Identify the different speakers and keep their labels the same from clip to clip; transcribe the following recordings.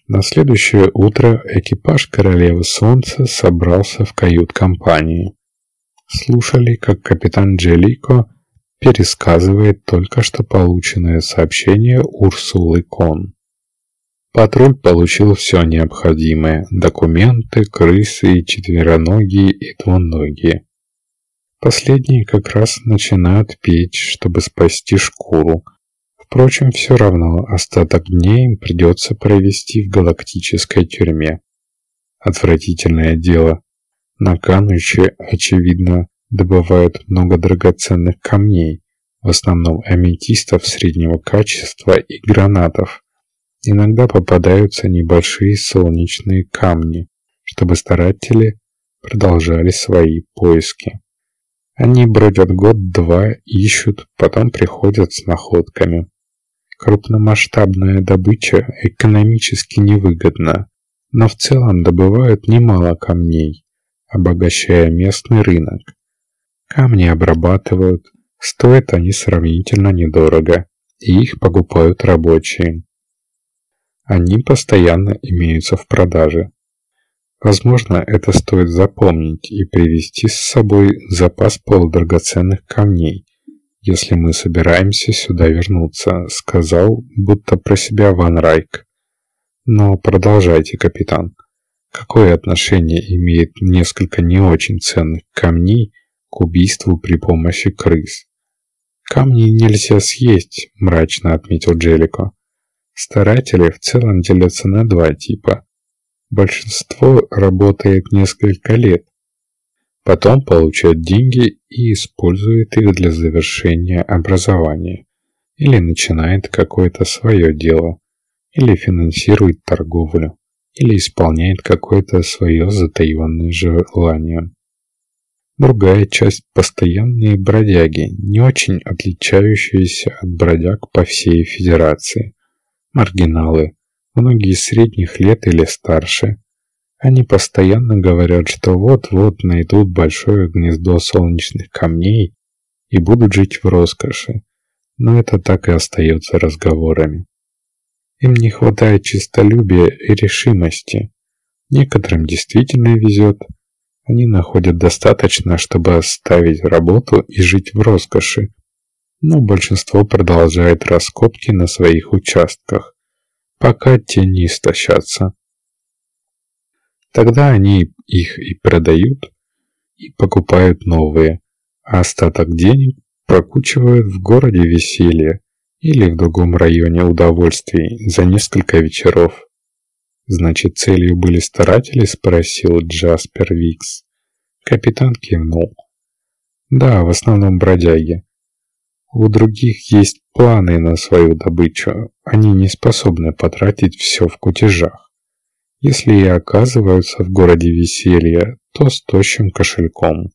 Speaker 1: На следующее утро экипаж Королевы Солнца собрался в кают-компании. Слушали, как капитан Джеллико пересказывает только что полученное сообщение Урсулы Кон. Патруль получил все необходимое – документы, крысы, четвероногие и двуногие. Последние как раз начинают петь, чтобы спасти шкуру. Впрочем, все равно остаток дней им придется провести в галактической тюрьме. Отвратительное дело. На Кануче, очевидно, добывают много драгоценных камней, в основном аметистов среднего качества и гранатов. Иногда попадаются небольшие солнечные камни, чтобы старатели продолжали свои поиски. Они бродят год-два, ищут, потом приходят с находками. Крупномасштабная добыча экономически невыгодна, но в целом добывают немало камней, обогащая местный рынок. Камни обрабатывают, стоят они сравнительно недорого, и их покупают рабочие. Они постоянно имеются в продаже. Возможно, это стоит запомнить и привезти с собой запас полудрагоценных камней, если мы собираемся сюда вернуться, сказал, будто про себя Ван Райк. Но продолжайте, капитан. Какое отношение имеет несколько не очень ценных камней к убийству при помощи крыс? Камни нельзя съесть, мрачно отметил Джеллико. Старатели в целом делятся на два типа. Большинство работает несколько лет, потом получает деньги и использует их для завершения образования, или начинает какое-то свое дело, или финансирует торговлю, или исполняет какое-то свое затаенное желание. Другая часть – постоянные бродяги, не очень отличающиеся от бродяг по всей Федерации. Маргиналы, многие средних лет или старше. Они постоянно говорят, что вот-вот найдут большое гнездо солнечных камней и будут жить в роскоши, но это так и остается разговорами. Им не хватает честолюбия и решимости. Некоторым действительно везет. Они находят достаточно, чтобы оставить работу и жить в роскоши, но большинство продолжает раскопки на своих участках, пока те не истощатся. Тогда они их и продают, и покупают новые, а остаток денег прокучивают в городе веселья или в другом районе удовольствий за несколько вечеров. «Значит, целью были старатели?» – спросил Джаспер Викс. Капитан кивнул. «Да, в основном бродяги. У других есть планы на свою добычу, они не способны потратить все в кутежах. Если и оказываются в городе веселья, то с тощим кошельком.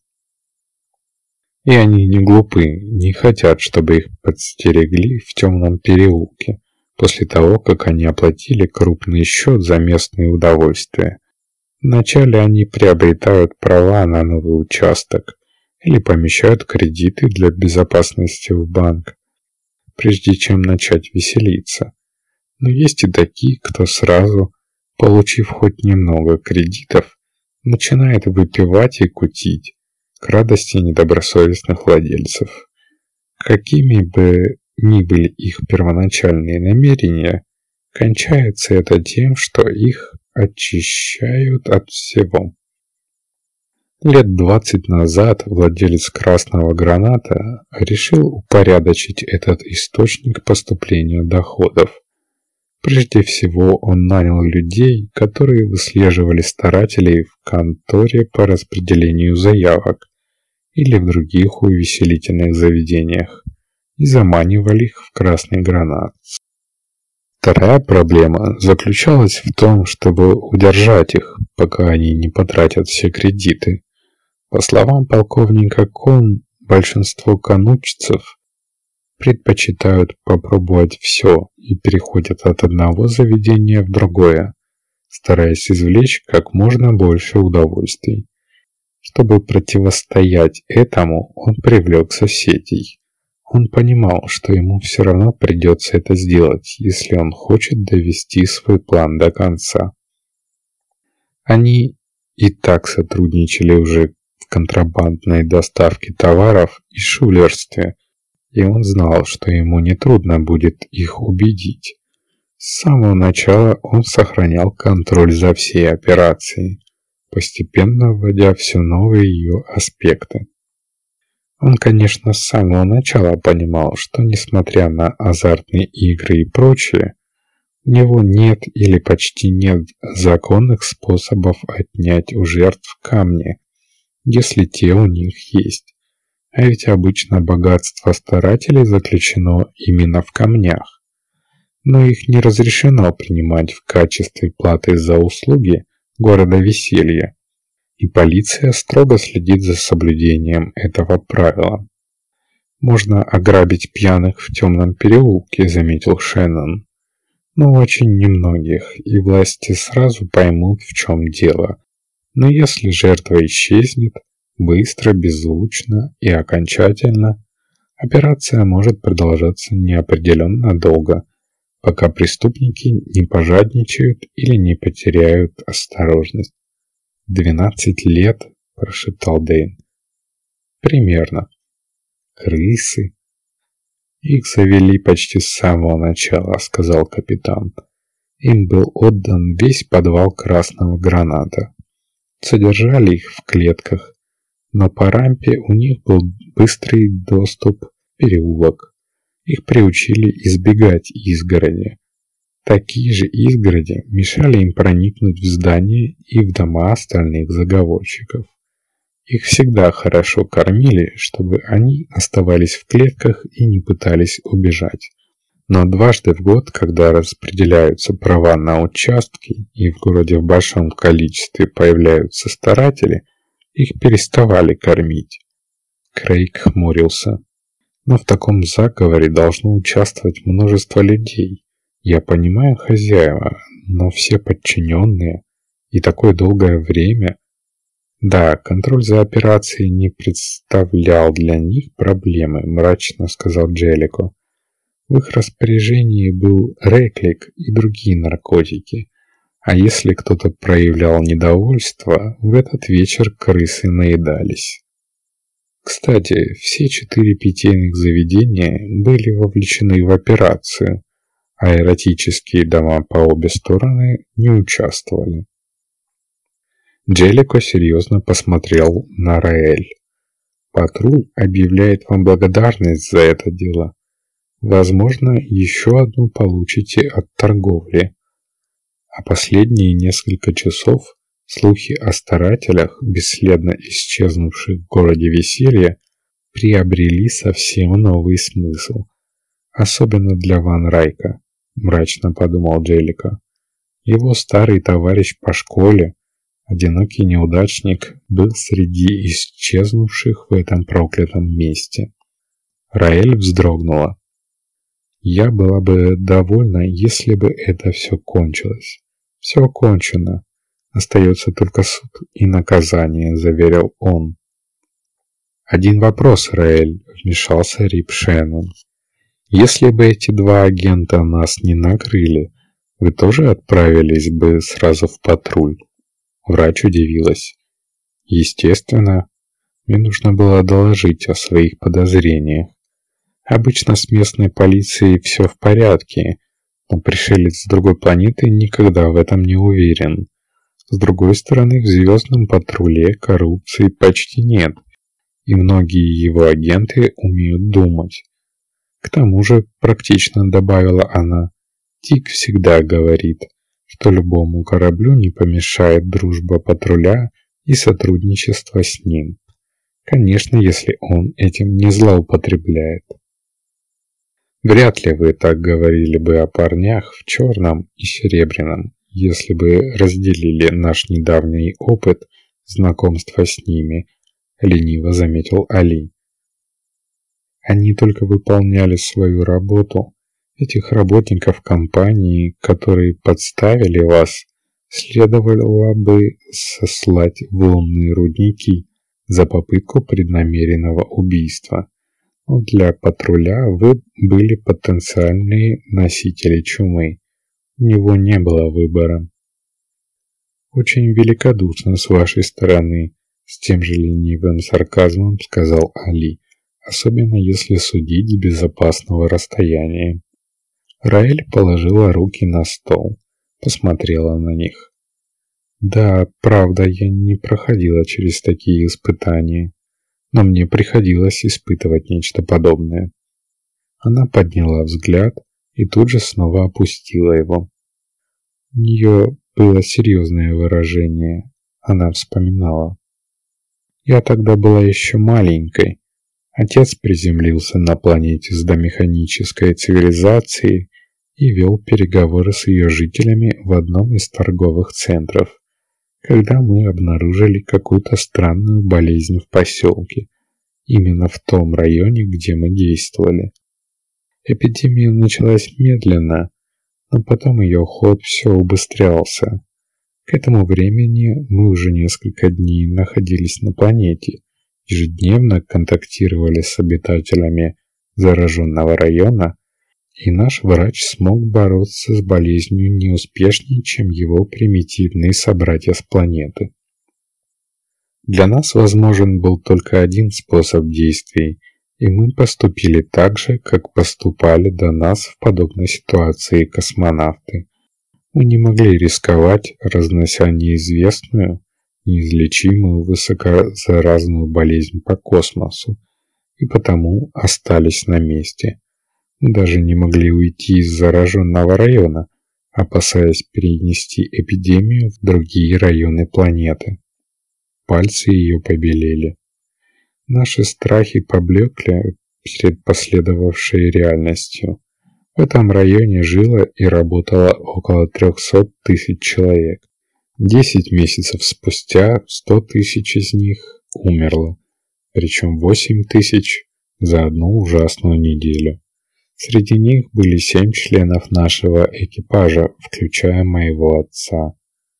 Speaker 1: И они не глупы, не хотят, чтобы их подстерегли в темном переулке, после того, как они оплатили крупный счет за местные удовольствия. Вначале они приобретают права на новый участок или помещают кредиты для безопасности в банк, прежде чем начать веселиться. Но есть и такие, кто сразу, получив хоть немного кредитов, начинает выпивать и кутить, к радости недобросовестных владельцев. Какими бы ни были их первоначальные намерения, кончается это тем, что их очищают от всего. Лет 20 назад владелец красного граната решил упорядочить этот источник поступления доходов. Прежде всего он нанял людей, которые выслеживали старателей в конторе по распределению заявок или в других увеселительных заведениях и заманивали их в красный гранат. Вторая проблема заключалась в том, чтобы удержать их, пока они не потратят все кредиты. По словам полковника Кон, большинство канучцев предпочитают попробовать все и переходят от одного заведения в другое, стараясь извлечь как можно больше удовольствий. Чтобы противостоять этому, он привлек соседей. Он понимал, что ему все равно придется это сделать, если он хочет довести свой план до конца. Они и так сотрудничали уже в контрабандной доставке товаров и шулерстве, и он знал, что ему нетрудно будет их убедить. С самого начала он сохранял контроль за всей операцией, постепенно вводя все новые ее аспекты. Он, конечно, с самого начала понимал, что, несмотря на азартные игры и прочее, у него нет или почти нет законных способов отнять у жертв камни, если те у них есть. А ведь обычно богатство старателей заключено именно в камнях. Но их не разрешено принимать в качестве платы за услуги города веселья, и полиция строго следит за соблюдением этого правила. «Можно ограбить пьяных в темном переулке», — заметил Шеннон. «Но очень немногих, и власти сразу поймут, в чем дело. Но если жертва исчезнет, быстро, беззвучно и окончательно, операция может продолжаться неопределенно долго, пока преступники не пожадничают или не потеряют осторожность». 12 лет, прошептал Дэйн. Примерно. Крысы. Их завели почти с самого начала, сказал капитан. Им был отдан весь подвал красного граната. Содержали их в клетках, но по рампе у них был быстрый доступ в переулок. Их приучили избегать изгороди. Такие же изгороди мешали им проникнуть в здания и в дома остальных заговорщиков. Их всегда хорошо кормили, чтобы они оставались в клетках и не пытались убежать. Но дважды в год, когда распределяются права на участки и в городе в большом количестве появляются старатели, их переставали кормить. Крейг хмурился. Но в таком заговоре должно участвовать множество людей. Я понимаю хозяева, но все подчиненные и такое долгое время... Да, контроль за операцией не представлял для них проблемы, мрачно сказал Джеллико. В их распоряжении был реклик и другие наркотики. А если кто-то проявлял недовольство, в этот вечер крысы наедались. Кстати, все 4 питейных заведения были вовлечены в операцию, а эротические дома по обе стороны не участвовали. Джеллико серьезно посмотрел на Раэль. «Патруль объявляет вам благодарность за это дело. Возможно, еще одну получите от торговли. А последние несколько часов слухи о старателях, бесследно исчезнувших в городе веселья, приобрели совсем новый смысл. Особенно для Ван Райка», — мрачно подумал Джеллико. Его старый товарищ по школе, одинокий неудачник, был среди исчезнувших в этом проклятом месте. Раэль вздрогнула. «Я была бы довольна, если бы это все кончилось. Все кончено. Остается только суд и наказание», — заверил он. «Один вопрос, Раэль», — вмешался Рип Шеннон. «Если бы эти 2 агента нас не накрыли, вы тоже отправились бы сразу в патруль?» Врач удивилась. «Естественно, мне нужно было доложить о своих подозрениях. Обычно с местной полицией все в порядке, но пришелец с другой планеты никогда в этом не уверен. С другой стороны, в звездном патруле коррупции почти нет, и многие его агенты умеют думать. К тому же, практично добавила она, Тик всегда говорит, что любому кораблю не помешает дружба патруля и сотрудничество с ним. Конечно, если он этим не злоупотребляет. Вряд ли вы так говорили бы о парнях в черном и серебряном, если бы разделили наш недавний опыт знакомства с ними, лениво заметил Али. Они только выполняли свою работу. Этих работников компании, которые подставили вас, следовало бы сослать в лунные рудники за попытку преднамеренного убийства. Но для патруля вы были потенциальные носители чумы. У него не было выбора. Очень великодушно с вашей стороны, с тем же ленивым сарказмом сказал Али, особенно если судить с безопасного расстояния. Раэль положила руки на стол, посмотрела на них. Да, правда, я не проходила через такие испытания, но мне приходилось испытывать нечто подобное. Она подняла взгляд и тут же снова опустила его. У нее было серьезное выражение. Она вспоминала. Я тогда была еще маленькой. Отец приземлился на планете с домеханической цивилизацией и вел переговоры с ее жителями в одном из торговых центров, когда мы обнаружили какую-то странную болезнь в поселке, именно в том районе, где мы действовали. Эпидемия началась медленно, но потом ее ход все убыстрялся. К этому времени мы уже несколько дней находились на планете, ежедневно контактировали с обитателями зараженного района, и наш врач смог бороться с болезнью не успешнее, чем его примитивные собратья с планеты. Для нас возможен был только один способ действий, и мы поступили так же, как поступали до нас в подобной ситуации космонавты. Мы не могли рисковать, разнося неизвестную, неизлечимую высокозаразную болезнь по космосу, и потому остались на месте. Мы даже не могли уйти из зараженного района, опасаясь перенести эпидемию в другие районы планеты. Пальцы ее побелели. Наши страхи поблекли перед последовавшей реальностью. В этом районе жило и работало около 300 тысяч человек. 10 месяцев спустя 100 тысяч из них умерло, причем 8 тысяч за одну ужасную неделю. Среди них были 7 членов нашего экипажа, включая моего отца.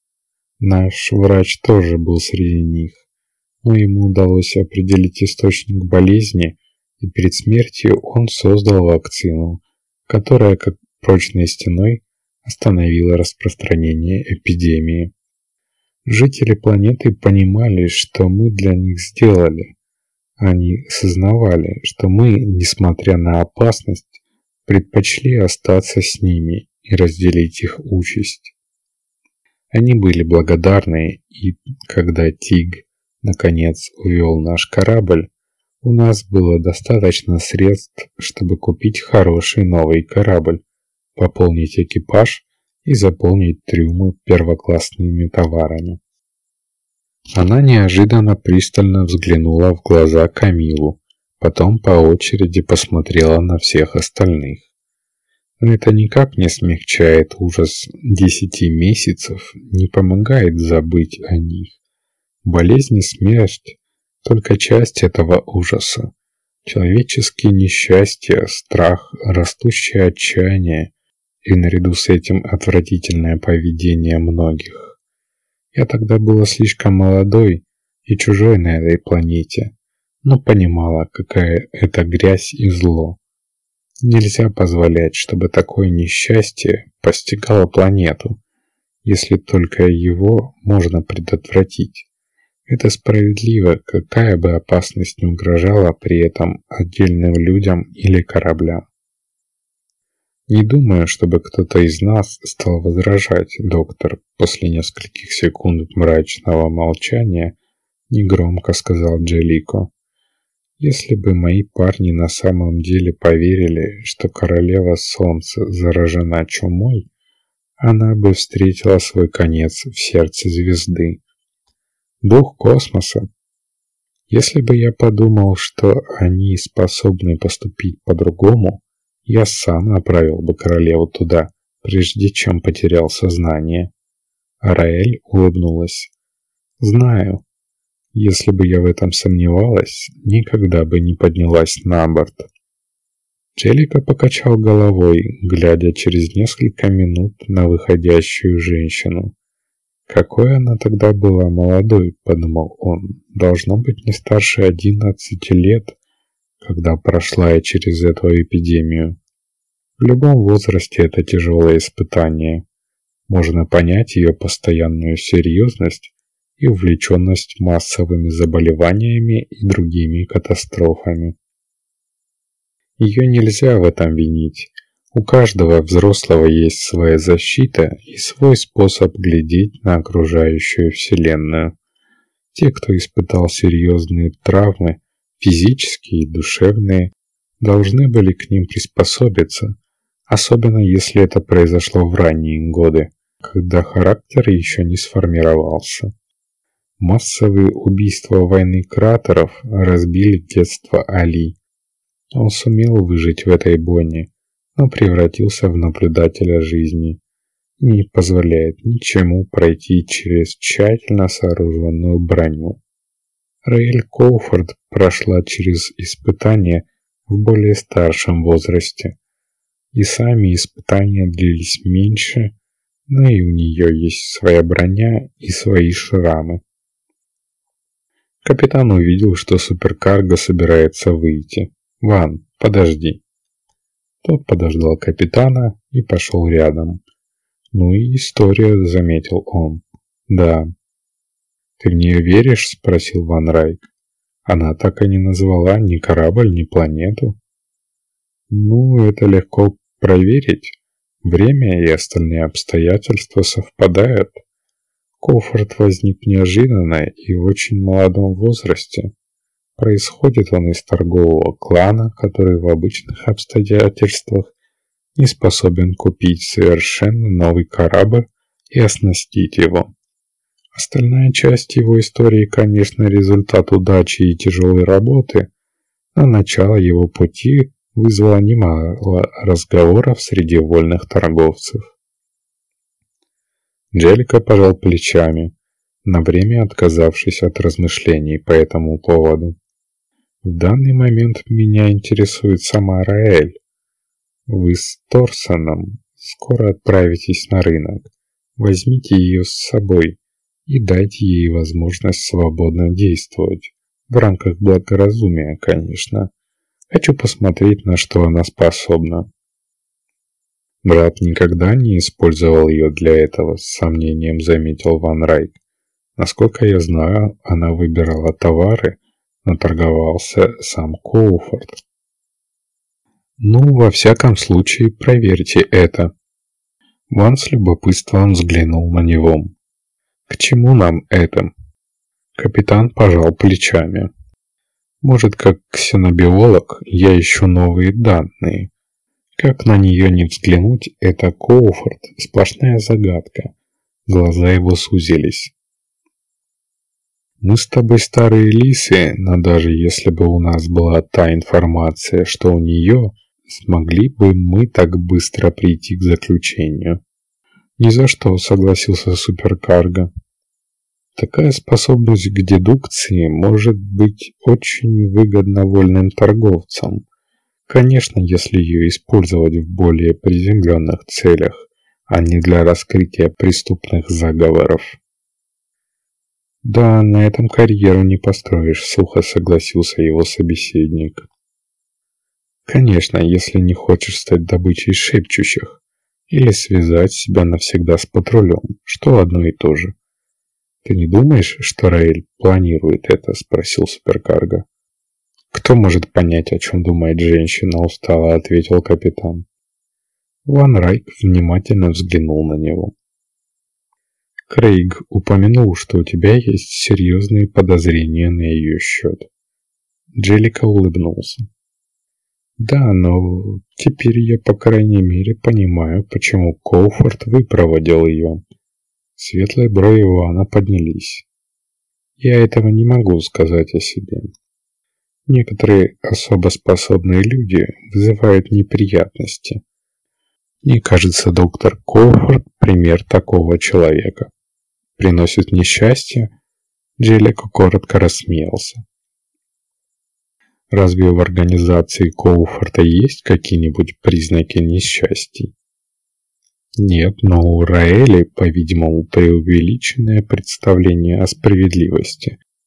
Speaker 1: Наш врач тоже был среди них, но ему удалось определить источник болезни, и перед смертью он создал вакцину, которая, как прочной стеной, остановила распространение эпидемии. Жители планеты понимали, что мы для них сделали. Они сознавали, что мы, несмотря на опасность, предпочли остаться с ними и разделить их участь. Они были благодарны, и когда Тиг наконец увел наш корабль, у нас было достаточно средств, чтобы купить хороший новый корабль, пополнить экипаж и заполнить трюмы первоклассными товарами. Она неожиданно пристально взглянула в глаза Камилу, потом по очереди посмотрела на всех остальных. Но это никак не смягчает ужас 10 месяцев, не помогает забыть о них. Болезнь и смерть – только часть этого ужаса. Человеческие несчастья, страх, растущее отчаяние и наряду с этим отвратительное поведение многих. Я тогда была слишком молодой и чужой на этой планете, но понимала, какая это грязь и зло. Нельзя позволять, чтобы такое несчастье постигало планету, если только его можно предотвратить. Это справедливо, какая бы опасность ни угрожала при этом отдельным людям или кораблям. Не думаю, чтобы кто-то из нас стал возражать, доктор, после нескольких секунд мрачного молчания негромко сказал Джеллико. Если бы мои парни на самом деле поверили, что королева солнца заражена чумой, она бы встретила свой конец в сердце звезды. Дух космоса. Если бы я подумал, что они способны поступить по-другому, я сам направил бы королеву туда, прежде чем потерял сознание. Раэль улыбнулась. Знаю. Если бы я в этом сомневалась, никогда бы не поднялась на борт. Джеллико покачал головой, глядя через несколько минут на выходящую женщину. «Какой она тогда была молодой», — подумал он, — «должно быть не старше 11 лет, когда прошла я через эту эпидемию. В любом возрасте это тяжелое испытание. Можно понять ее постоянную серьезность и увлеченность массовыми заболеваниями и другими катастрофами. Ее нельзя в этом винить. У каждого взрослого есть своя защита и свой способ глядеть на окружающую Вселенную. Те, кто испытал серьезные травмы, физические и душевные, должны были к ним приспособиться, особенно если это произошло в ранние годы, когда характер еще не сформировался. Массовые убийства войны кратеров разбили детство Али. Он сумел выжить в этой бойне, но превратился в наблюдателя жизни и не позволяет ничему пройти через тщательно сооруженную броню. Раэль Коуфорд прошла через испытания в более старшем возрасте, и сами испытания длились меньше, но и у нее есть своя броня и свои шрамы. Капитан увидел, что суперкарго собирается выйти. «Ван, подожди». Тот подождал капитана и пошел рядом. «Ну и история», — заметил он. «Да». «Ты в нее веришь?» — спросил Ван Райк. «Она так и не назвала ни корабль, ни планету». «Ну, это легко проверить. Время и остальные обстоятельства совпадают. Коуфорд возник неожиданно и в очень молодом возрасте. Происходит он из торгового клана, который в обычных обстоятельствах не способен купить совершенно новый корабль и оснастить его. Остальная часть его истории, конечно, результат удачи и тяжелой работы, но начало его пути вызвало немало разговоров среди вольных торговцев. Джеллика пожал плечами, на время отказавшись от размышлений по этому поводу. В данный момент меня интересует сама Раэль. Вы с Торсоном скоро отправитесь на рынок. Возьмите ее с собой и дайте ей возможность свободно действовать. В рамках благоразумия, конечно. Хочу посмотреть, на что она способна. Брат никогда не использовал ее для этого, с сомнением заметил Ван Райк. Насколько я знаю, она выбирала товары, но торговался сам Коуфорд. Ну, во всяком случае, проверьте это. Ван с любопытством взглянул на него. К чему нам это? Капитан пожал плечами. Может, как ксенобиолог, я ищу новые данные. Как на нее не взглянуть, это Коуфорд, сплошная загадка. Глаза его сузились. Мы с тобой старые лисы, но даже если бы у нас была та информация, что у нее, смогли бы мы так быстро прийти к заключению? Ни за что, согласился суперкарго. Такая способность к дедукции может быть очень выгодна вольным торговцам. Конечно, если ее использовать в более приземленных целях, а не для раскрытия преступных заговоров. «Да, на этом карьеру не построишь», — сухо согласился его собеседник. «Конечно, если не хочешь стать добычей шепчущих или связать себя навсегда с патрулем, что одно и то же». «Ты не думаешь, что Раэль планирует это?» — спросил суперкарго. «Кто может понять, о чем думает женщина?» — устало ответил капитан. Ван Райк внимательно взглянул на него. Крейг упомянул, что у тебя есть серьезные подозрения на ее счет. Джеллика улыбнулся. Да, но теперь я, по крайней мере, понимаю, почему Коуфорд выпроводил ее. Светлые брови Ивана поднялись. Я этого не могу сказать о себе. Некоторые особо способные люди вызывают неприятности. Мне кажется, доктор Коуфорд пример такого человека. Приносит несчастье? Джеллика коротко рассмеялся. Разве в организации Коуфорда есть какие-нибудь признаки несчастий? Нет, но у Раэли, по-видимому, преувеличенное представление о справедливости.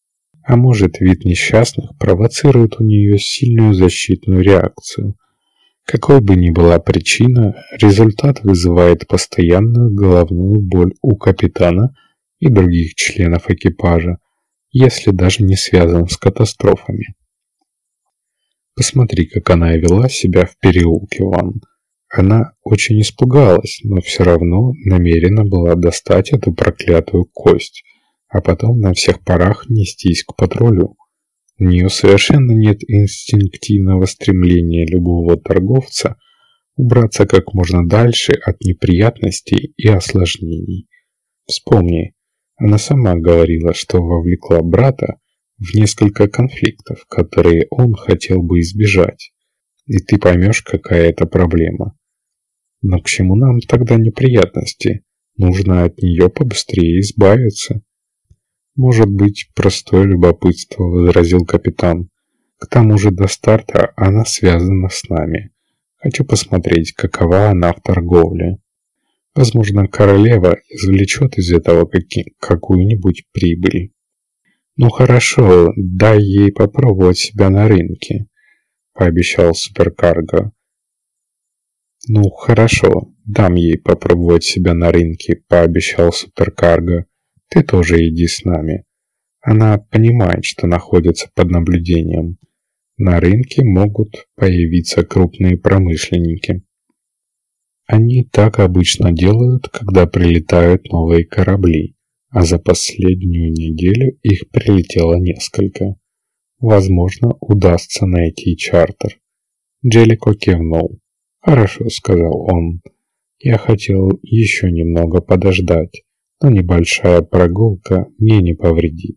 Speaker 1: А может, вид несчастных провоцирует у нее сильную защитную реакцию. Какой бы ни была причина, результат вызывает постоянную головную боль у капитана и других членов экипажа, если даже не связан с катастрофами. Посмотри, как она вела себя в переулке Ван. Она очень испугалась, но все равно намерена была достать эту проклятую кость, а потом на всех парах нестись к патрулю. У нее совершенно нет инстинктивного стремления любого торговца убраться как можно дальше от неприятностей и осложнений. Вспомни, она сама говорила, что вовлекла брата в несколько конфликтов, которые он хотел бы избежать. И ты поймешь, какая это проблема. Но к чему нам тогда неприятности? Нужно от нее побыстрее избавиться. Может быть, простое любопытство, возразил капитан. К тому же до старта она связана с нами. Хочу посмотреть, какова она в торговле. Возможно, королева извлечет из этого какую-нибудь прибыль. Ну хорошо, дай ей попробовать себя на рынке, пообещал суперкарго. Ну хорошо, дам ей попробовать себя на рынке, пообещал суперкарго. Ты тоже иди с нами. Она понимает, что находится под наблюдением. На рынке могут появиться крупные промышленники. Они так обычно делают, когда прилетают новые корабли, а за последнюю неделю их прилетело несколько. Возможно, удастся найти чартер. Джеллико кивнул. «Хорошо», — сказал он. «Я хотел еще немного подождать, но небольшая прогулка мне не повредит».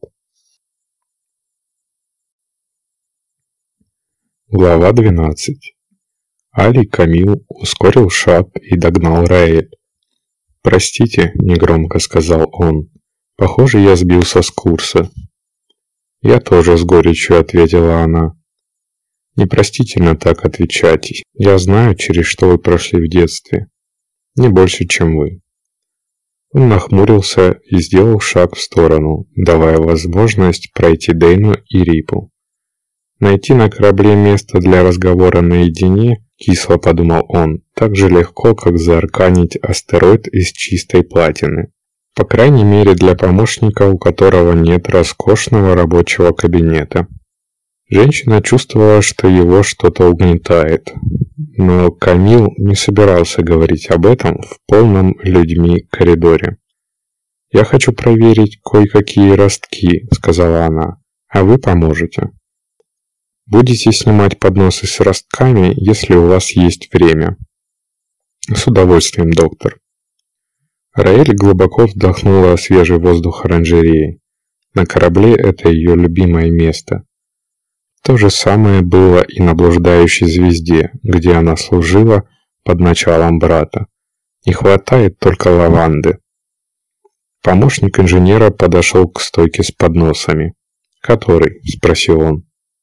Speaker 1: Глава 12. Али Камил ускорил шаг и догнал Раэль. «Простите», — негромко сказал он. «Похоже, я сбился с курса». «Я тоже с горечью», — ответила она. «Непростительно так отвечать. Я знаю, через что вы прошли в детстве. Не больше, чем вы». Он нахмурился и сделал шаг в сторону, давая возможность пройти Дейну и Рипу. Найти на корабле место для разговора наедине, кисло подумал он, так же легко, как заарканить астероид из чистой платины. По крайней мере для помощника, у которого нет роскошного рабочего кабинета. Женщина чувствовала, что его что-то угнетает, но Камил не собирался говорить об этом в полном людьми коридоре. «Я хочу проверить кое-какие ростки», — сказала она, — «а вы поможете». «Будете снимать подносы с ростками, если у вас есть время». «С удовольствием, доктор». Раэль глубоко вдохнула свежий воздух оранжереи. На корабле это ее любимое место. То же самое было и на блуждающей звезде, где она служила под началом брата. Не хватает только лаванды. Помощник инженера подошел к стойке с подносами. «Который?» – спросил он.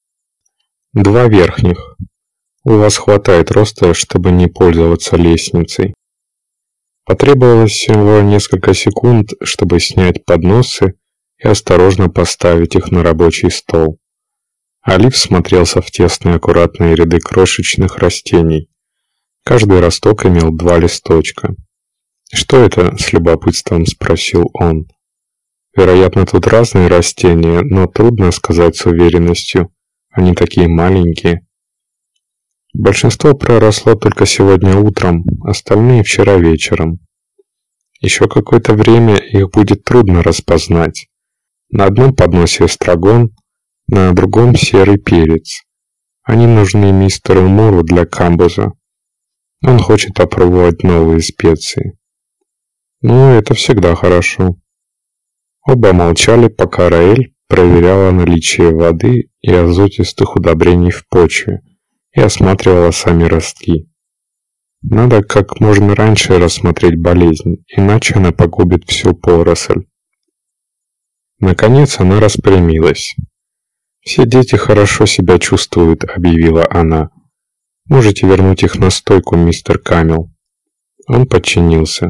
Speaker 1: «Два верхних. У вас хватает роста, чтобы не пользоваться лестницей». Потребовалось всего несколько секунд, чтобы снять подносы и осторожно поставить их на рабочий стол. Али всмотрелся в тесные аккуратные ряды крошечных растений. Каждый росток имел 2 листочка. «Что это?» – с любопытством спросил он. «Вероятно, тут разные растения, но трудно сказать с уверенностью. Они такие маленькие». Большинство проросло только сегодня утром, остальные вчера вечером. Еще какое-то время их будет трудно распознать. На одном подносе эстрагон, на другом серый перец. Они нужны мистеру Муру для камбуза. Он хочет опробовать новые специи. Ну, это всегда хорошо. Оба молчали, пока Раэль проверяла наличие воды и азотистых удобрений в почве и осматривала сами ростки. Надо как можно раньше рассмотреть болезнь, иначе она погубит всю поросль. Наконец она распрямилась. «Все дети хорошо себя чувствуют», — объявила она. «Можете вернуть их на стойку, мистер Камил». Он подчинился.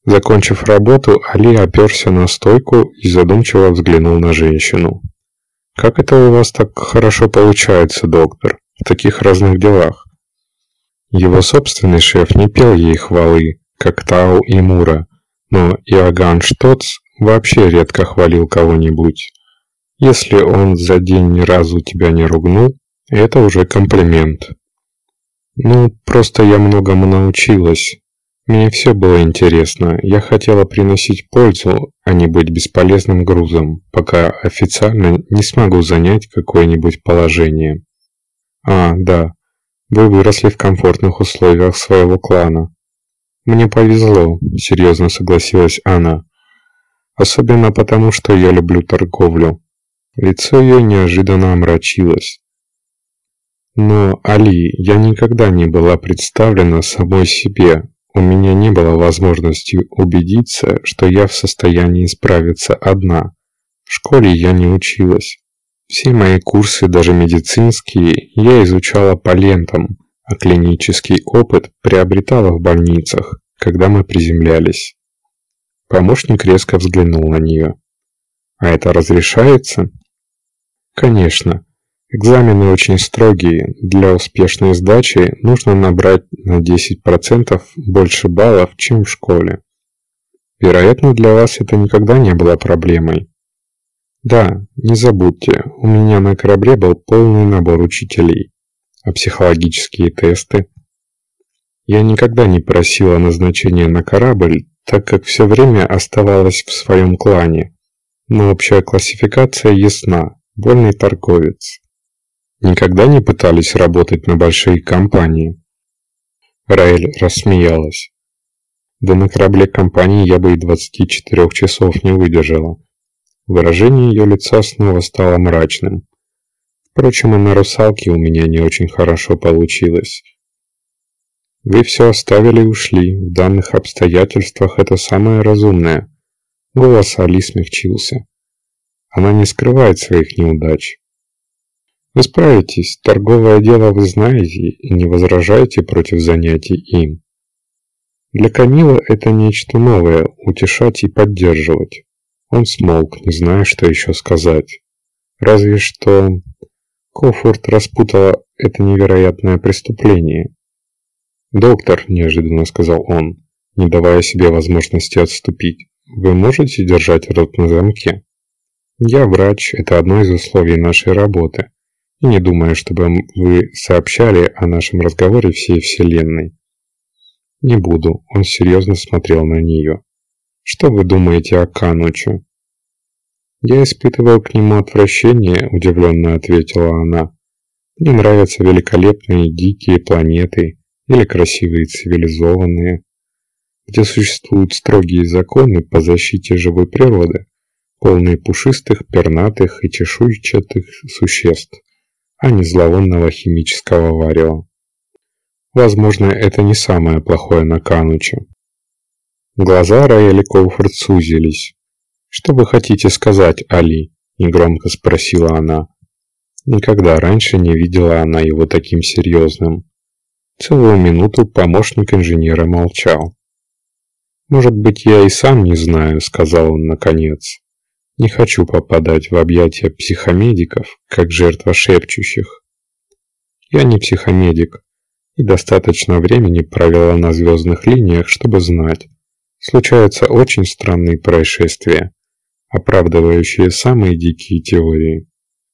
Speaker 1: Закончив работу, Али оперся на стойку и задумчиво взглянул на женщину. Как это у вас так хорошо получается, доктор, в таких разных делах? Его собственный шеф не пел ей хвалы, как Тау и Мура, но Иоганн Штоц вообще редко хвалил кого-нибудь. Если он за день ни разу тебя не ругнул, это уже комплимент. Ну, просто я многому научилась. Мне все было интересно. Я хотела приносить пользу, а не быть бесполезным грузом, пока официально не смогу занять какое-нибудь положение. А, да, вы выросли в комфортных условиях своего клана. Мне повезло, серьезно согласилась она. Особенно потому, что я люблю торговлю. Лицо ее неожиданно омрачилось. Но, Али, я никогда не была представлена самой себе. У меня не было возможности убедиться, что я в состоянии справиться одна. В школе я не училась. Все мои курсы, даже медицинские, я изучала по лентам, а клинический опыт приобретала в больницах, когда мы приземлялись. Помощник резко взглянул на нее. «А это разрешается?» «Конечно. Экзамены очень строгие. Для успешной сдачи нужно набрать на 10% больше баллов, чем в школе. Вероятно, для вас это никогда не было проблемой». «Да, не забудьте, у меня на корабле был полный набор учителей. А психологические тесты?» «Я никогда не просила назначения на корабль, так как все время оставалась в своем клане. Но общая классификация ясна. Вольный торговец. Никогда не пытались работать на большие компании?» Раэль рассмеялась. «Да на корабле компании я бы и 24 часов не выдержала». Выражение ее лица снова стало мрачным. Впрочем, и на русалке у меня не очень хорошо получилось. «Вы все оставили и ушли. В данных обстоятельствах это самое разумное». Голос Али смягчился. Она не скрывает своих неудач. Вы справитесь, торговое дело вы знаете и не возражаете против занятий им. Для Камила это нечто новое – утешать и поддерживать. Он смолк, не зная, что еще сказать. Разве что Кофорд распутала это невероятное преступление. «Доктор», – неожиданно сказал он, не давая себе возможности отступить, – «вы можете держать рот на замке? Я врач, это одно из условий нашей работы, и не думаю, чтобы вы сообщали о нашем разговоре всей Вселенной». «Не буду», – он серьезно смотрел на нее. «Что вы думаете о Канучу?» «Я испытываю к нему отвращение», – удивленно ответила она. «Мне нравятся великолепные дикие планеты или красивые цивилизованные, где существуют строгие законы по защите живой природы, полные пушистых, пернатых и чешуйчатых существ, а не зловонного химического варева. Возможно, это не самое плохое на Кануче». Глаза Раэли Коуфорд сузились. «Что вы хотите сказать, Али?» – негромко спросила она. Никогда раньше не видела она его таким серьезным. Целую минуту помощник инженера молчал. «Может быть, я и сам не знаю», – сказал он наконец. «Не хочу попадать в объятия психомедиков, как жертва шепчущих. Я не психомедик, и достаточно времени провела на звездных линиях, чтобы знать. Случаются очень странные происшествия, оправдывающие самые дикие теории».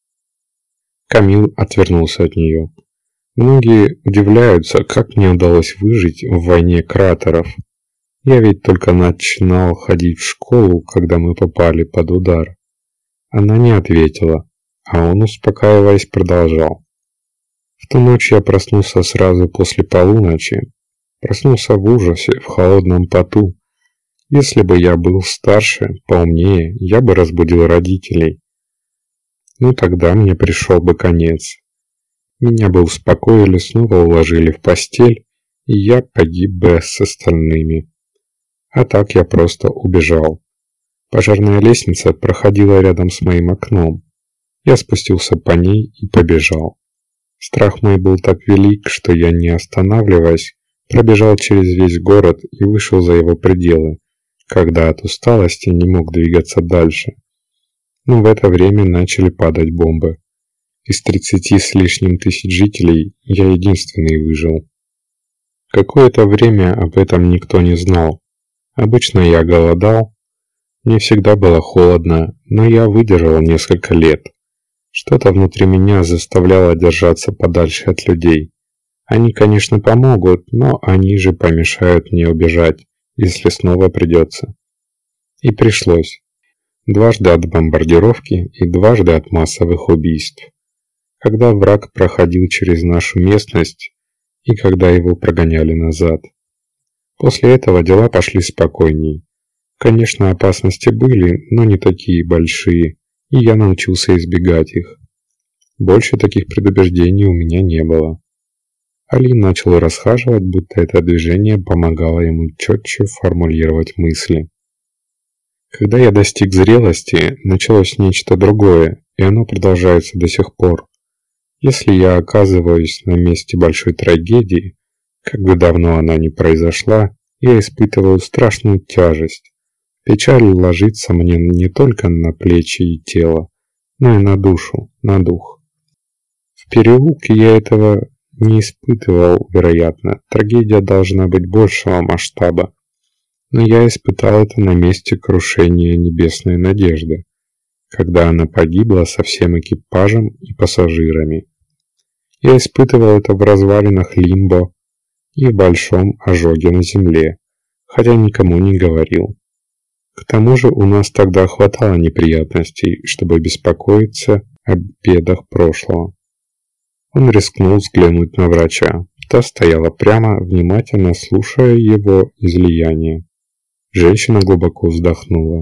Speaker 1: Камил отвернулся от нее. «Многие удивляются, как мне удалось выжить в войне кратеров. Я ведь только начинал ходить в школу, когда мы попали под удар». Она не ответила, а он, успокаиваясь, продолжал. «В ту ночь я проснулся сразу после полуночи. Проснулся в ужасе, в холодном поту. Если бы я был старше, поумнее, я бы разбудил родителей. Ну тогда мне пришел бы конец. Меня бы успокоили, снова уложили в постель, и я погиб бы с остальными. А так я просто убежал. Пожарная лестница проходила рядом с моим окном. Я спустился по ней и побежал. Страх мой был так велик, что я, не останавливаясь, пробежал через весь город и вышел за его пределы, когда от усталости не мог двигаться дальше. Но в это время начали падать бомбы. Из 30 с лишним тысяч жителей я единственный выжил. Какое-то время об этом никто не знал. Обычно я голодал. Мне всегда было холодно, но я выдержал несколько лет. Что-то внутри меня заставляло держаться подальше от людей. Они, конечно, помогут, но они же помешают мне убежать, если снова придется. И пришлось. Дважды от бомбардировки и дважды от массовых убийств. Когда враг проходил через нашу местность и когда его прогоняли назад. После этого дела пошли спокойней. Конечно, опасности были, но не такие большие, и я научился избегать их. Больше таких предубеждений у меня не было. Али начал расхаживать, будто это движение помогало ему четче формулировать мысли. Когда я достиг зрелости, началось нечто другое, и оно продолжается до сих пор. Если я оказываюсь на месте большой трагедии, как бы давно она ни произошла, я испытываю страшную тяжесть. Печаль ложится мне не только на плечи и тело, но и на душу, на дух. В переулке я этого не испытывал, вероятно. Трагедия должна быть большего масштаба. Но я испытал это на месте крушения Небесной Надежды, когда она погибла со всем экипажем и пассажирами. Я испытывал это в развалинах Лимбо и в большом ожоге на земле, хотя никому не говорил. К тому же у нас тогда хватало неприятностей, чтобы беспокоиться о бедах прошлого. Он рискнул взглянуть на врача. Та стояла прямо, внимательно слушая его излияние. Женщина глубоко вздохнула.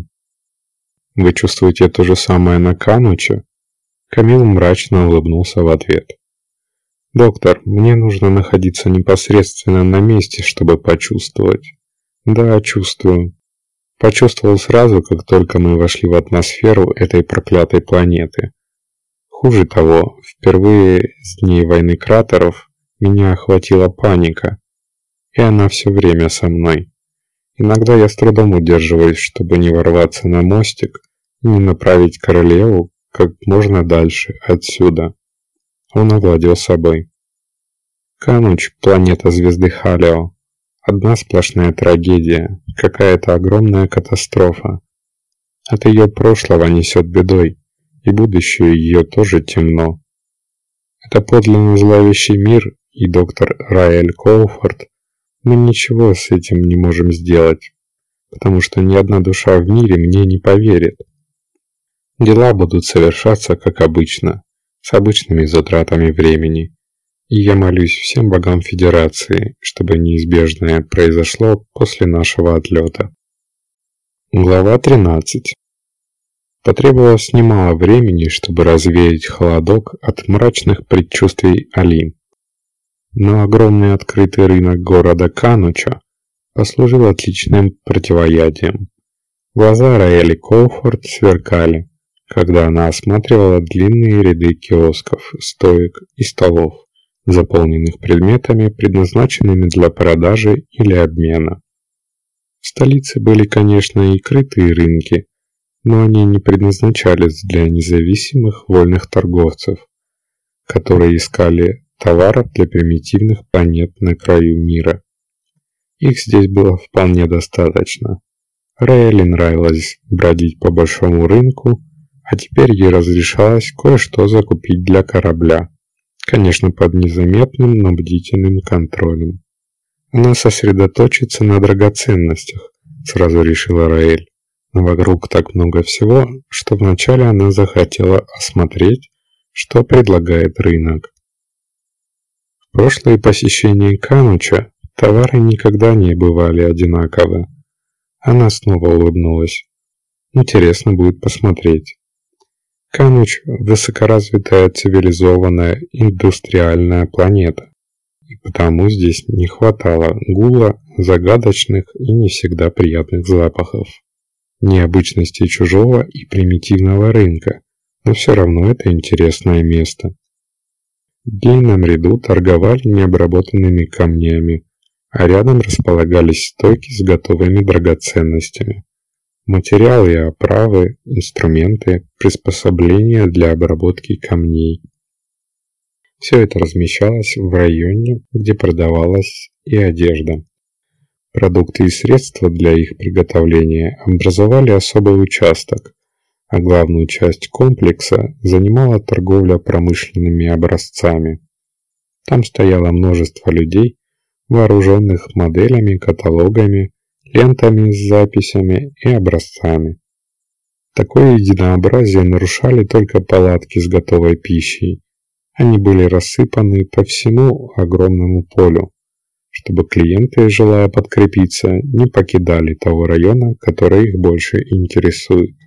Speaker 1: «Вы чувствуете то же самое на Кануче?» Камил мрачно улыбнулся в ответ. «Доктор, мне нужно находиться непосредственно на месте, чтобы почувствовать». «Да, чувствую». Почувствовал сразу, как только мы вошли в атмосферу этой проклятой планеты. Хуже того, впервые с дней войны кратеров меня охватила паника, и она все время со мной. Иногда я с трудом удерживаюсь, чтобы не ворваться на мостик и не направить королеву как можно дальше отсюда. Он овладел собой. Кануч, планета звезды Халео. Одна сплошная трагедия, какая-то огромная катастрофа. От ее прошлого несет бедой, и будущее ее тоже темно. Это подлинно зловещий мир, и доктор Раэль Коуфорд, мы ничего с этим не можем сделать, потому что ни одна душа в мире мне не поверит. Дела будут совершаться как обычно, с обычными затратами времени. И я молюсь всем богам Федерации, чтобы неизбежное произошло после нашего отлета. Глава 13. Потребовалось немало времени, чтобы развеять холодок от мрачных предчувствий Али. Но огромный открытый рынок города Кануча послужил отличным противоядием. Глаза Раэли Коуфорд сверкали, когда она осматривала длинные ряды киосков, стоек и столов, заполненных предметами, предназначенными для продажи или обмена. В столице были, конечно, и крытые рынки, но они не предназначались для независимых вольных торговцев, которые искали товаров для примитивных планет на краю мира. Их здесь было вполне достаточно. Раэле нравилось бродить по большому рынку, а теперь ей разрешалось кое-что закупить для корабля. Конечно, под незаметным, но бдительным контролем. Она сосредоточится на драгоценностях, сразу решила Раэль. Но вокруг так много всего, что вначале она захотела осмотреть, что предлагает рынок. В прошлые посещения Кануча товары никогда не бывали одинаковы. Она снова улыбнулась. Интересно будет посмотреть. Кануч – высокоразвитая, цивилизованная, индустриальная планета, и потому здесь не хватало гула, загадочных и не всегда приятных запахов, необычностей чужого и примитивного рынка, но все равно это интересное место. В длинном ряду торговали необработанными камнями, а рядом располагались стойки с готовыми драгоценностями. Материалы и оправы, инструменты, приспособления для обработки камней. Все это размещалось в районе, где продавалась и одежда. Продукты и средства для их приготовления образовали особый участок, а главную часть комплекса занимала торговля промышленными образцами. Там стояло множество людей, вооруженных моделями, каталогами, лентами с записями и образцами. Такое единообразие нарушали только палатки с готовой пищей. Они были рассыпаны по всему огромному полю, чтобы клиенты, желая подкрепиться, не покидали того района, который их больше интересует.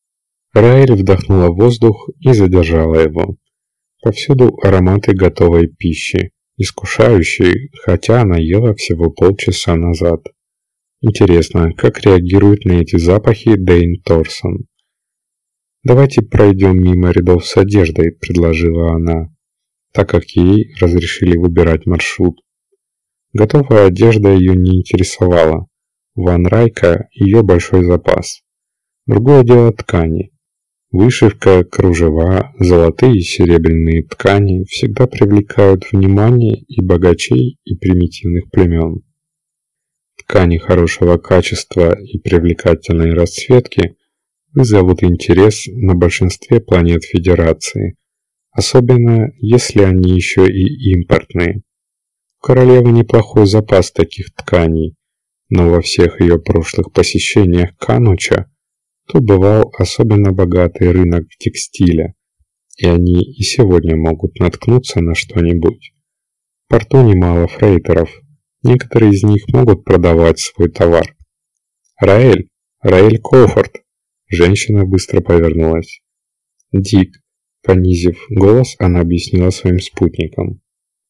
Speaker 1: Раэль вдохнула воздух и задержала его. Повсюду ароматы готовой пищи, искушающие, хотя она ела всего полчаса назад. Интересно, как реагирует на эти запахи Дэйн Торсон? «Давайте пройдем мимо рядов с одеждой», – предложила она, так как ей разрешили выбирать маршрут. Готовая одежда ее не интересовала. Ван Райка – ее большой запас. Другое дело ткани. Вышивка, кружева, золотые и серебряные ткани всегда привлекают внимание и богачей, и примитивных племен. Ткани хорошего качества и привлекательной расцветки вызовут интерес на большинстве планет Федерации, особенно если они еще и импортные. У королевы неплохой запас таких тканей, но во всех ее прошлых посещениях Кануча тут бывал особенно богатый рынок текстиля, и они и сегодня могут наткнуться на что-нибудь. В порту немало фрейтеров, некоторые из них могут продавать свой товар. «Раэль! Раэль Коуфорд!» Женщина быстро повернулась. «Дик!» Понизив голос, она объяснила своим спутникам.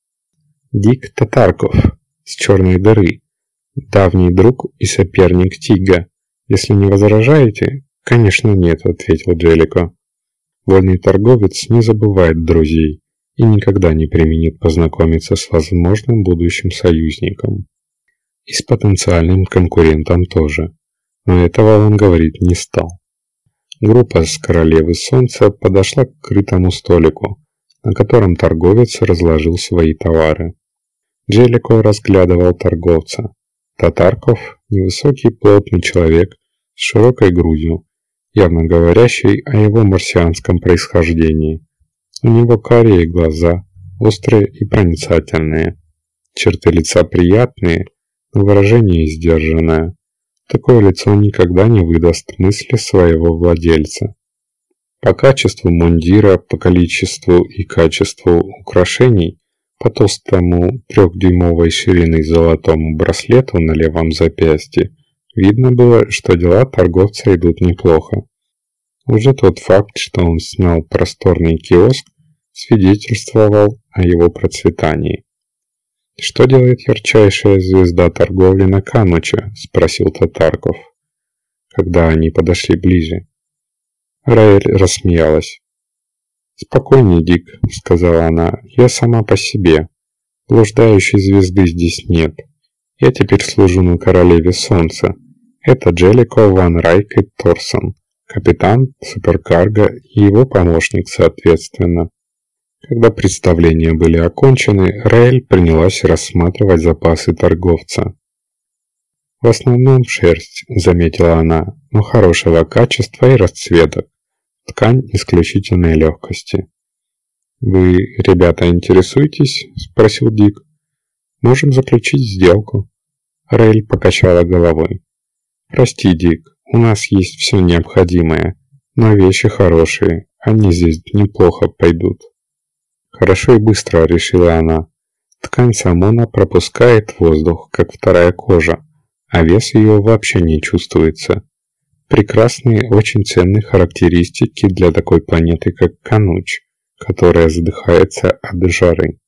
Speaker 1: «Дик Татарков, с Черной дыры, давний друг и соперник Тига. Если не возражаете...» «Конечно нет», — ответил Джеллико. «Вольный торговец не забывает друзей и никогда не преминет познакомиться с возможным будущим союзником. И с потенциальным конкурентом тоже. Но этого он говорить не стал». Группа с Королевы Солнца подошла к крытому столику, на котором торговец разложил свои товары. Джеллико разглядывал торговца. Татарков – невысокий плотный человек с широкой грудью, явно говорящий о его марсианском происхождении. У него карие глаза, острые и проницательные. Черты лица приятные, но выражение сдержанное. Такое лицо никогда не выдаст мысли своего владельца. По качеству мундира, по количеству и качеству украшений, по толстому 3-дюймовой ширины золотому браслету на левом запястье, видно было, что дела торговца идут неплохо. Уже тот факт, что он снял просторный киоск, свидетельствовал о его процветании. «Что делает ярчайшая звезда торговли на Кануче?» – спросил Татарков, когда они подошли ближе. Раэль рассмеялась. «Спокойней, Дик», – сказала она, – «я сама по себе. Блуждающей звезды здесь нет. Я теперь служу на Королеве Солнца. Это Джеллико Ван Райк и Торсон, капитан, суперкарго и его помощник соответственно». Когда представления были окончены, Раэль принялась рассматривать запасы торговца. «В основном шерсть», – заметила она, – «но хорошего качества и расцветок. Ткань исключительной легкости». «Вы, ребята, интересуетесь?» – спросил Дик. «Можем заключить сделку». Раэль покачала головой. «Прости, Дик, у нас есть все необходимое, но вещи хорошие, они здесь неплохо пойдут». «Хорошо и быстро», – решила она. «Ткань самона пропускает воздух, как вторая кожа, а вес ее вообще не чувствуется. Прекрасные, очень ценные характеристики для такой планеты, как Кануч, которая задыхается от жары.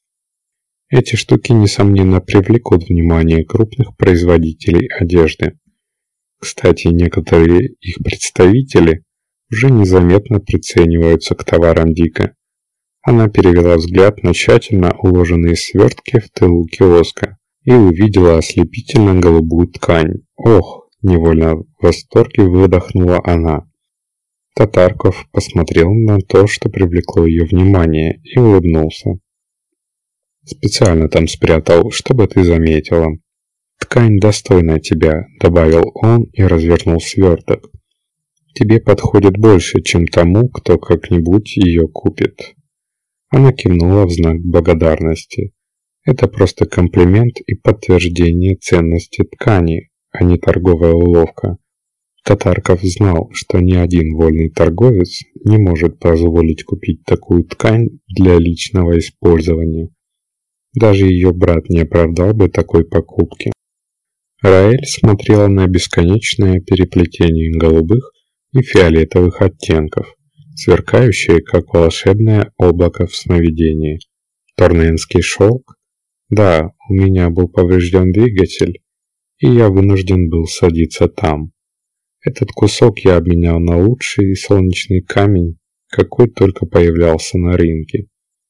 Speaker 1: Эти штуки, несомненно, привлекут внимание крупных производителей одежды. Кстати, некоторые их представители уже незаметно прицениваются к товарам Дика». Она перевела взгляд на тщательно уложенные свертки в тылу киоска и увидела ослепительно голубую ткань. Ох, Невольно в восторге выдохнула она. Татарков посмотрел на то, что привлекло ее внимание, и улыбнулся. «Специально там спрятал, чтобы ты заметила. Ткань достойна тебя», — добавил он и развернул сверток. «Тебе подходит больше, чем тому, кто как-нибудь ее купит». Она кивнула в знак благодарности. Это просто комплимент и подтверждение ценности ткани, а не торговая уловка. Татарков знал, что ни один вольный торговец не может позволить купить такую ткань для личного использования. Даже ее брат не оправдал бы такой покупки. Раэль смотрела на бесконечное переплетение голубых и фиолетовых оттенков, сверкающее, как волшебное облако в сновидении. Торненский шелк? Да, у меня был поврежден двигатель, и я вынужден был садиться там. Этот кусок я обменял на лучший солнечный камень, какой только появлялся на рынке.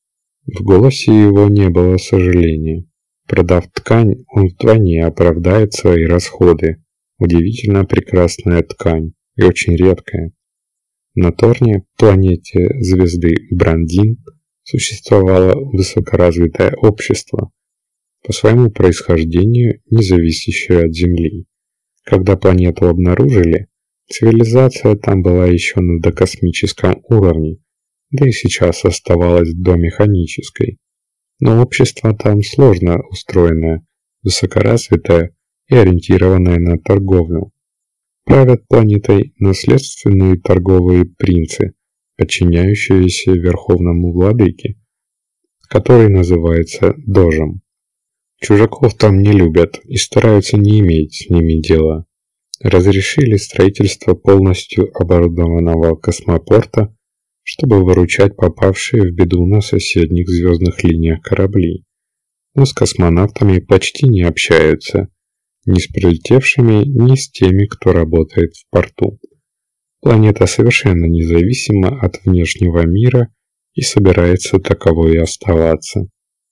Speaker 1: В голосе его не было сожаления. Продав ткань, он вдвойне оправдает свои расходы. Удивительно прекрасная ткань и очень редкая. На Торне, планете звезды Брандин, существовало высокоразвитое общество, по своему происхождению не зависящее от Земли. Когда планету обнаружили, цивилизация там была еще на докосмическом уровне, да и сейчас оставалась домеханической. Но общество там сложно устроенное, высокоразвитое и ориентированное на торговлю. Правят планетой наследственные торговые принцы, подчиняющиеся верховному владыке, который называется Дожем. Чужаков там не любят и стараются не иметь с ними дела. Разрешили строительство полностью оборудованного космопорта, чтобы выручать попавшие в беду на соседних звездных линиях корабли. Но с космонавтами почти не общаются, ни с прилетевшими, ни с теми, кто работает в порту. Планета совершенно независима от внешнего мира и собирается таковой и оставаться.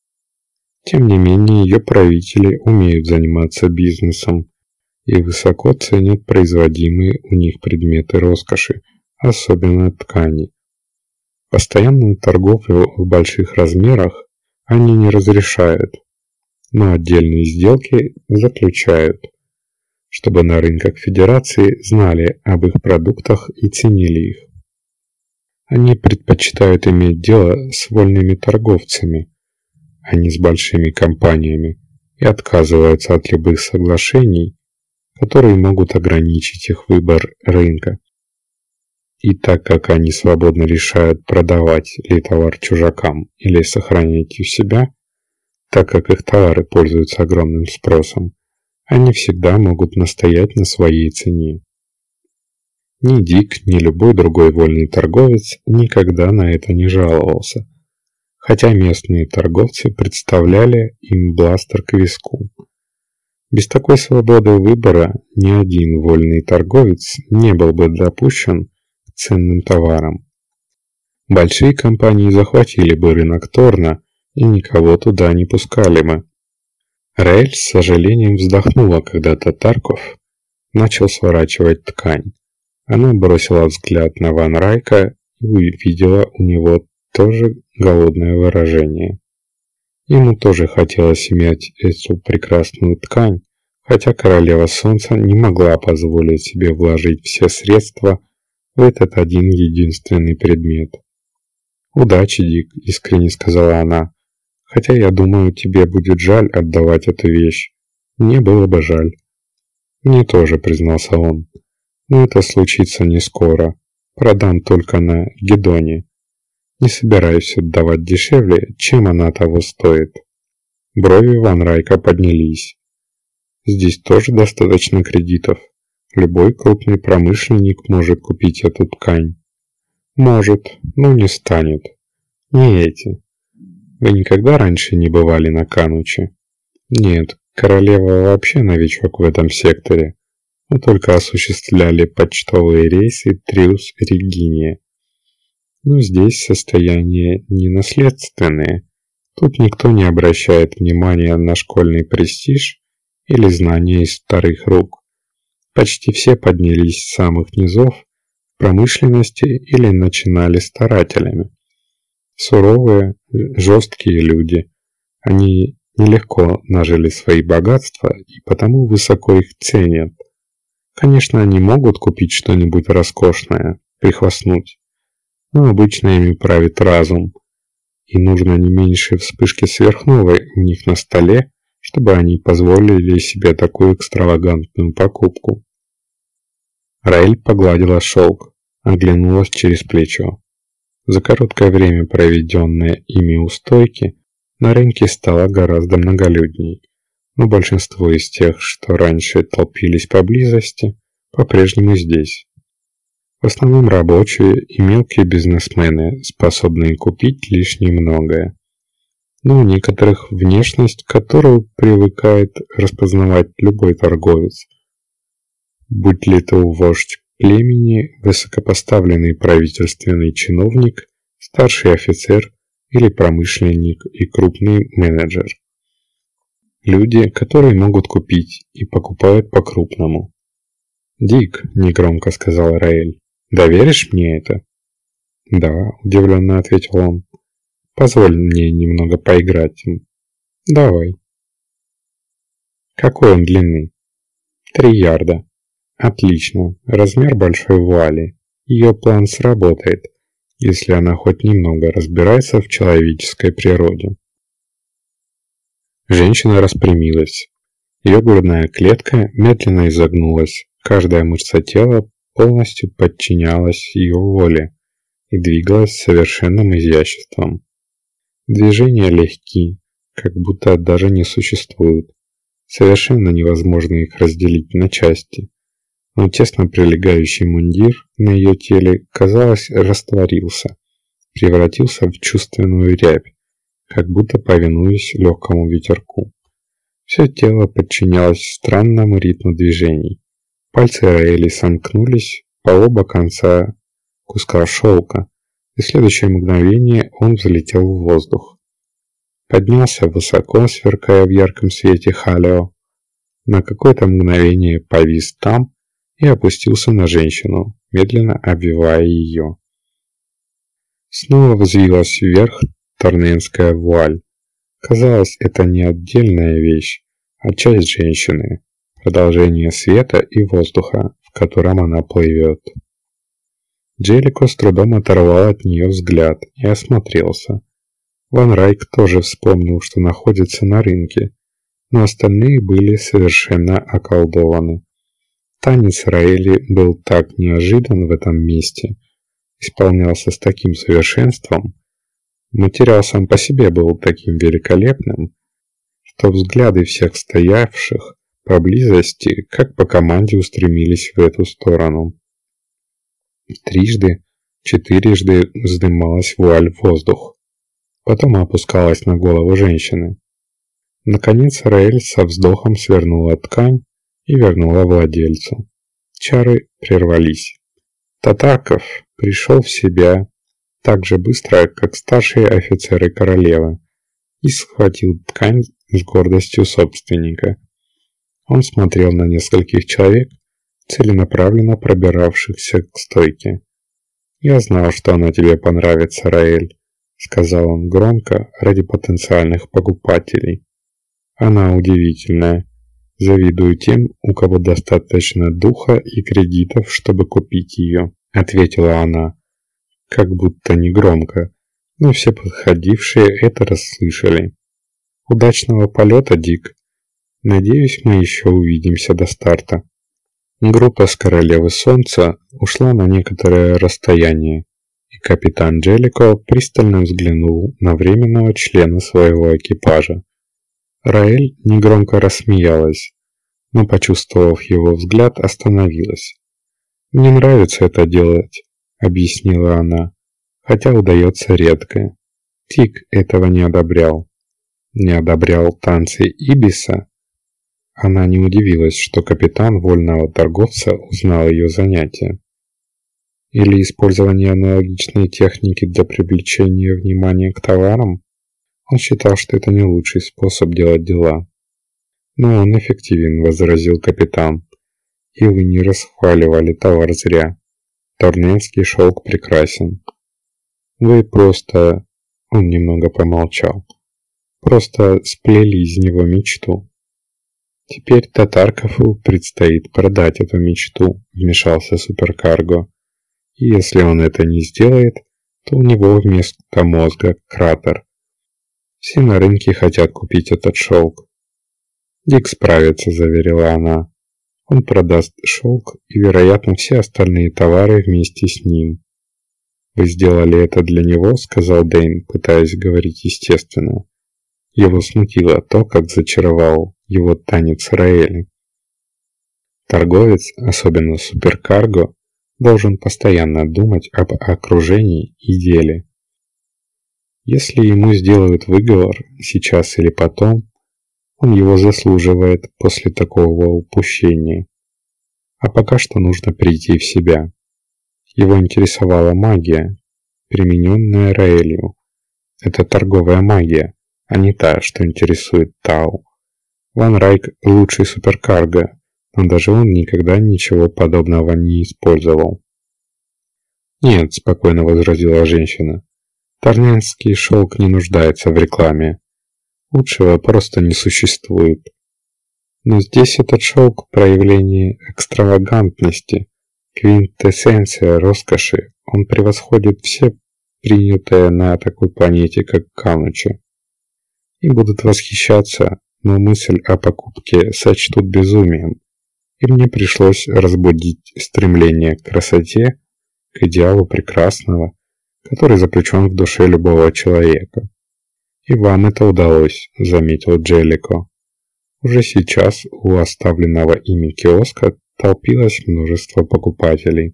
Speaker 1: Тем не менее, ее правители умеют заниматься бизнесом и высоко ценят производимые у них предметы роскоши, особенно ткани. Постоянную торговлю в больших размерах они не разрешают, но отдельные сделки заключают, чтобы на рынках Федерации знали об их продуктах и ценили их. Они предпочитают иметь дело с вольными торговцами, а не с большими компаниями, и отказываются от любых соглашений, которые могут ограничить их выбор рынка. И так как они свободно решают, продавать ли товар чужакам или сохранять у себя, так как их товары пользуются огромным спросом, они всегда могут настоять на своей цене. Ни Дик, ни любой другой вольный торговец никогда на это не жаловался, хотя местные торговцы представляли им бластер к виску. Без такой свободы выбора ни один вольный торговец не был бы допущен к ценным товарам. Большие компании захватили бы рынок Торна и никого туда не пускали бы. Раэль с сожалением вздохнула, когда Татарков начал сворачивать ткань. Она бросила взгляд на Ван Райка и увидела у него тоже голодное выражение. Ему тоже хотелось иметь эту прекрасную ткань, хотя королева солнца не могла позволить себе вложить все средства в этот один единственный предмет. «Удачи, Дик», — искренне сказала она, — «хотя я думаю, тебе будет жаль отдавать эту вещь. Мне было бы жаль». «Мне тоже», — признался он, — «но это случится не скоро. Продам только на Гедоне. Не собираюсь отдавать дешевле, чем она того стоит». Брови Ван Райка поднялись. «Здесь тоже достаточно кредитов. Любой крупный промышленник может купить эту ткань». «Может, но не станет. Не эти. Вы никогда раньше не бывали на Кануче?» «Нет, королева вообще новичок в этом секторе. Мы только осуществляли почтовые рейсы Триус-Региния. Но здесь состояния не наследственные. Тут никто не обращает внимания на школьный престиж или знания из старых рук. Почти все поднялись с самых низов промышленности или начинали старателями. Суровые, жесткие люди. Они нелегко нажили свои богатства и потому высоко их ценят. Конечно, они могут купить что-нибудь роскошное, прихвастнуть, но обычно ими правит разум, и нужно не меньше вспышки сверхновой у них на столе, чтобы они позволили себе такую экстравагантную покупку. Раэль погладила шелк, оглянулась через плечо. За короткое время, проведенное ими у стойки, на рынке стало гораздо многолюдней, но большинство из тех, что раньше толпились поблизости, по-прежнему здесь. В основном рабочие и мелкие бизнесмены, способные купить лишь немногое. Но у некоторых внешность, которую привыкает распознавать любой торговец. Будь ли то вождь племени, высокопоставленный правительственный чиновник, старший офицер или промышленник и крупный менеджер. Люди, которые могут купить и покупают по-крупному. «Дик», — негромко сказал Раэль, — «доверишь мне это?» «Да», — удивленно ответил он. «Позволь мне немного поиграть им». «Давай». «Какой он длины?» 3 ярда. Отлично. Размер большой вуали. Ее план сработает, если она хоть немного разбирается в человеческой природе. Женщина распрямилась. Ее грудная клетка медленно изогнулась. Каждая мышца тела полностью подчинялась ее воле и двигалась с совершенным изяществом. Движения легки, как будто даже не существуют. Совершенно невозможно их разделить на части. Но тесно прилегающий мундир на ее теле, казалось, растворился, превратился в чувственную рябь, как будто повинуясь легкому ветерку. Все тело подчинялось странному ритму движений. Пальцы Раэли сомкнулись по оба конца куска шелка, и в следующее мгновение он взлетел в воздух. Поднялся высоко, сверкая в ярком свете халео, на какое-то мгновение повис там и опустился на женщину, медленно обвивая ее. Снова взвилась вверх торненская вуаль. Казалось, это не отдельная вещь, а часть женщины, продолжение света и воздуха, в котором она плывет. Джерико с трудом оторвал от нее взгляд и осмотрелся. Ван Райк тоже вспомнил, что находится на рынке, но остальные были совершенно околдованы. Танец Раэли был так неожидан в этом месте, исполнялся с таким совершенством, материал сам по себе был таким великолепным, что взгляды всех стоявших поблизости, как по команде, устремились в эту сторону. Трижды, 4-жды вздымалась вуаль в воздух, потом опускалась на голову женщины. Наконец Раэль со вздохом свернула ткань и вернула владельцу. Чары прервались. Татарков пришел в себя так же быстро, как старшие офицеры королевы, и схватил ткань с гордостью собственника. Он смотрел на нескольких человек, целенаправленно пробиравшихся к стойке. «Я знал, что она тебе понравится, Раэль», — сказал он громко ради потенциальных покупателей. «Она удивительная. Завидую тем, у кого достаточно духа и кредитов, чтобы купить ее», — ответила она, как будто негромко, но все подходившие это расслышали. «Удачного полета, Дик. Надеюсь, мы еще увидимся до старта». Группа с Королевы Солнца ушла на некоторое расстояние, и капитан Джеллико пристально взглянул на временного члена своего экипажа. Раэль негромко рассмеялась, но, почувствовав его взгляд, остановилась. «Мне нравится это делать», — объяснила она, хотя удается редко. Тик этого не одобрял. Не одобрял танцы Ибиса. Она не удивилась, что капитан вольного торговца узнал ее занятия. Или использование аналогичной техники для привлечения внимания к товарам. Он считал, что это не лучший способ делать дела. «Но он эффективен», — возразил капитан. и вы не расхваливали товар зря. Торненский шелк прекрасен. Вы просто...» Он немного помолчал. «Просто сплели из него мечту». «Теперь Татаркову предстоит продать эту мечту», — вмешался Суперкарго. «И если он это не сделает, то у него вместо мозга кратер. Все на рынке хотят купить этот шелк». «Дик справится», — заверила она. «Он продаст шелк и, вероятно, все остальные товары вместе с ним». «Вы сделали это для него?» — сказал Дэйн, пытаясь говорить естественно. Его смутило то, как зачаровал его танец Раэли. Торговец, особенно Суперкарго, должен постоянно думать об окружении и деле. Если ему сделают выговор сейчас или потом, он его заслуживает после такого упущения. А пока что нужно прийти в себя. Его интересовала магия, примененная Раэлью. Это торговая магия, а не та, что интересует Тау. Ван Райк лучший суперкарго, но даже он никогда ничего подобного не использовал. «Нет», — спокойно возразила женщина, — «торненский шелк не нуждается в рекламе. Лучшего просто не существует. Но здесь этот шелк – проявление экстравагантности, квинтэссенция роскоши. Он превосходит все принятое на такой планете, как Канучи. И будут восхищаться, но мысль о покупке сочтут безумием. И мне пришлось разбудить стремление к красоте, к идеалу прекрасного, который заключен в душе любого человека. «И вам это удалось», — заметил Джеллико. Уже сейчас у оставленного ими киоска толпилось множество покупателей.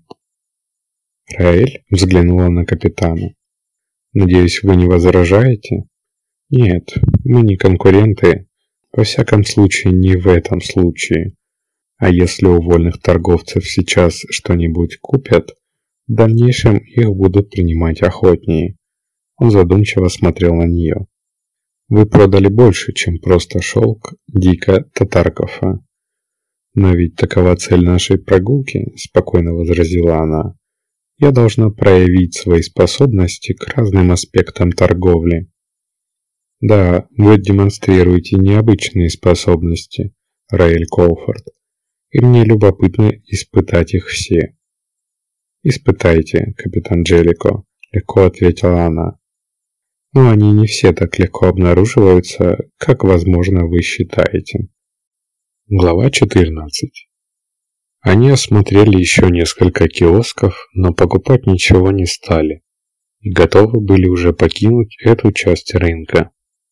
Speaker 1: Раэль взглянула на капитана. «Надеюсь, вы не возражаете?» «Нет, мы не конкуренты, во всяком случае не в этом случае. А если у вольных торговцев сейчас что-нибудь купят, в дальнейшем их будут принимать охотнее». Он задумчиво смотрел на нее. «Вы продали больше, чем просто шелк Дика Татаркова». «Но ведь такова цель нашей прогулки», — спокойно возразила она. «Я должна проявить свои способности к разным аспектам торговли». «Да, вы демонстрируете необычные способности, Раэль Колфорд, и мне любопытно испытать их все». «Испытайте, капитан Джеллико», — легко ответила она. «Но они не все так легко обнаруживаются, как, возможно, вы считаете». Глава 14. Они осмотрели еще несколько киосков, но покупать ничего не стали и готовы были уже покинуть эту часть рынка.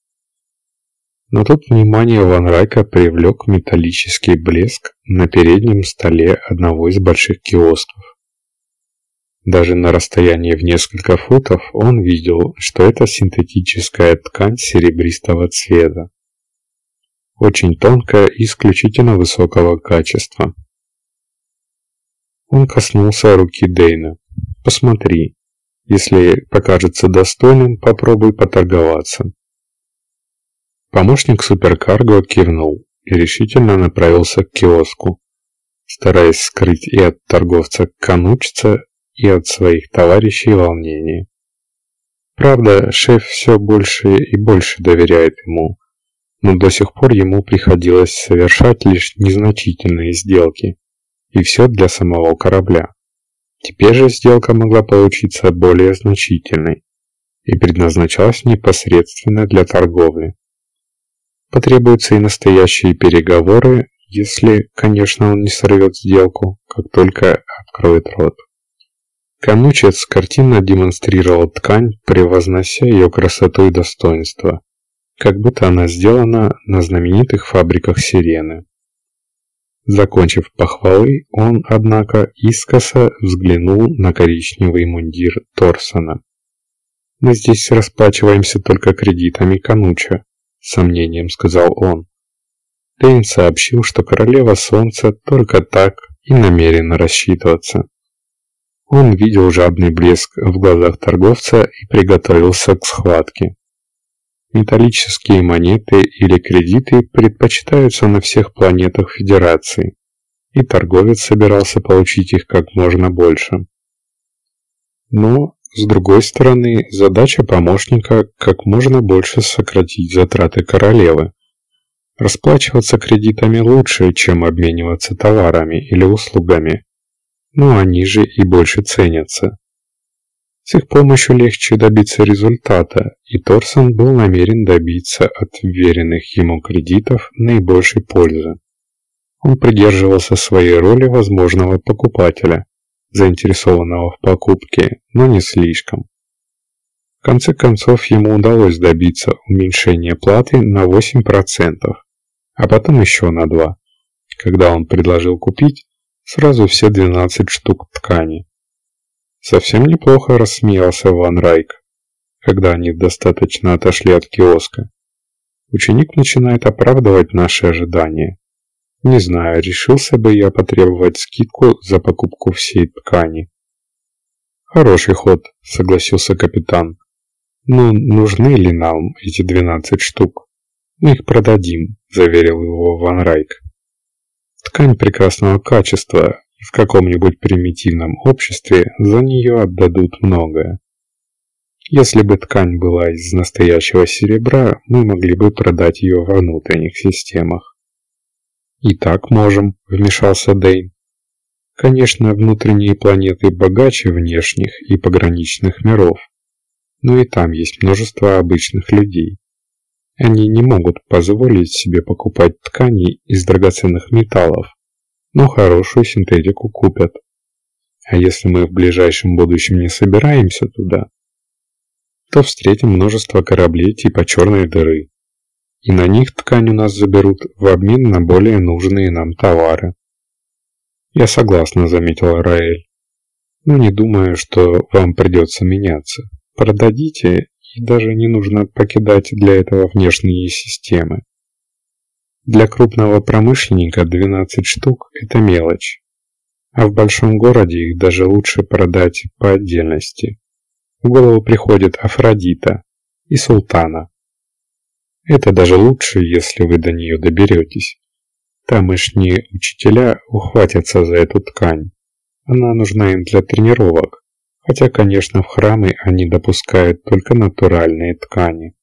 Speaker 1: Но тут внимание Ван Райка привлек металлический блеск на переднем столе одного из больших киосков. Даже на расстоянии в несколько футов он видел, что это синтетическая ткань серебристого цвета. Очень тонкая и исключительно высокого качества. Он коснулся руки Дэйна. «Посмотри. Если покажется достойным, попробуй поторговаться». Помощник суперкарго кивнул и решительно направился к киоску, стараясь скрыть и от торговца Канучца, и от своих товарищей волнение. Правда, шеф все больше и больше доверяет ему, но до сих пор ему приходилось совершать лишь незначительные сделки, и все для самого корабля. Теперь же сделка могла получиться более значительной и предназначалась непосредственно для торговли. Потребуются и настоящие переговоры, если, конечно, он не сорвет сделку, как только откроет рот. Канучец картинно демонстрировал ткань, превознося ее красоту и достоинство, как будто она сделана на знаменитых фабриках Сирены. Закончив похвалы, он, однако, искоса взглянул на коричневый мундир Торсона. «Мы здесь расплачиваемся только кредитами Кануча», — с сомнением сказал он. Дэйн сообщил, что королева солнца только так и намерена рассчитываться. Он видел жадный блеск в глазах торговца и приготовился к схватке. Металлические монеты или кредиты предпочитаются на всех планетах Федерации, и торговец собирался получить их как можно больше. Но, с другой стороны, задача помощника как можно больше сократить затраты королевы. Расплачиваться кредитами лучше, чем обмениваться товарами или услугами, но они же и больше ценятся. С их помощью легче добиться результата, и Торсон был намерен добиться от вверенных ему кредитов наибольшей пользы. Он придерживался своей роли возможного покупателя, заинтересованного в покупке, но не слишком. В конце концов, ему удалось добиться уменьшения платы на 8%, а потом еще на 2%, когда он предложил купить сразу все 12 штук ткани. Совсем неплохо, рассмеялся Ван Райк, когда они достаточно отошли от киоска. Ученик начинает оправдывать наши ожидания. Не знаю, решился бы я потребовать скидку за покупку всей ткани. Хороший ход, согласился капитан. Но нужны ли нам эти 12 штук? Мы их продадим, заверил его Ван Райк. Ткань прекрасного качества, и в каком-нибудь примитивном обществе за нее отдадут многое. Если бы ткань была из настоящего серебра, мы могли бы продать ее во внутренних системах. «И так можем», — вмешался Дэйн. «Конечно, внутренние планеты богаче внешних и пограничных миров, но и там есть множество обычных людей. Они не могут позволить себе покупать ткани из драгоценных металлов, но хорошую синтетику купят. А если мы в ближайшем будущем не собираемся туда, то встретим множество кораблей типа черной дыры. И на них ткань у нас заберут в обмен на более нужные нам товары». «Я согласна», — заметила Раэль. «Но не думаю, что вам придется меняться. Продадите, и даже не нужно покидать для этого внешние системы. Для крупного промышленника 12 штук – это мелочь, а в большом городе их даже лучше продать по отдельности. В голову приходит Афродита и Султана. Это даже лучше, если вы до нее доберетесь. Тамошние учителя ухватятся за эту ткань. Она нужна им для тренировок, хотя, конечно, в храмы они допускают только натуральные ткани.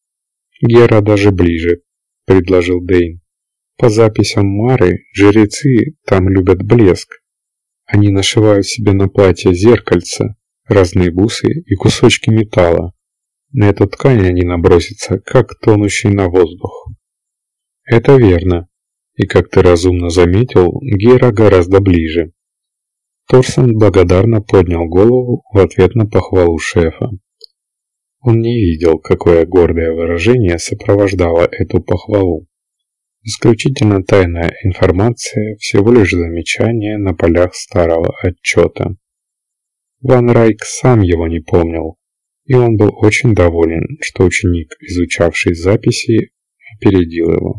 Speaker 1: Гера даже ближе, предложил Дэйн. По записям Мары, жрецы там любят блеск. Они нашивают себе на платье зеркальца, разные бусы и кусочки металла. На эту ткань они набросятся, как тонущий на воздух. Это верно. И, как ты разумно заметил, Гера гораздо ближе. Торсон благодарно поднял голову в ответ на похвалу шефа. Он не видел, какое гордое выражение сопровождало эту похвалу. Исключительно тайная информация, всего лишь замечание на полях старого отчета. Ван Райк сам его не помнил, и он был очень доволен, что ученик, изучавший записи, опередил его.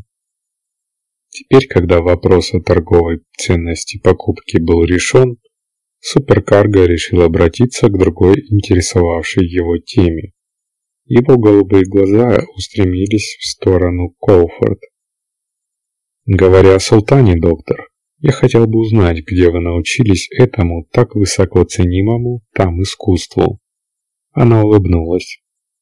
Speaker 1: Теперь, когда вопрос о торговой ценности покупки был решен, Суперкарго решил обратиться к другой интересовавшей его теме. Его голубые глаза устремились в сторону Колфорд. «Говоря о султане, доктор, я хотел бы узнать, где вы научились этому так высоко ценимому там искусству». Она улыбнулась.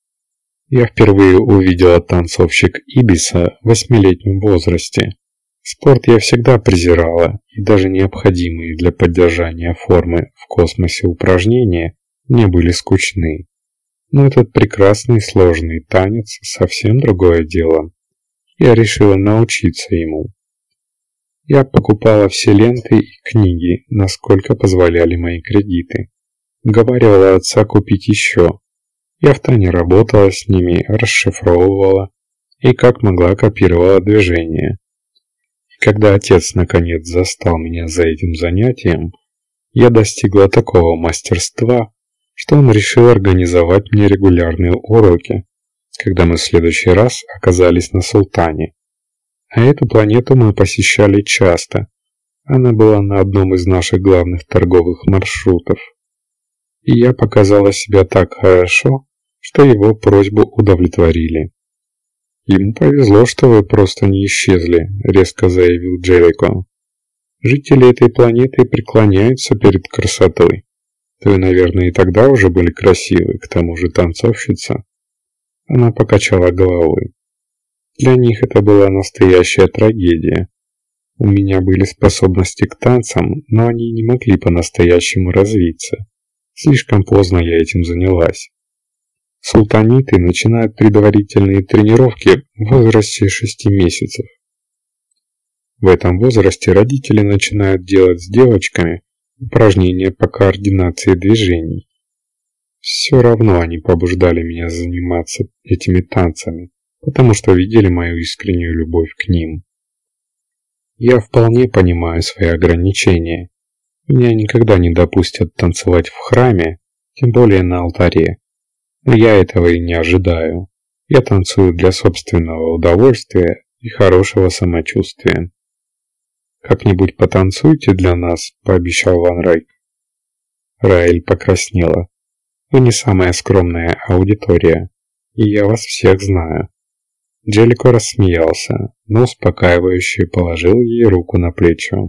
Speaker 1: «Я впервые увидела танцовщик Ибиса в 8-летнем возрасте. Спорт я всегда презирала, и даже необходимые для поддержания формы в космосе упражнения мне были скучны. Но этот прекрасный сложный танец совсем другое дело. Я решила научиться ему. Я покупала все ленты и книги, насколько позволяли мои кредиты. Уговаривала отца купить еще. Я втайне работала с ними, расшифровывала и как могла копировала движения. Когда отец наконец застал меня за этим занятием, я достигла такого мастерства, что он решил организовать мне регулярные уроки, когда мы в следующий раз оказались на Султане. А эту планету мы посещали часто. Она была на одном из наших главных торговых маршрутов. И я показала себя так хорошо, что его просьбу удовлетворили. «Ему повезло, что вы просто не исчезли», — резко заявил Джерико. Жители этой планеты преклоняются перед красотой. Вы, наверное, и тогда уже были красивы, к тому же танцовщица». Она покачала головой. Для них это была настоящая трагедия. У меня были способности к танцам, но они не могли по-настоящему развиться. Слишком поздно я этим занялась. Султаниты начинают предварительные тренировки в возрасте 6 месяцев. В этом возрасте родители начинают делать с девочками упражнения по координации движений. Все равно они побуждали меня заниматься этими танцами, потому что видели мою искреннюю любовь к ним. Я вполне понимаю свои ограничения. Меня никогда не допустят танцевать в храме, тем более на алтаре. Но я этого и не ожидаю. Я танцую для собственного удовольствия и хорошего самочувствия. «Как-нибудь потанцуйте для нас», – пообещал Ван Райк. Раэль покраснела. «Вы не самая скромная аудитория, и я вас всех знаю». Джеллико рассмеялся, но успокаивающе положил ей руку на плечо.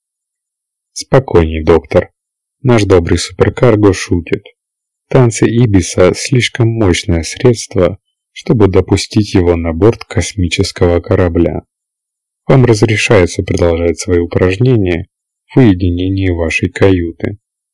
Speaker 1: «Спокойней, доктор. Наш добрый суперкарго шутит. Танцы Ибиса – слишком мощное средство, чтобы допустить его на борт космического корабля. Вам разрешается продолжать свои упражнения в уединении вашей каюты».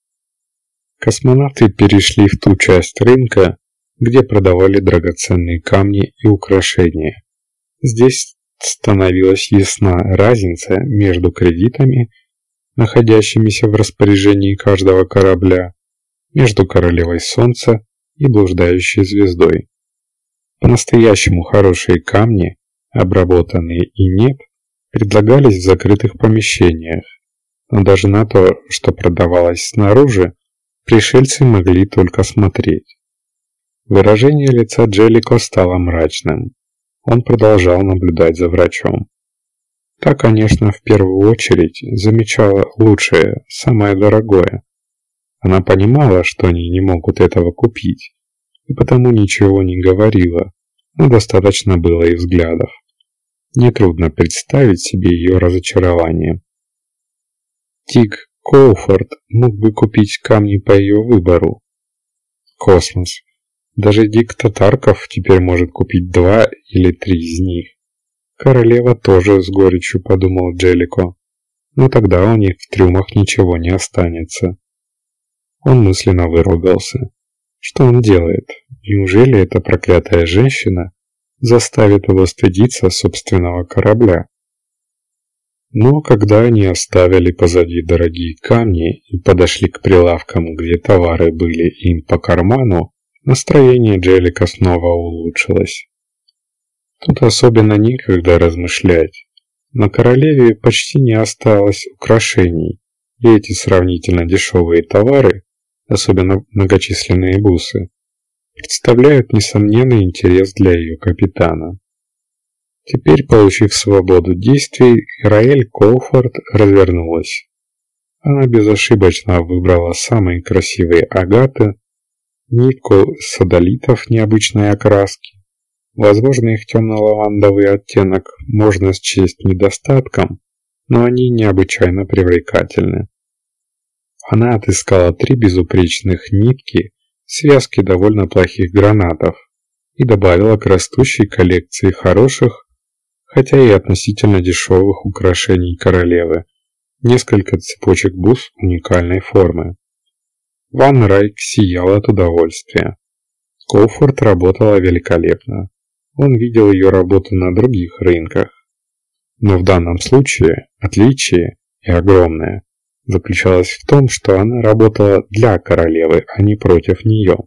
Speaker 1: Космонавты перешли в ту часть рынка, где продавали драгоценные камни и украшения. Здесь становилась ясна разница между кредитами, находящимися в распоряжении каждого корабля, между королевой солнца и блуждающей звездой. По-настоящему хорошие камни, обработанные и нет, предлагались в закрытых помещениях, но даже на то, что продавалось снаружи, пришельцы могли только смотреть. Выражение лица Джеллико стало мрачным. Он продолжал наблюдать за врачом. Та, конечно, в первую очередь замечала лучшее, самое дорогое. Она понимала, что они не могут этого купить, и потому ничего не говорила, но достаточно было и взглядов. Нетрудно представить себе ее разочарование. Тиг Коуфорд мог бы купить камни по ее выбору. Космос. Даже Дик Татарков теперь может купить 2 или 3 из них. Королева тоже с горечью, подумал Джеллико, но тогда у них в трюмах ничего не останется. Он мысленно выругался. Что он делает? Неужели эта проклятая женщина заставит его стыдиться собственного корабля? Но когда они оставили позади дорогие камни и подошли к прилавкам, где товары были им по карману, настроение Джеллико снова улучшилось. Тут особенно некогда размышлять. На королеве почти не осталось украшений, и эти сравнительно дешевые товары, особенно многочисленные бусы, представляют несомненный интерес для ее капитана. Теперь, получив свободу действий, Раэль Коуфорд развернулась. Она безошибочно выбрала самые красивые агаты, нитку содолитов необычной окраски. Возможно, их темно-лавандовый оттенок можно счесть недостатком, но они необычайно привлекательны. Она отыскала 3 безупречных нитки, связки довольно плохих гранатов и добавила к растущей коллекции хороших, хотя и относительно дешевых украшений королевы, несколько цепочек бус уникальной формы. Ван Райк сиял от удовольствия. Коуфорд работала великолепно. Он видел ее работу на других рынках. Но в данном случае отличие, и огромное, заключалось в том, что она работала для королевы, а не против нее.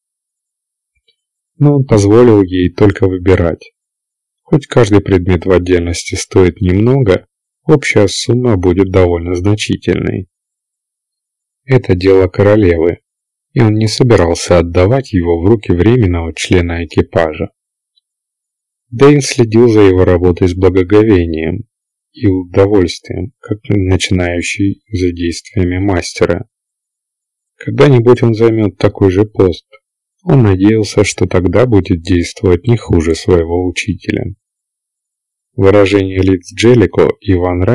Speaker 1: Но он позволил ей только выбирать. Хоть каждый предмет в отдельности стоит немного, общая сумма будет довольно значительной. Это дело королевы, и он не собирался отдавать его в руки временного члена экипажа. Дэйн следил за его работой с благоговением и удовольствием, как начинающий за действиями мастера. Когда-нибудь он займет такой же пост. Он надеялся, что тогда будет действовать не хуже своего учителя. Выражения лиц Джеллико и Ван Райка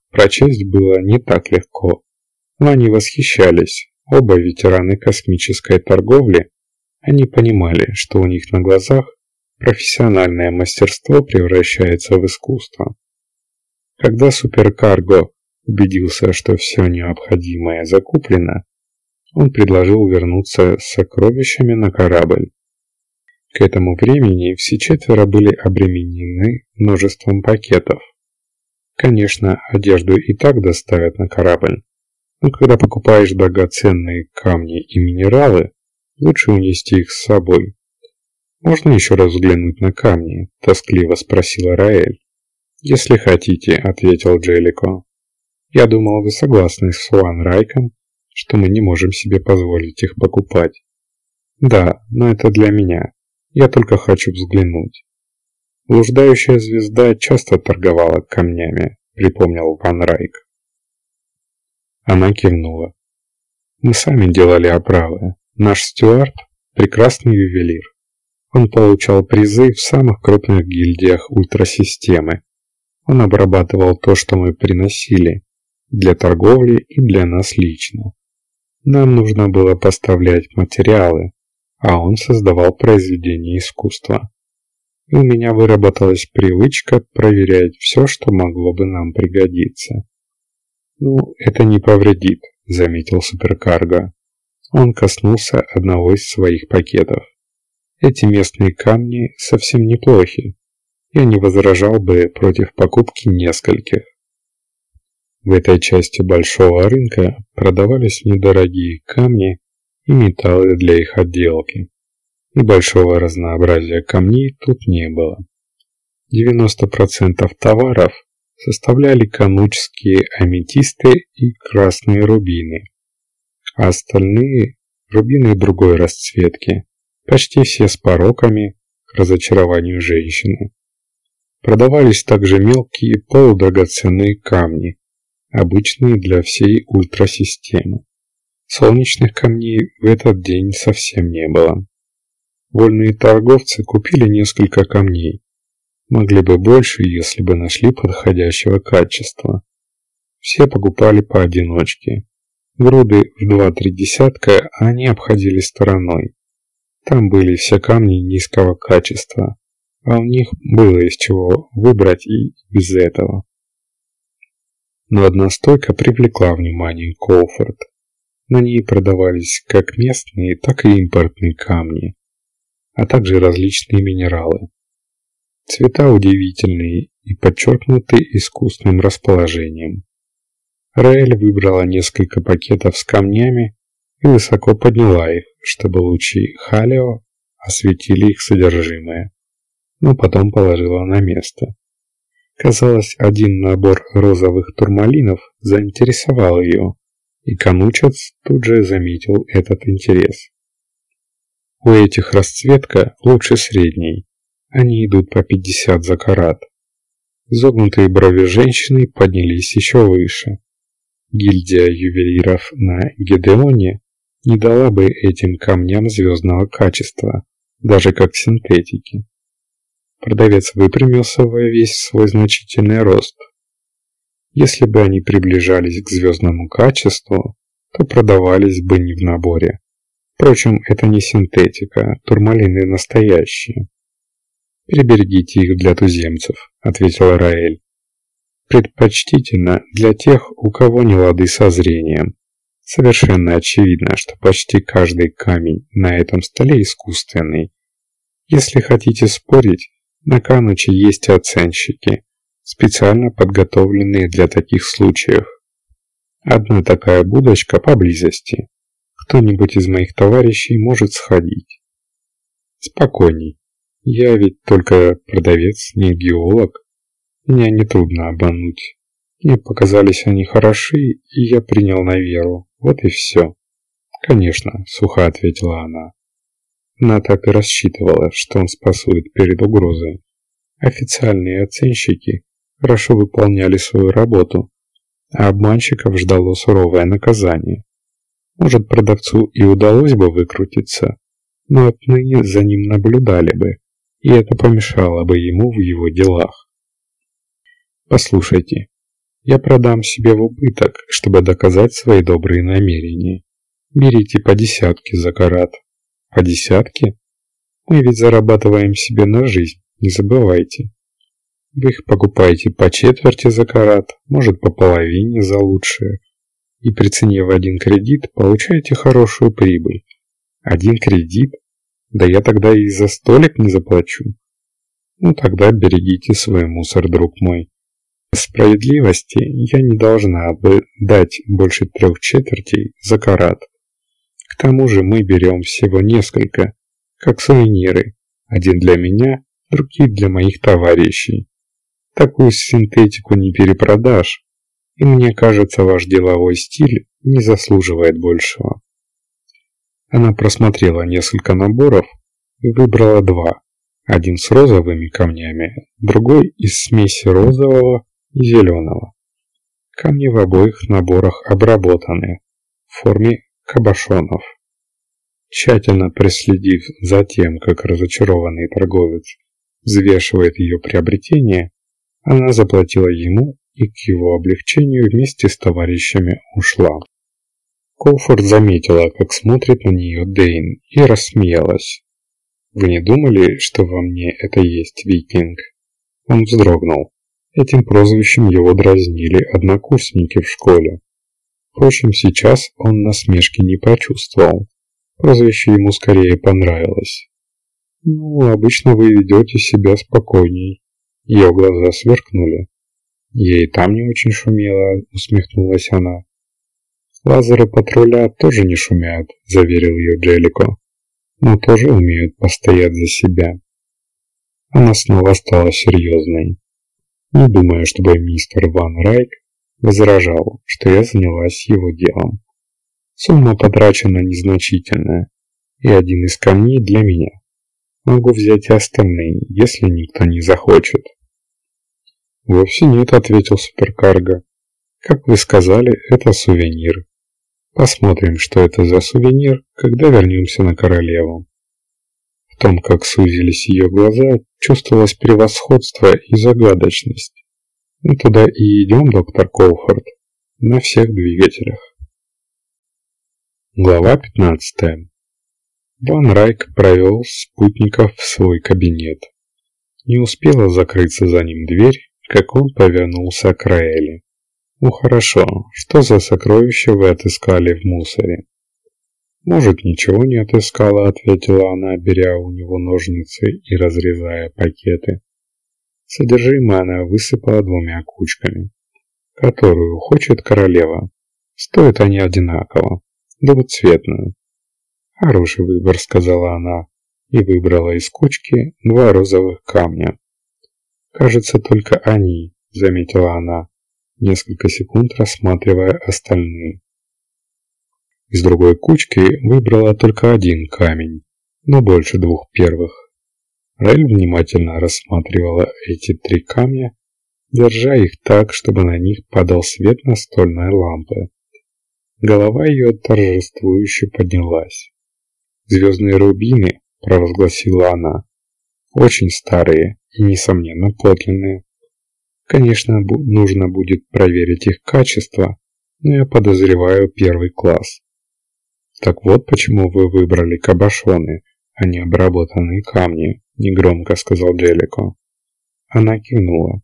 Speaker 1: прочесть было не так легко, но они восхищались. Оба ветераны космической торговли, они понимали, что у них на глазах профессиональное мастерство превращается в искусство. Когда суперкарго убедился, что все необходимое закуплено, он предложил вернуться с сокровищами на корабль. К этому времени все четверо были обременены множеством пакетов. Конечно, одежду и так доставят на корабль, но когда покупаешь драгоценные камни и минералы, лучше унести их с собой. «Можно еще раз взглянуть на камни?» – тоскливо спросила Раэль. «Если хотите», – ответил Джеллико. «Я думал, вы согласны с Ван-Райком, что мы не можем себе позволить их покупать». «Да, но это для меня. Я только хочу взглянуть». «Блуждающая звезда часто торговала камнями», – припомнил Ван-Райк. Она кивнула. «Мы сами делали оправы. Наш Стюарт – прекрасный ювелир. Он получал призы в самых крупных гильдиях ультрасистемы. Он обрабатывал то, что мы приносили, для торговли и для нас лично. Нам нужно было поставлять материалы, а он создавал произведения искусства. И у меня выработалась привычка проверять все, что могло бы нам пригодиться». «Ну, это не повредит», — заметил суперкарго. Он коснулся одного из своих пакетов. «Эти местные камни совсем неплохи. Я не возражал бы против покупки нескольких». В этой части большого рынка продавались недорогие камни и металлы для их отделки. И большого разнообразия камней тут не было. 90% товаров составляли канучские аметисты и красные рубины, а остальные – рубины другой расцветки, почти все с пороками к разочарованию женщины. Продавались также мелкие полудрагоценные камни, обычные для всей ультрасистемы. Солнечных камней в этот день совсем не было. Вольные торговцы купили несколько камней. Могли бы больше, если бы нашли подходящего качества. Все покупали поодиночке. Груды в 2-3 десятка они обходили стороной. Там были все камни низкого качества, а у них было из чего выбрать и без этого. Но одна стойка привлекла внимание Коуфорд. На ней продавались как местные, так и импортные камни, а также различные минералы. Цвета удивительные и подчеркнуты искусным расположением. Раэль выбрала несколько пакетов с камнями и высоко подняла их, чтобы лучи Халио осветили их содержимое, но потом положила на место. Казалось, один набор розовых турмалинов заинтересовал ее, и канучец тут же заметил этот интерес. У этих расцветка лучше средней. Они идут по 50 за карат. Изогнутые брови женщины поднялись еще выше. Гильдия ювелиров на Гедеоне не дала бы этим камням звездного качества, даже как синтетики. Продавец выпрямился во весь свой значительный рост. Если бы они приближались к звездному качеству, то продавались бы не в наборе. Впрочем, это не синтетика, турмалины настоящие. «Приберегите их для туземцев», — ответила Раэль. «Предпочтительно для тех, у кого не лады со зрением. Совершенно очевидно, что почти каждый камень на этом столе искусственный. Если хотите спорить, на Кануче есть оценщики, специально подготовленные для таких случаев. Одна такая будочка поблизости. Кто-нибудь из моих товарищей может сходить». «Спокойней. Я ведь только продавец, не геолог. Меня нетрудно обмануть. Мне показались они хороши, и я принял на веру. Вот и все». «Конечно», — сухо ответила она. Она так и рассчитывала, что он спасует перед угрозой. Официальные оценщики хорошо выполняли свою работу, а обманщиков ждало суровое наказание. Может, продавцу и удалось бы выкрутиться, но отныне за ним наблюдали бы, и это помешало бы ему в его делах. «Послушайте, Я продам себе в убыток, чтобы доказать свои добрые намерения. Берите по десятке за карат. По десятке? Мы ведь зарабатываем себе на жизнь, не забывайте. Вы их покупаете по четверти за карат, может по половине за лучшее. И при цене в 1 кредит получаете хорошую прибыль. 1 кредит? Да я тогда и за столик не заплачу. Ну тогда берегите свой мусор, друг мой. По справедливости я не должна бы дать больше 3/4 за карат. К тому же мы берем всего несколько, как сувениры. Один для меня, другие для моих товарищей. Такую синтетику не перепродашь, и мне кажется, ваш деловой стиль не заслуживает большего. Она просмотрела несколько наборов и выбрала 2. Один с розовыми камнями, другой из смеси розового и зеленого. Камни в обоих наборах обработаны в форме кабошонов. Тщательно проследив за тем, как разочарованный торговец взвешивает ее приобретение, она заплатила ему и к его облегчению вместе с товарищами ушла. Колфорд заметила, как смотрит на нее Дейн, и рассмеялась. «Вы не думали, что во мне это есть викинг?» Он вздрогнул. Этим прозвищем его дразнили однокурсники в школе. Впрочем, сейчас он насмешки не почувствовал. Прозвище ему скорее понравилось. «Ну, обычно вы ведете себя спокойней». Ее глаза сверкнули. «Я и там не очень шумела», — усмехнулась она. «Лазеры патруля тоже не шумят», — заверил ее Джеллико, «но тоже умеют постоять за себя». Она снова стала серьезной. Не думаю, чтобы мистер Ван Райк возражал, что я занялась его делом. Сумма потрачена незначительная, и один из камней для меня. Могу взять и остальные, если никто не захочет. «Вовсе нет», — ответил суперкарго. «Как вы сказали, это сувенир. Посмотрим, что это за сувенир, когда вернемся на королеву». В том, как сузились ее глаза, чувствовалось превосходство и загадочность. «Мы туда и идем, доктор Колфорд, на всех двигателях». Глава 15. Ван Райк провел спутников в свой кабинет. Не успела закрыться за ним дверь, как он повернулся к Раэле. «Ну хорошо, что за сокровища вы отыскали в мусоре?» «Может, ничего не отыскала», — ответила она, беря у него ножницы и разрезая пакеты. Содержимое она высыпала 2 кучками. «Которую хочет королева. Стоят они одинаково. Двуцветную». «Хороший выбор», — сказала она, и выбрала из кучки 2 розовых камня. «Кажется, только они», — заметила она, несколько секунд рассматривая остальные. Из другой кучки выбрала только 1 камень, но больше 2 первых. Раэль внимательно рассматривала эти 3 камня, держа их так, чтобы на них падал свет настольной лампы. Голова ее торжествующе поднялась. «Звездные рубины», — провозгласила она, — «очень старые и, несомненно, подлинные. Конечно, нужно будет проверить их качество, но я подозреваю 1 класс». «Так вот почему вы выбрали кабошоны, а не обработанные камни», — негромко сказал Джеллико. Она кивнула.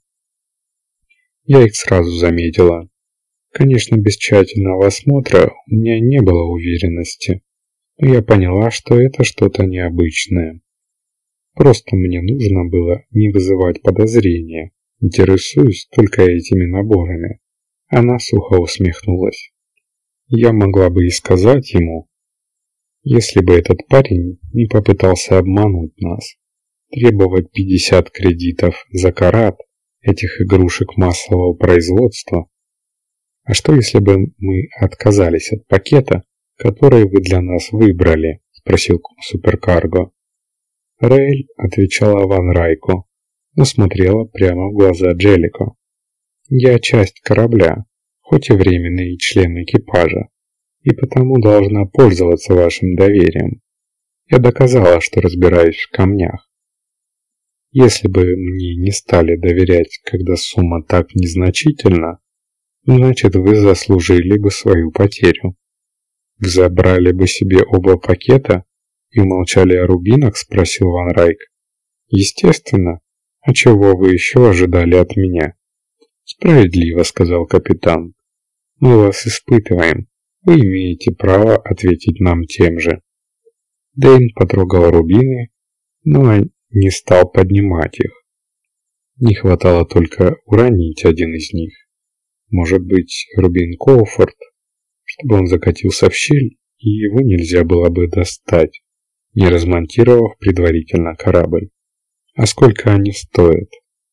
Speaker 1: «Я их сразу заметила. Конечно, без тщательного осмотра у меня не было уверенности, но я поняла, что это что-то необычное. Просто мне нужно было не вызывать подозрения, интересуюсь только этими наборами». Она сухо усмехнулась. «Я могла бы и сказать ему, если бы этот парень не попытался обмануть нас, требовать 50 кредитов за карат этих игрушек массового производства. А что, если бы мы отказались от пакета, который вы для нас выбрали?» — спросил суперкарго. Раэль отвечала Ван Райку, но смотрела прямо в глаза Джеллико. «Я часть корабля, хоть и временный член экипажа, и потому должна пользоваться вашим доверием. Я доказала, что разбираюсь в камнях. Если бы мне не стали доверять, когда сумма так незначительна, значит, вы заслужили бы свою потерю. Вы забрали бы себе оба пакета и умолчали о рубинах?» – спросил Ван Райк. «Естественно. А чего вы еще ожидали от меня?» «Справедливо», – сказал капитан. «Мы вас испытываем. Вы имеете право ответить нам тем же». Дэйн потрогал рубины, но не стал поднимать их. Не хватало только уронить один из них. Может быть, рубин Коуфорд, чтобы он закатился в щель, и его нельзя было бы достать, не размонтировав предварительно корабль. «А сколько они стоят?»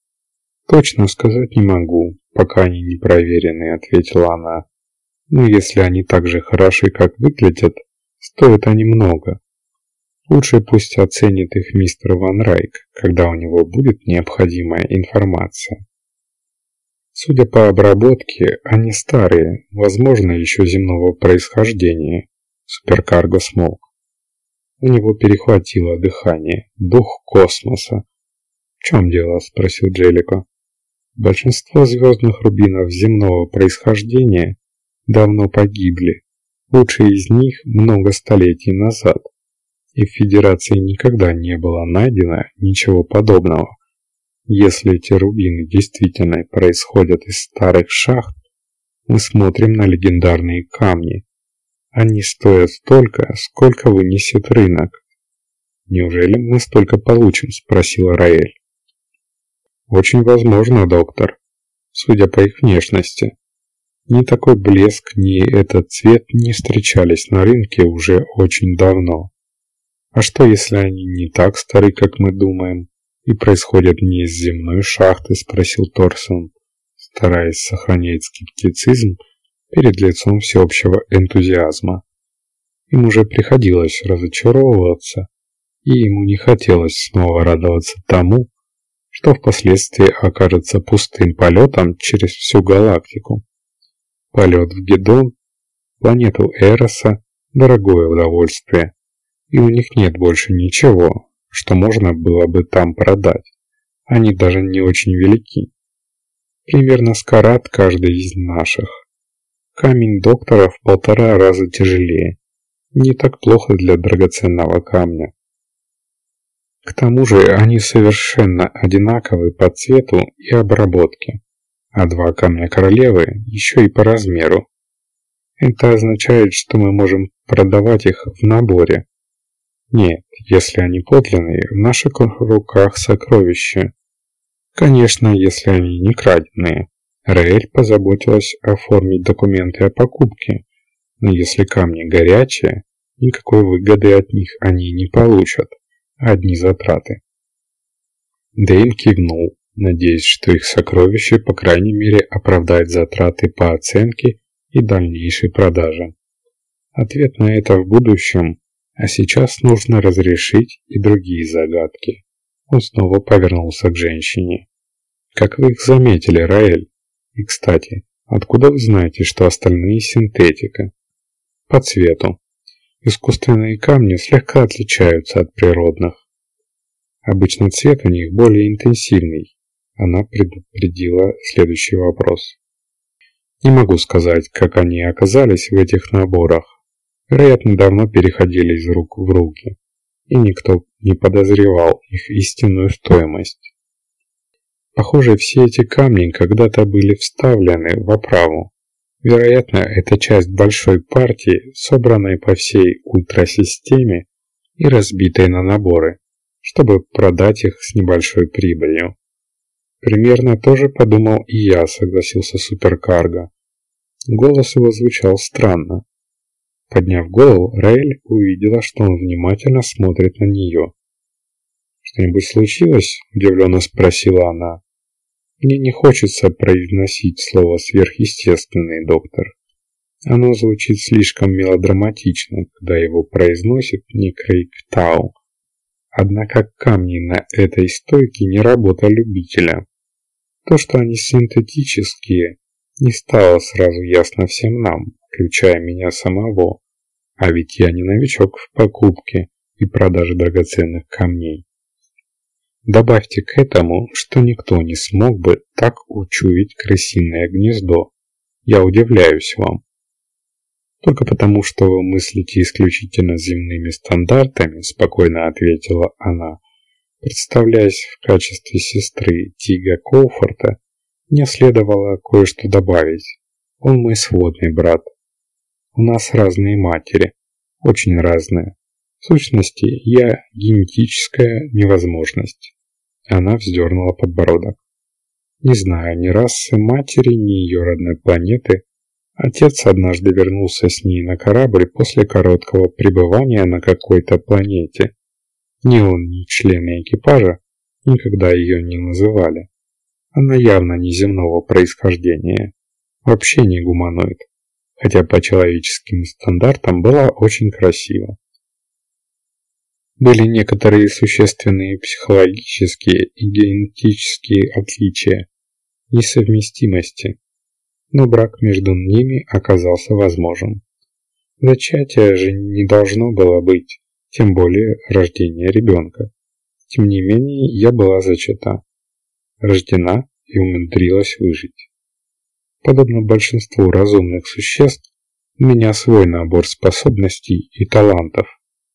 Speaker 1: «Точно сказать не могу, пока они не проверены», — ответила она. «Но если они так же хороши, как выглядят, стоят они много. Лучше пусть оценит их мистер Ван Райк, когда у него будет необходимая информация. Судя по обработке, они старые, возможно, еще земного происхождения». Суперкарго смолк. У него перехватило дыхание. Дух космоса. «В чем дело?» – спросил Джеллико. «Большинство звездных рубинов земного происхождения давно погибли. Лучшие из них много столетий назад. И в Федерации никогда не было найдено ничего подобного. Если эти рубины действительно происходят из старых шахт, мы смотрим на легендарные камни. Они стоят столько, сколько вынесет рынок». «Неужели мы столько получим?» – спросила Раэль. «Очень возможно, доктор, судя по их внешности. Ни такой блеск, ни этот цвет не встречались на рынке уже очень давно. А что, если они не так стары, как мы думаем, и происходят не из земной шахты?» – спросил Торсон, стараясь сохранять скептицизм перед лицом всеобщего энтузиазма. Им уже приходилось разочаровываться, и ему не хотелось снова радоваться тому, что впоследствии окажется пустым полетом через всю галактику. Полет в Гедон, планету Эроса – дорогое удовольствие, и у них нет больше ничего, что можно было бы там продать. Они даже не очень велики. Примерно с карат каждый из наших. Камень доктора в 1,5 раза тяжелее. Не так плохо для драгоценного камня. К тому же они совершенно одинаковы по цвету и обработке, а 2 камня королевы еще и по размеру. Это означает, что мы можем продавать их в наборе. Нет, если они подлинные, в наших руках сокровища. Конечно, если они не краденые. Раэль позаботилась оформить документы о покупке, но если камни горячие, никакой выгоды от них они не получат. Одни затраты. Дэйн кивнул, надеясь, что их сокровище, по крайней мере, оправдает затраты по оценке и дальнейшей продаже. Ответ на это в будущем, а сейчас нужно разрешить и другие загадки. Он снова повернулся к женщине. «Как вы их заметили, Раэль? И, кстати, откуда вы знаете, что остальные синтетика?» «По цвету. Искусственные камни слегка отличаются от природных. Обычно цвет у них более интенсивный». Она предупредила следующий вопрос. «Не могу сказать, как они оказались в этих наборах. Вероятно, давно переходили из рук в руки, и никто не подозревал их истинную стоимость. Похоже, все эти камни когда-то были вставлены в оправу. Вероятно, это часть большой партии, собранной по всей ультрасистеме и разбитой на наборы, чтобы продать их с небольшой прибылью». «Примерно то же подумал и я», — согласился Суперкарго. Голос его звучал странно. Подняв голову, Раэль увидела, что он внимательно смотрит на нее. «Что-нибудь случилось?» – удивленно спросила она. «Мне не хочется произносить слово «сверхъестественный», доктор. Оно звучит слишком мелодраматично, когда его произносит не Крейг Тау. Однако камни на этой стойке не работа любителя. То, что они синтетические, не стало сразу ясно всем нам, включая меня самого. А ведь я не новичок в покупке и продаже драгоценных камней. Добавьте к этому, что никто не смог бы так учуять крысиное гнездо. Я удивляюсь вам. Только потому, что вы мыслите исключительно земными стандартами, спокойно ответила она, представляясь в качестве сестры Тига Коуфорта, мне следовало кое-что добавить. Он мой сводный брат. У нас разные матери, очень разные. В сущности, я генетическая невозможность. Она вздернула подбородок. Не знаю ни расы матери, ни ее родной планеты. Отец однажды вернулся с ней на корабль после короткого пребывания на какой-то планете. Ни он, ни члены экипажа никогда ее не называли. Она явно неземного происхождения, вообще не гуманоид, хотя по человеческим стандартам была очень красива. Были некоторые существенные психологические и генетические отличия, несовместимости, но брак между ними оказался возможен. Зачатия же не должно было быть, тем более рождение ребенка. Тем не менее, я была зачата, рождена и умудрилась выжить. Подобно большинству разумных существ, у меня свой набор способностей и талантов.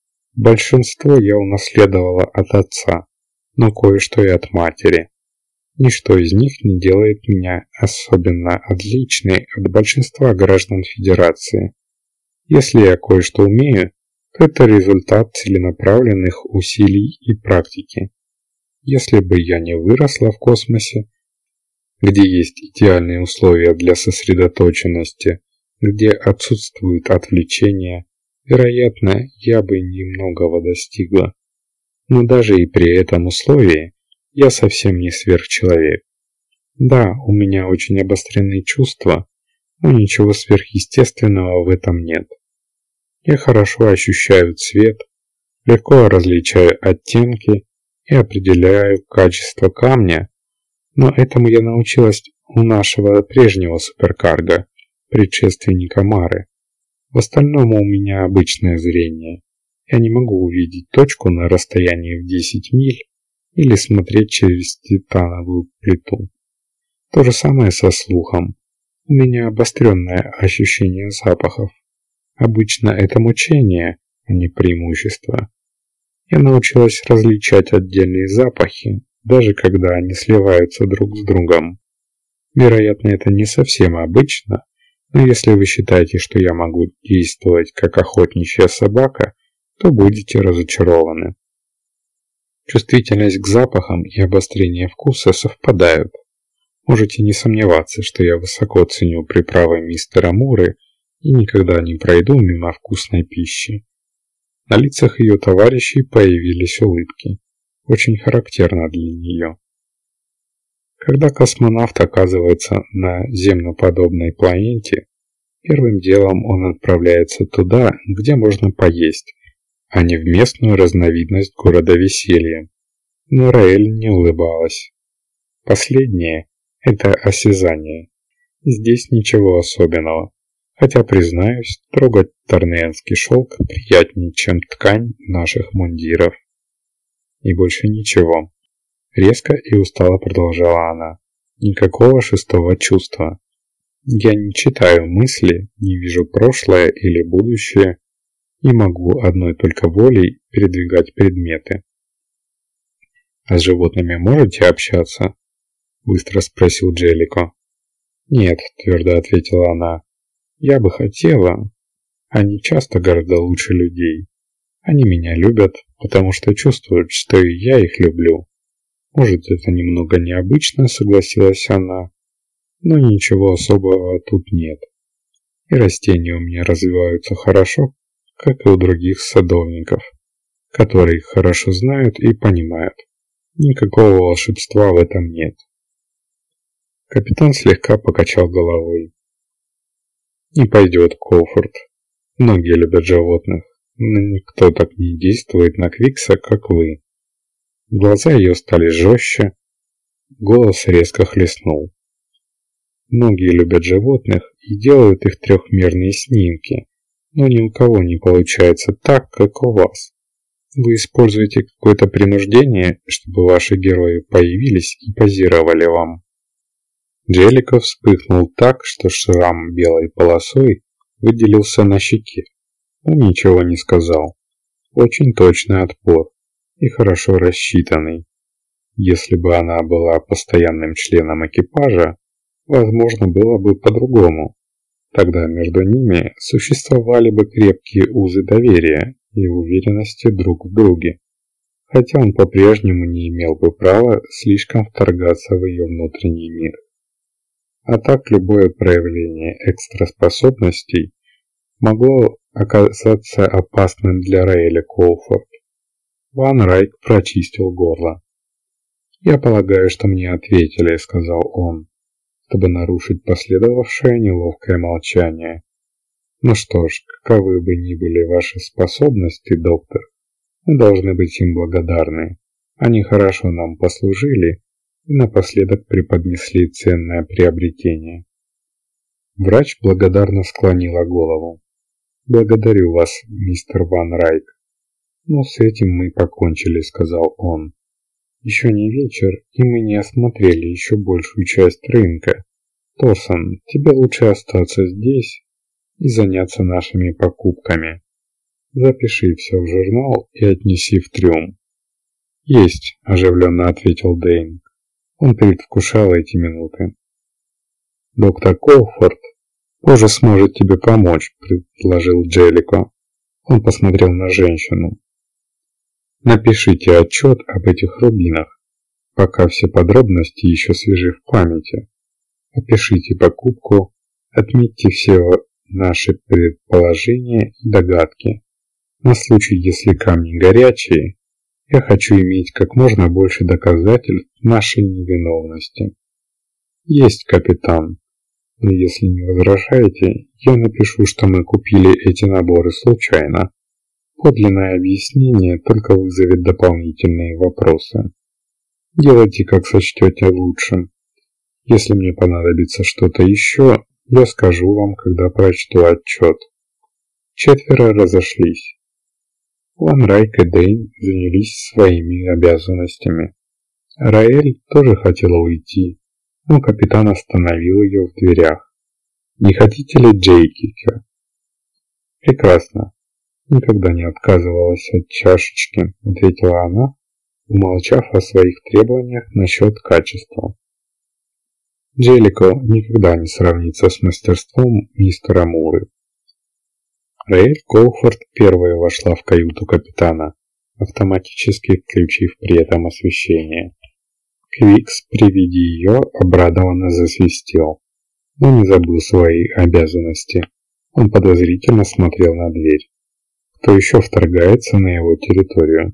Speaker 1: Большинство я унаследовала от отца, но кое-что и от матери. Ничто из них не делает меня особенно отличной от большинства граждан Федерации. Если я кое-что умею, то это результат целенаправленных усилий и практики. Если бы я не выросла в космосе, где есть идеальные условия для сосредоточенности, где отсутствуют отвлечения, вероятно, я бы немногого достигла. Но даже и при этом условии я совсем не сверхчеловек. Да, у меня очень обостренные чувства, но ничего сверхъестественного в этом нет. Я хорошо ощущаю цвет, легко различаю оттенки и определяю качество камня, но этому я научилась у нашего прежнего суперкарго, предшественника Мары. В остальном у меня обычное зрение. Я не могу увидеть точку на расстоянии в 10 миль или смотреть через титановую плиту. То же самое со слухом. У меня обостренное ощущение запахов. Обычно это мучение, а не преимущество. Я научилась различать отдельные запахи, даже когда они сливаются друг с другом. Вероятно, это не совсем обычно, но если вы считаете, что я могу действовать как охотничья собака, то будете разочарованы. Чувствительность к запахам и обострение вкуса совпадают. Можете не сомневаться, что я высоко ценю приправы мистера Муры и никогда не пройду мимо вкусной пищи. На лицах ее товарищей появились улыбки, очень характерно для нее. Когда космонавт оказывается на земноподобной планете, первым делом он отправляется туда, где можно поесть, а не в местную разновидность города веселья. Но Раэль не улыбалась. Последнее – это осязание. Здесь ничего особенного. Хотя, признаюсь, трогать торнеанский шелк приятнее, чем ткань наших мундиров. И больше ничего. Резко и устало продолжала она. Никакого шестого чувства. Я не читаю мысли, не вижу прошлое или будущее, и могу одной только волей передвигать предметы. «А с животными можете общаться?» – быстро спросил Джеллико. «Нет», – твердо ответила она. «Я бы хотела. Они часто гораздо лучше людей. Они меня любят, потому что чувствуют, что и я их люблю. Может, это немного необычно», – согласилась она, – «но ничего особого тут нет. И растения у меня развиваются хорошо, как и у других садовников, которые их хорошо знают и понимают. Никакого волшебства в этом нет». Капитан слегка покачал головой. «Не пойдет, Коуфорт. Многие любят животных, но никто так не действует на Квикса, как вы». Глаза ее стали жестче, голос резко хлестнул. «Многие любят животных и делают их трехмерные снимки, но ни у кого не получается так, как у вас. Вы используете какое-то принуждение, чтобы ваши герои появились и позировали вам». Джеллико вспыхнул так, что шрам белой полосой выделился на щеке, но ничего не сказал. Очень точный отпор и хорошо рассчитанный. Если бы она была постоянным членом экипажа, возможно, было бы по-другому. Тогда между ними существовали бы крепкие узы доверия и уверенности друг в друге, хотя он по-прежнему не имел бы права слишком вторгаться в ее внутренний мир. А так любое проявление экстраспособностей могло оказаться опасным для Раэля Коуфорд. Ван Райк прочистил горло. «Я полагаю, что мне ответили», — сказал он, чтобы нарушить последовавшее неловкое молчание. «Ну что ж, каковы бы ни были ваши способности, доктор, мы должны быть им благодарны. Они хорошо нам послужили и напоследок преподнесли ценное приобретение». Врач благодарно склонила голову. «Благодарю вас, мистер Ван Райк». «Ну, с этим мы покончили», — сказал он. «Еще не вечер, и мы не осмотрели еще большую часть рынка. Торсон, тебе лучше остаться здесь и заняться нашими покупками. Запиши все в журнал и отнеси в трюм». «Есть», — оживленно ответил Дэйн. Он предвкушал эти минуты. «Доктор Коуфорд позже сможет тебе помочь», — предложил Джеллико. Он посмотрел на женщину. «Напишите отчет об этих рубинах, пока все подробности еще свежи в памяти. Опишите покупку, отметьте все наши предположения и догадки. На случай, если камни горячие, я хочу иметь как можно больше доказательств нашей невиновности». «Есть, капитан. Но если не возражаете, я напишу, что мы купили эти наборы случайно. Подлинное объяснение только вызовет дополнительные вопросы. Делайте, как сочтете лучшим. Если мне понадобится что-то еще, я скажу вам, когда прочту отчет». Четверо разошлись. Ван Райк и Дэйн занялись своими обязанностями. Раэль тоже хотела уйти, но капитан остановил ее в дверях. «Не хотите ли Джейкика?» «Прекрасно. Никогда не отказывалась от чашечки», — ответила она, умолчав о своих требованиях насчет качества. Джеллико никогда не сравнится с мастерством мистера Муры. Раэль Коуфорд первая вошла в каюту капитана, автоматически включив при этом освещение. Квикс при виде ее обрадованно засвистел, но не забыл свои обязанности. Он подозрительно смотрел на дверь. Кто еще вторгается на его территорию?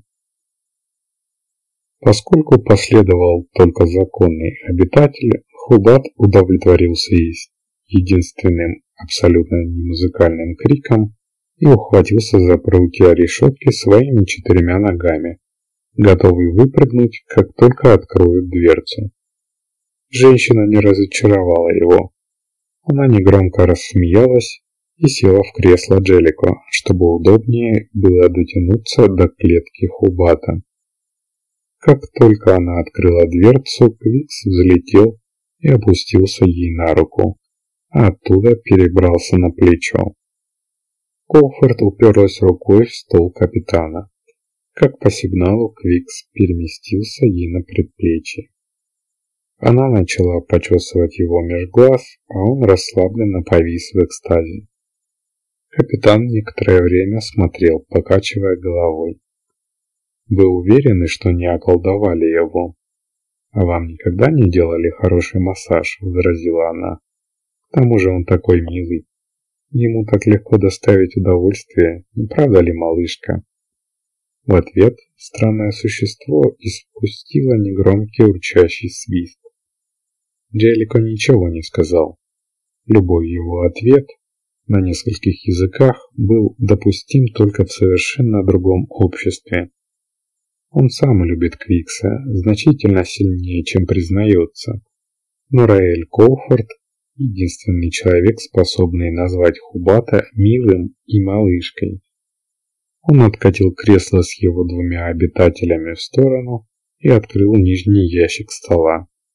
Speaker 1: Поскольку последовал только законный обитатель, Хубат удовлетворился единственным абсолютно немузыкальным криком и ухватился за прутья решетки своими 4 ногами, готовый выпрыгнуть, как только откроют дверцу. Женщина не разочаровала его. Она негромко рассмеялась и села в кресло Джеллико, чтобы удобнее было дотянуться до клетки Хубата. Как только она открыла дверцу, Квикс взлетел и опустился ей на руку, а оттуда перебрался на плечо. Коуфорд уперлась рукой в стол капитана. Как по сигналу Квикс переместился ей на предплечье. Она начала почесывать его меж глаз, а он расслабленно повис в экстазе. Капитан некоторое время смотрел, покачивая головой. «Вы уверены, что не околдовали его?» «А вам никогда не делали хороший массаж?» – возразила она. «К тому же он такой милый. Ему так легко доставить удовольствие, не правда ли, малышка?» В ответ странное существо испустило негромкий урчащий свист. Джеллико ничего не сказал. Любой его ответ на нескольких языках был допустим только в совершенно другом обществе. Он сам любит Квикса значительно сильнее, чем признается, но Раэль Коуфорд – единственный человек, способный назвать Хубата милым и малышкой. Он откатил кресло с его 2 обитателями в сторону и открыл нижний ящик стола.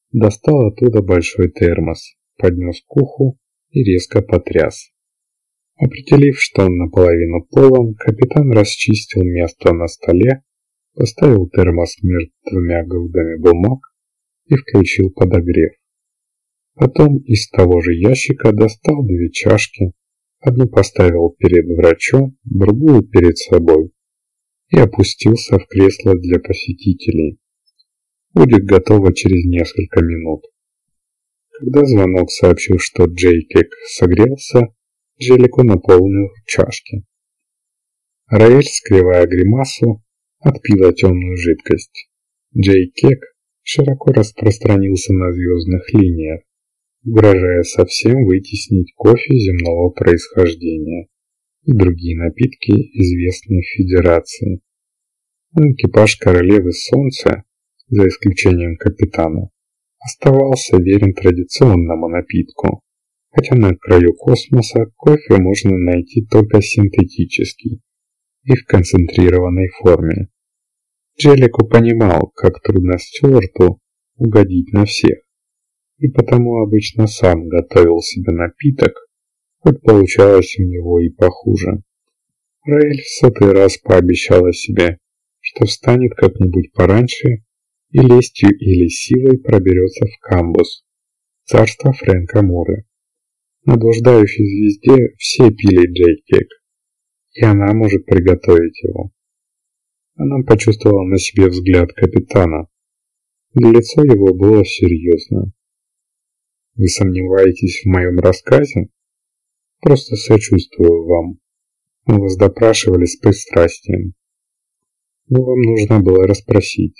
Speaker 1: Достал оттуда большой термос, поднес к уху и резко потряс. Определив, что он наполовину полон, капитан расчистил место на столе, поставил термос между двумя грудами бумаг и включил подогрев. Потом из того же ящика достал 2 чашки, одну поставил перед врачом, другую перед собой и опустился в кресло для посетителей. Будет готово через несколько минут. Когда звонок сообщил, что Джей-Кек согрелся, Джеллико наполнил чашки. Раэль, скрывая гримасу, отпила темную жидкость. Джей-Кек широко распространился на звездных линиях, угрожая совсем вытеснить кофе земного происхождения и другие напитки, известные в Федерации. Но экипаж Королевы Солнца, за исключением капитана, оставался верен традиционному напитку, хотя на краю космоса кофе можно найти только синтетический и в концентрированной форме. Джеллико понимал, как трудно Стюарту угодить на всех, и потому обычно сам готовил себе напиток, хоть получалось у него и похуже. Раэль в 100-й раз пообещала себе, что встанет как-нибудь пораньше и лестью или силой проберется в камбус, царство Фрэнка Муры. На блуждающей звезде все пили Джей-Кек, и она может приготовить его. Она почувствовала на себе взгляд капитана. Лицо его было серьезно. «Вы сомневаетесь в моем рассказе? Просто сочувствую вам. Мы вас допрашивали с пристрастием. Но вам нужно было расспросить.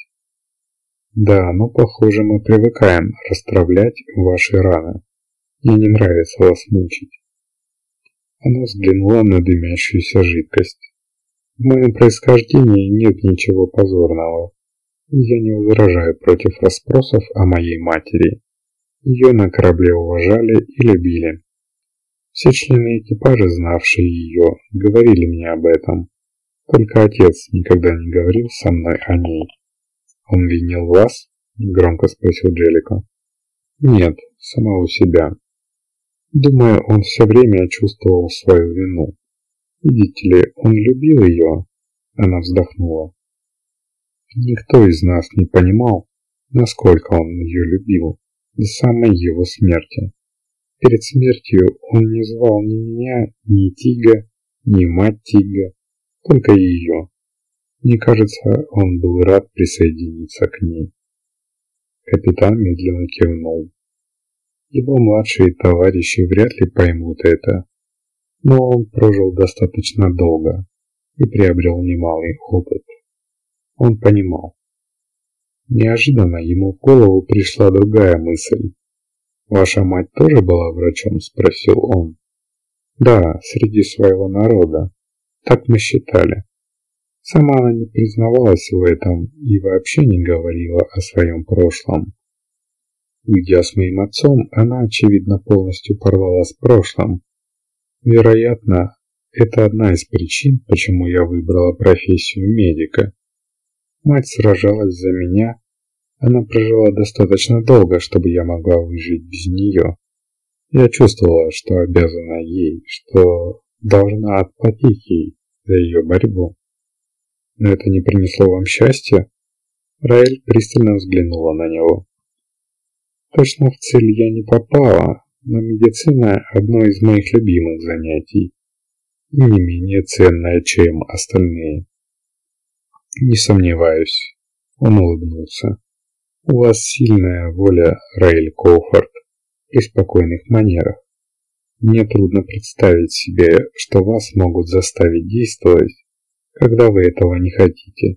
Speaker 1: Да, но, похоже, мы привыкаем расстравлять ваши раны. Мне не нравится вас мучить». Она взглянула на дымящуюся жидкость. В моем происхождении нет ничего позорного, и я не возражаю против расспросов о моей матери. Ее на корабле уважали и любили. Все члены экипажа, знавшие ее, говорили мне об этом. Только отец никогда не говорил со мной о ней. «Он винил вас?» – громко спросил Джеллико. «Нет, самого себя. Думаю, он все время чувствовал свою вину. Видите ли, он любил ее». Она вздохнула. Никто из нас не понимал, насколько он ее любил, до самой его смерти. Перед смертью он не звал ни меня, ни Тига, ни мать Тига, только ее. Мне кажется, он был рад присоединиться к ней. Капитан медленно кивнул. Его младшие товарищи вряд ли поймут это, но он прожил достаточно долго и приобрел немалый опыт. Он понимал. Неожиданно ему в голову пришла другая мысль. «Ваша мать тоже была врачом?» – спросил он. «Да, среди своего народа. Так мы считали. Сама она не признавалась в этом и вообще не говорила о своем прошлом. Уйдя с моим отцом, она, очевидно, полностью порвала с прошлым. Вероятно, это одна из причин, почему я выбрала профессию медика. Мать сражалась за меня. Она прожила достаточно долго, чтобы я могла выжить без нее. Я чувствовала, что обязана ей, что должна отплатить ей за ее борьбу. Но это не принесло вам счастья?» Раэль пристально взглянула на него. «Точно в цель я не попала, но медицина – одно из моих любимых занятий, и не менее ценное, чем остальные». «Не сомневаюсь», – он улыбнулся. «У вас сильная воля, Раэль Коуфорд, при спокойных манерах. Мне трудно представить себе, что вас могут заставить действовать, когда вы этого не хотите».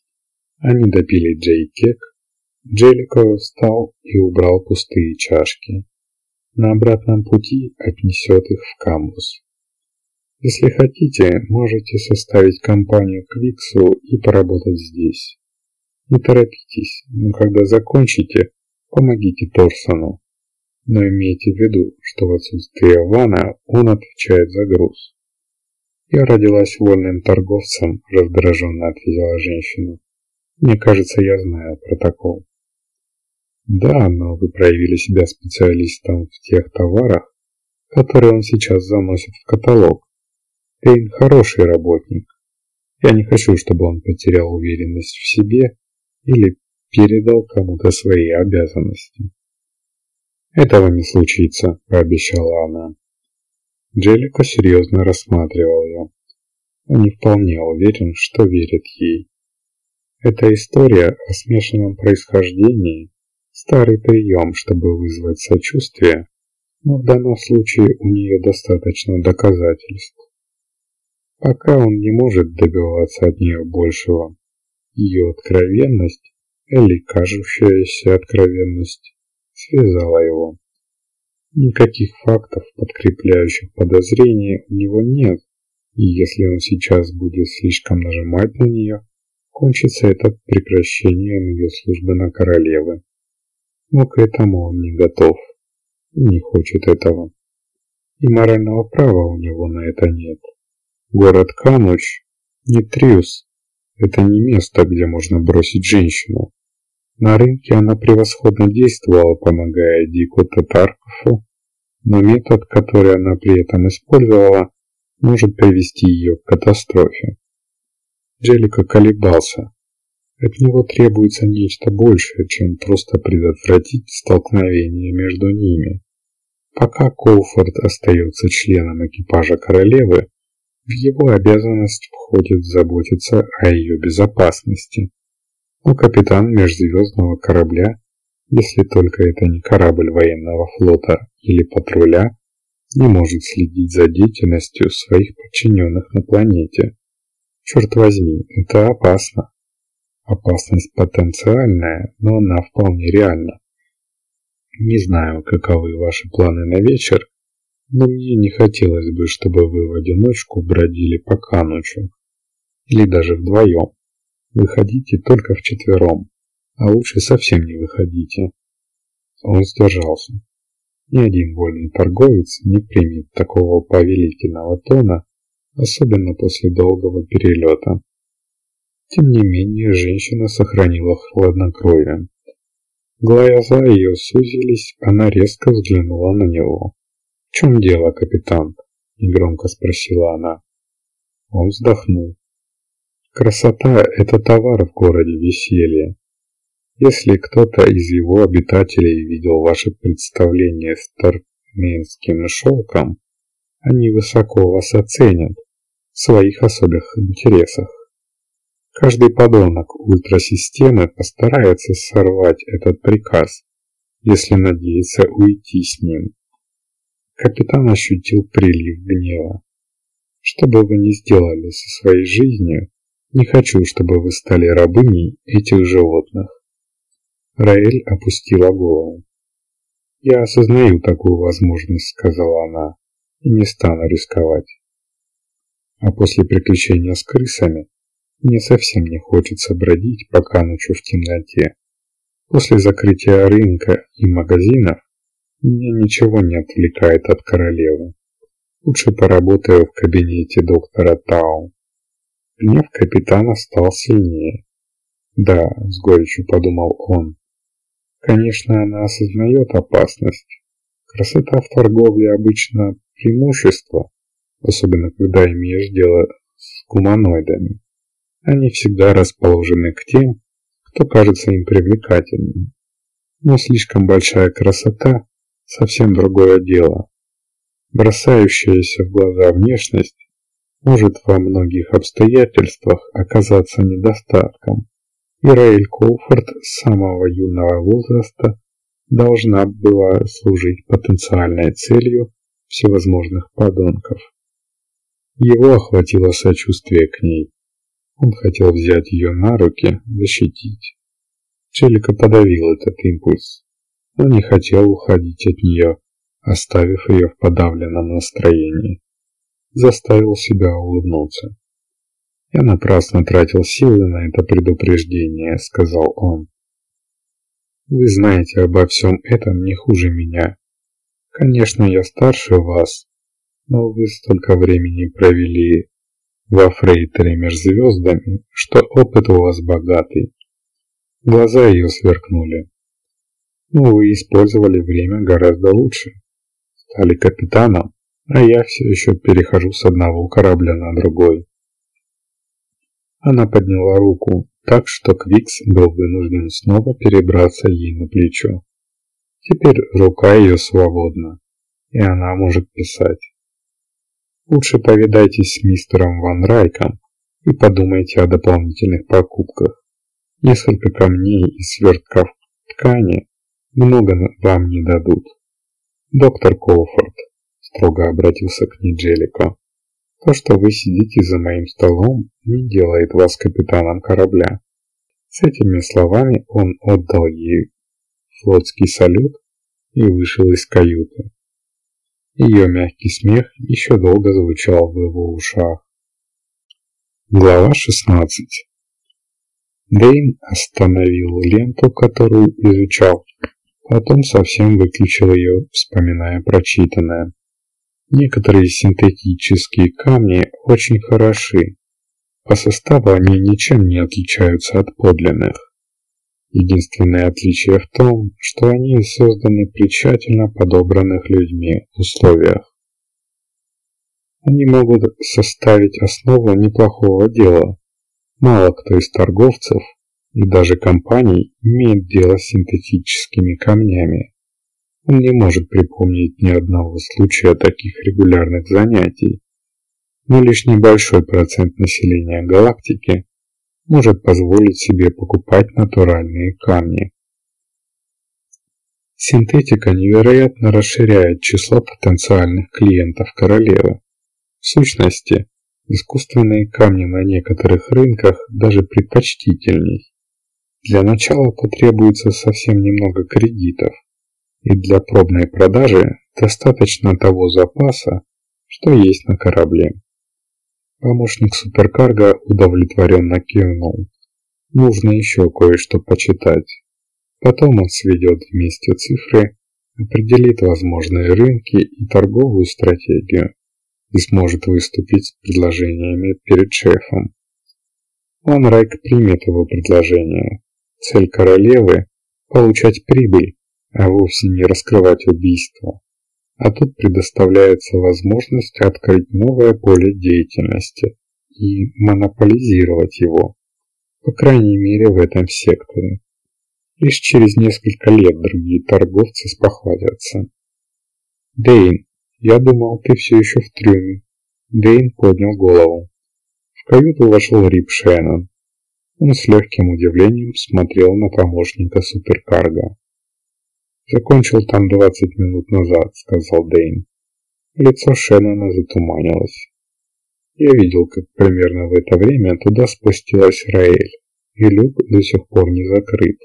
Speaker 1: Они допили Джей-Кек. Джеллико встал и убрал пустые чашки. На обратном пути отнесет их в камбус. «Если хотите, можете составить компанию Квиксу и поработать здесь. Не торопитесь, но когда закончите, помогите Торсону. Но имейте в виду, что в отсутствие Вана он отвечает за груз». «Я родилась вольным торговцем», – раздраженно ответила женщина. «Мне кажется, я знаю протокол». Да, но вы проявили себя специалистом в тех товарах, которые он сейчас заносит в каталог. Кейн хороший работник. Я не хочу, чтобы он потерял уверенность в себе или передал кому-то свои обязанности. «Этого не случится», – пообещала она. Джеллико серьезно рассматривал ее. Он не вполне уверен, что верит ей. Эта история о смешанном происхождении – старый прием, чтобы вызвать сочувствие, но в данном случае у нее достаточно доказательств. Пока он не может добиваться от нее большего, ее откровенность или кажущаяся откровенность связала его. Никаких фактов, подкрепляющих подозрения, у него нет, и если он сейчас будет слишком нажимать на нее, кончится это прекращением ее службы на королевы. Но к этому он не готов и не хочет этого. И морального права у него на это нет. Город Кануч не Триус. Это не место, где можно бросить женщину. На рынке она превосходно действовала, помогая Дику Татаркову, но метод, который она при этом использовала, может привести ее к катастрофе. Джеллико колебался. От него требуется нечто большее, чем просто предотвратить столкновение между ними. Пока Коуфорд остается членом экипажа королевы, в его обязанность входит заботиться о ее безопасности. Но капитан межзвездного корабля, если только это не корабль военного флота или патруля, не может следить за деятельностью своих подчиненных на планете. Черт возьми, это опасно. Опасность потенциальная, но она вполне реальна. Не знаю, каковы ваши планы на вечер, но мне не хотелось бы, чтобы вы в одиночку бродили по Канучу. Или даже вдвоем. Выходите только вчетвером, а лучше совсем не выходите. Он сдержался. Ни один вольный торговец не примет такого повелительного тона, особенно после долгого перелета. Тем не менее, женщина сохранила хладнокровие. Глаза ее сузились, она резко взглянула на него. «В чем дело, капитан?» – негромко спросила она. Он вздохнул. «Красота – это товар в городе веселья. Если кто-то из его обитателей видел ваше представление с туркменским шелком, они высоко вас оценят в своих особых интересах. Каждый подонок ультрасистемы постарается сорвать этот приказ, если надеется уйти с ним». Капитан ощутил прилив гнева. «Что бы вы ни сделали со своей жизнью, не хочу, чтобы вы стали рабыней этих животных». Раэль опустила голову. «Я осознаю такую возможность», — сказала она, — «и не стану рисковать. А после приключения с крысами мне совсем не хочется бродить по Канучу в темноте. После закрытия рынка и магазинов меня ничего не отвлекает от королевы. Лучше поработаю в кабинете доктора Тау». Гнев капитана стал сильнее. «Да», — с горечью подумал он, — «конечно, она осознает опасность. Красота в торговле обычно преимущество, особенно когда имеешь дело с гуманоидами. Они всегда расположены к тем, кто кажется им привлекательным. Но слишком большая красота – совсем другое дело. Бросающаяся в глаза внешность может во многих обстоятельствах оказаться недостатком, и Раэль Коуфорд с самого юного возраста должна была служить потенциальной целью всевозможных подонков. Его охватило сочувствие к ней. Он хотел взять ее на руки, защитить. Джеллико подавил этот импульс, но не хотел уходить от нее, оставив ее в подавленном настроении. Заставил себя улыбнуться. «Я напрасно тратил силы на это предупреждение», — сказал он. «Вы знаете обо всем этом не хуже меня. Конечно, я старше вас, но вы столько времени провели во фрейтере межзвездами, что опыт у вас богатый». Глаза ее сверкнули. Но вы использовали время гораздо лучше. Стали капитаном, а я все еще перехожу с одного корабля на другой. Она подняла руку, так что Квикс был вынужден снова перебраться ей на плечо. Теперь рука ее свободна, и она может писать. Лучше повидайтесь с мистером Ван Райком и подумайте о дополнительных покупках. Несколько камней и свертков ткани много вам не дадут. Доктор Коуфорд, строго обратился к ней Джеллико, то, что вы сидите за моим столом, не делает вас капитаном корабля. С этими словами он отдал ей флотский салют и вышел из каюты. Ее мягкий смех еще долго звучал в его ушах. Глава 16. Дэйн остановил ленту, которую изучал, потом совсем выключил ее, вспоминая прочитанное. Некоторые синтетические камни очень хороши. По составу они ничем не отличаются от подлинных. Единственное отличие в том, что они созданы при тщательно подобранных людьми условиях. Они могут составить основу неплохого дела. Мало кто из торговцев и даже компаний имеет дело с синтетическими камнями. Он не может припомнить ни одного случая таких регулярных занятий, но лишь небольшой процент населения галактики может позволить себе покупать натуральные камни. Синтетика невероятно расширяет число потенциальных клиентов королевы. В сущности, искусственные камни на некоторых рынках даже предпочтительней. Для начала потребуется совсем немного кредитов, и для пробной продажи достаточно того запаса, что есть на корабле. Помощник суперкарго удовлетворенно кивнул. Нужно еще кое-что почитать. Потом он сведет вместе цифры, определит возможные рынки и торговую стратегию и сможет выступить с предложениями перед шефом. Ван Райк примет его предложение. Цель королевы – получать прибыль, а вовсе не раскрывать убийство. А тут предоставляется возможность открыть новое поле деятельности и монополизировать его, по крайней мере в этом секторе. Лишь через несколько лет другие торговцы спохватятся. «Дэйн, я думал, ты все еще в трюме». Дэйн поднял голову. В каюту вошел Рип Шеннон. Он с легким удивлением смотрел на помощника суперкарго. «Закончил там 20 минут назад», — сказал Дэйн. Лицо Шеннона затуманилось. Я видел, как примерно в это время туда спустилась Раэль, и люк до сих пор не закрыт.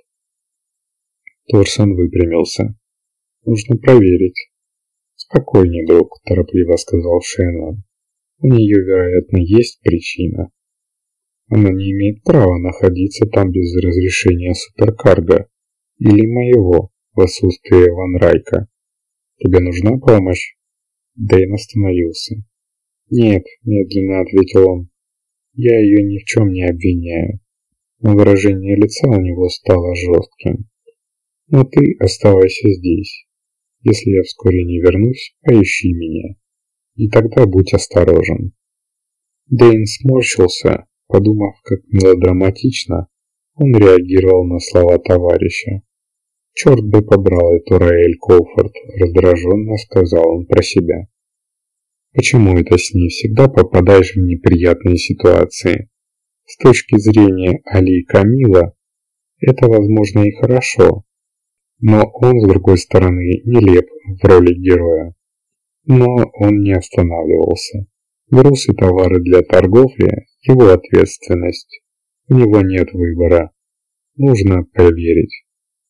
Speaker 1: Торсон выпрямился. «Нужно проверить». «Спокойней, друг», — торопливо сказал Шеннон. «У нее, вероятно, есть причина. Она не имеет права находиться там без разрешения суперкарго или моего в отсутствие Ван Райка. Тебе нужна помощь?» Дэйн остановился. «Нет», — медленно ответил он. «Я ее ни в чем не обвиняю». Но выражение лица у него стало жестким. «Но ты оставайся здесь. Если я вскоре не вернусь, поищи меня. И тогда будь осторожен». Дэйн сморщился, подумав, как мелодраматично он реагировал на слова товарища. «Черт бы побрал эту Раэль Коуфорд», — раздраженно сказал он про себя. «Почему это с ней всегда попадаешь в неприятные ситуации? С точки зрения Али и Камила, это, возможно, и хорошо. Но он, с другой стороны, нелеп в роли героя». Но он не останавливался. Груз и товары для торговли – его ответственность. У него нет выбора. Нужно проверить.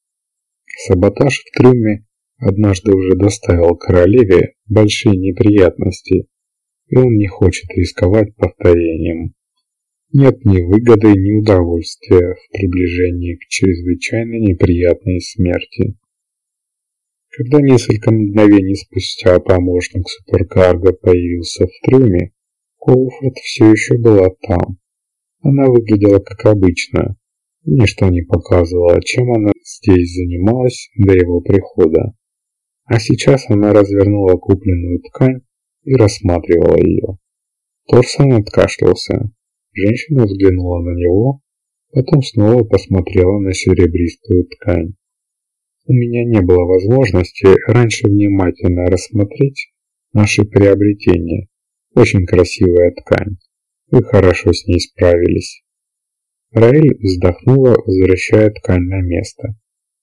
Speaker 1: Саботаж в трюме однажды уже доставил королеве большие неприятности, и он не хочет рисковать повторением. Нет ни выгоды, ни удовольствия в приближении к чрезвычайно неприятной смерти. Когда несколько мгновений спустя помощник суперкарго появился в трюме, Коуфорд все еще была там. Она выглядела как обычно. Ничто не показывало, чем она здесь занималась до его прихода. А сейчас она развернула купленную ткань и рассматривала ее. Торсон откашлялся. Женщина взглянула на него, потом снова посмотрела на серебристую ткань. У меня не было возможности раньше внимательно рассмотреть наши приобретения. Очень красивая ткань. Вы хорошо с ней справились. Раэль вздохнула, возвращая ткань на место.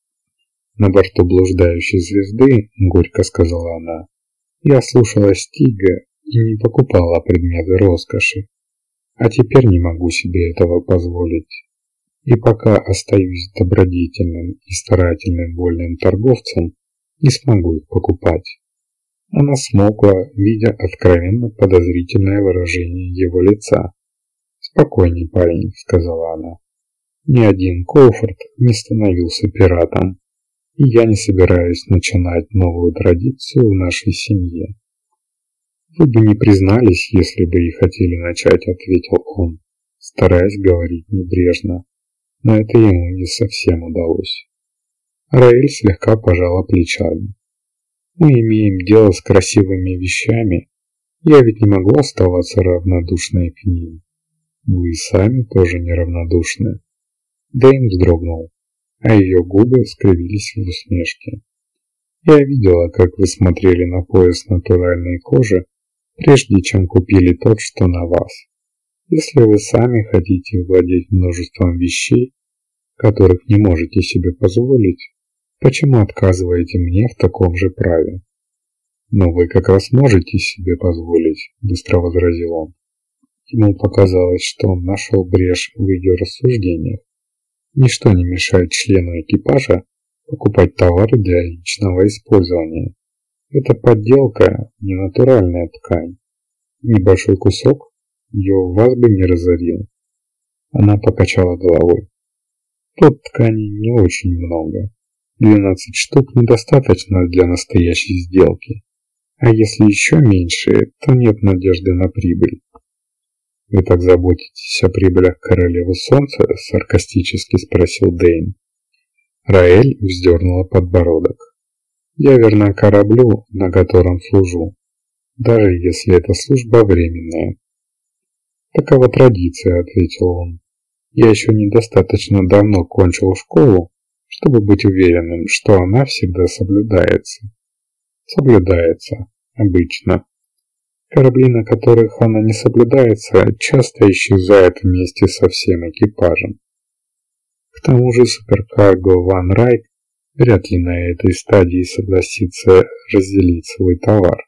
Speaker 1: «На борту блуждающей звезды, — горько сказала она, — я слушала Стига и не покупала предметы роскоши. А теперь не могу себе этого позволить. И пока остаюсь добродетельным и старательным вольным торговцем, не смогу их покупать». Она смолкла, видя откровенно подозрительное выражение его лица. «Спокойней, парень, — сказала она. Ни один Коуфорд не становился пиратом, и я не собираюсь начинать новую традицию в нашей семье». «Вы бы не признались, если бы и хотели начать, — ответил он, стараясь говорить небрежно, но это ему не совсем удалось. Раэль слегка пожала плечами. «Мы имеем дело с красивыми вещами, я ведь не могу оставаться равнодушной к ним. Вы сами тоже неравнодушны». Дэйн вздрогнул, а ее губы скривились в усмешке. «Я видела, как вы смотрели на пояс натуральной кожи, прежде чем купили тот, что на вас. Если вы сами хотите владеть множеством вещей, которых не можете себе позволить, почему отказываете мне в таком же праве?» «Но вы как раз можете себе позволить», — быстро возразил он. Ему показалось, что он нашел брешь в ее рассуждениях. Ничто не мешает члену экипажа покупать товары для личного использования. Это подделка, не натуральная ткань. Небольшой кусок ее вас бы не разорил. Она покачала головой. Тут ткани не очень много. 12 штук недостаточно для настоящей сделки. А если еще меньше, то нет надежды на прибыль. «Вы так заботитесь о прибылях королевы солнца?» — саркастически спросил Дэйн. Раэль вздернула подбородок. «Я верна кораблю, на котором служу, даже если эта служба временная». «Такова традиция», — ответил он. «Я еще недостаточно давно кончил школу, чтобы быть уверенным, что она всегда соблюдается». «Соблюдается. Обычно. Корабли, на которых она не соблюдается, часто исчезают вместе со всем экипажем. К тому же суперкарго Ван Райк вряд ли на этой стадии согласится разделить свой товар».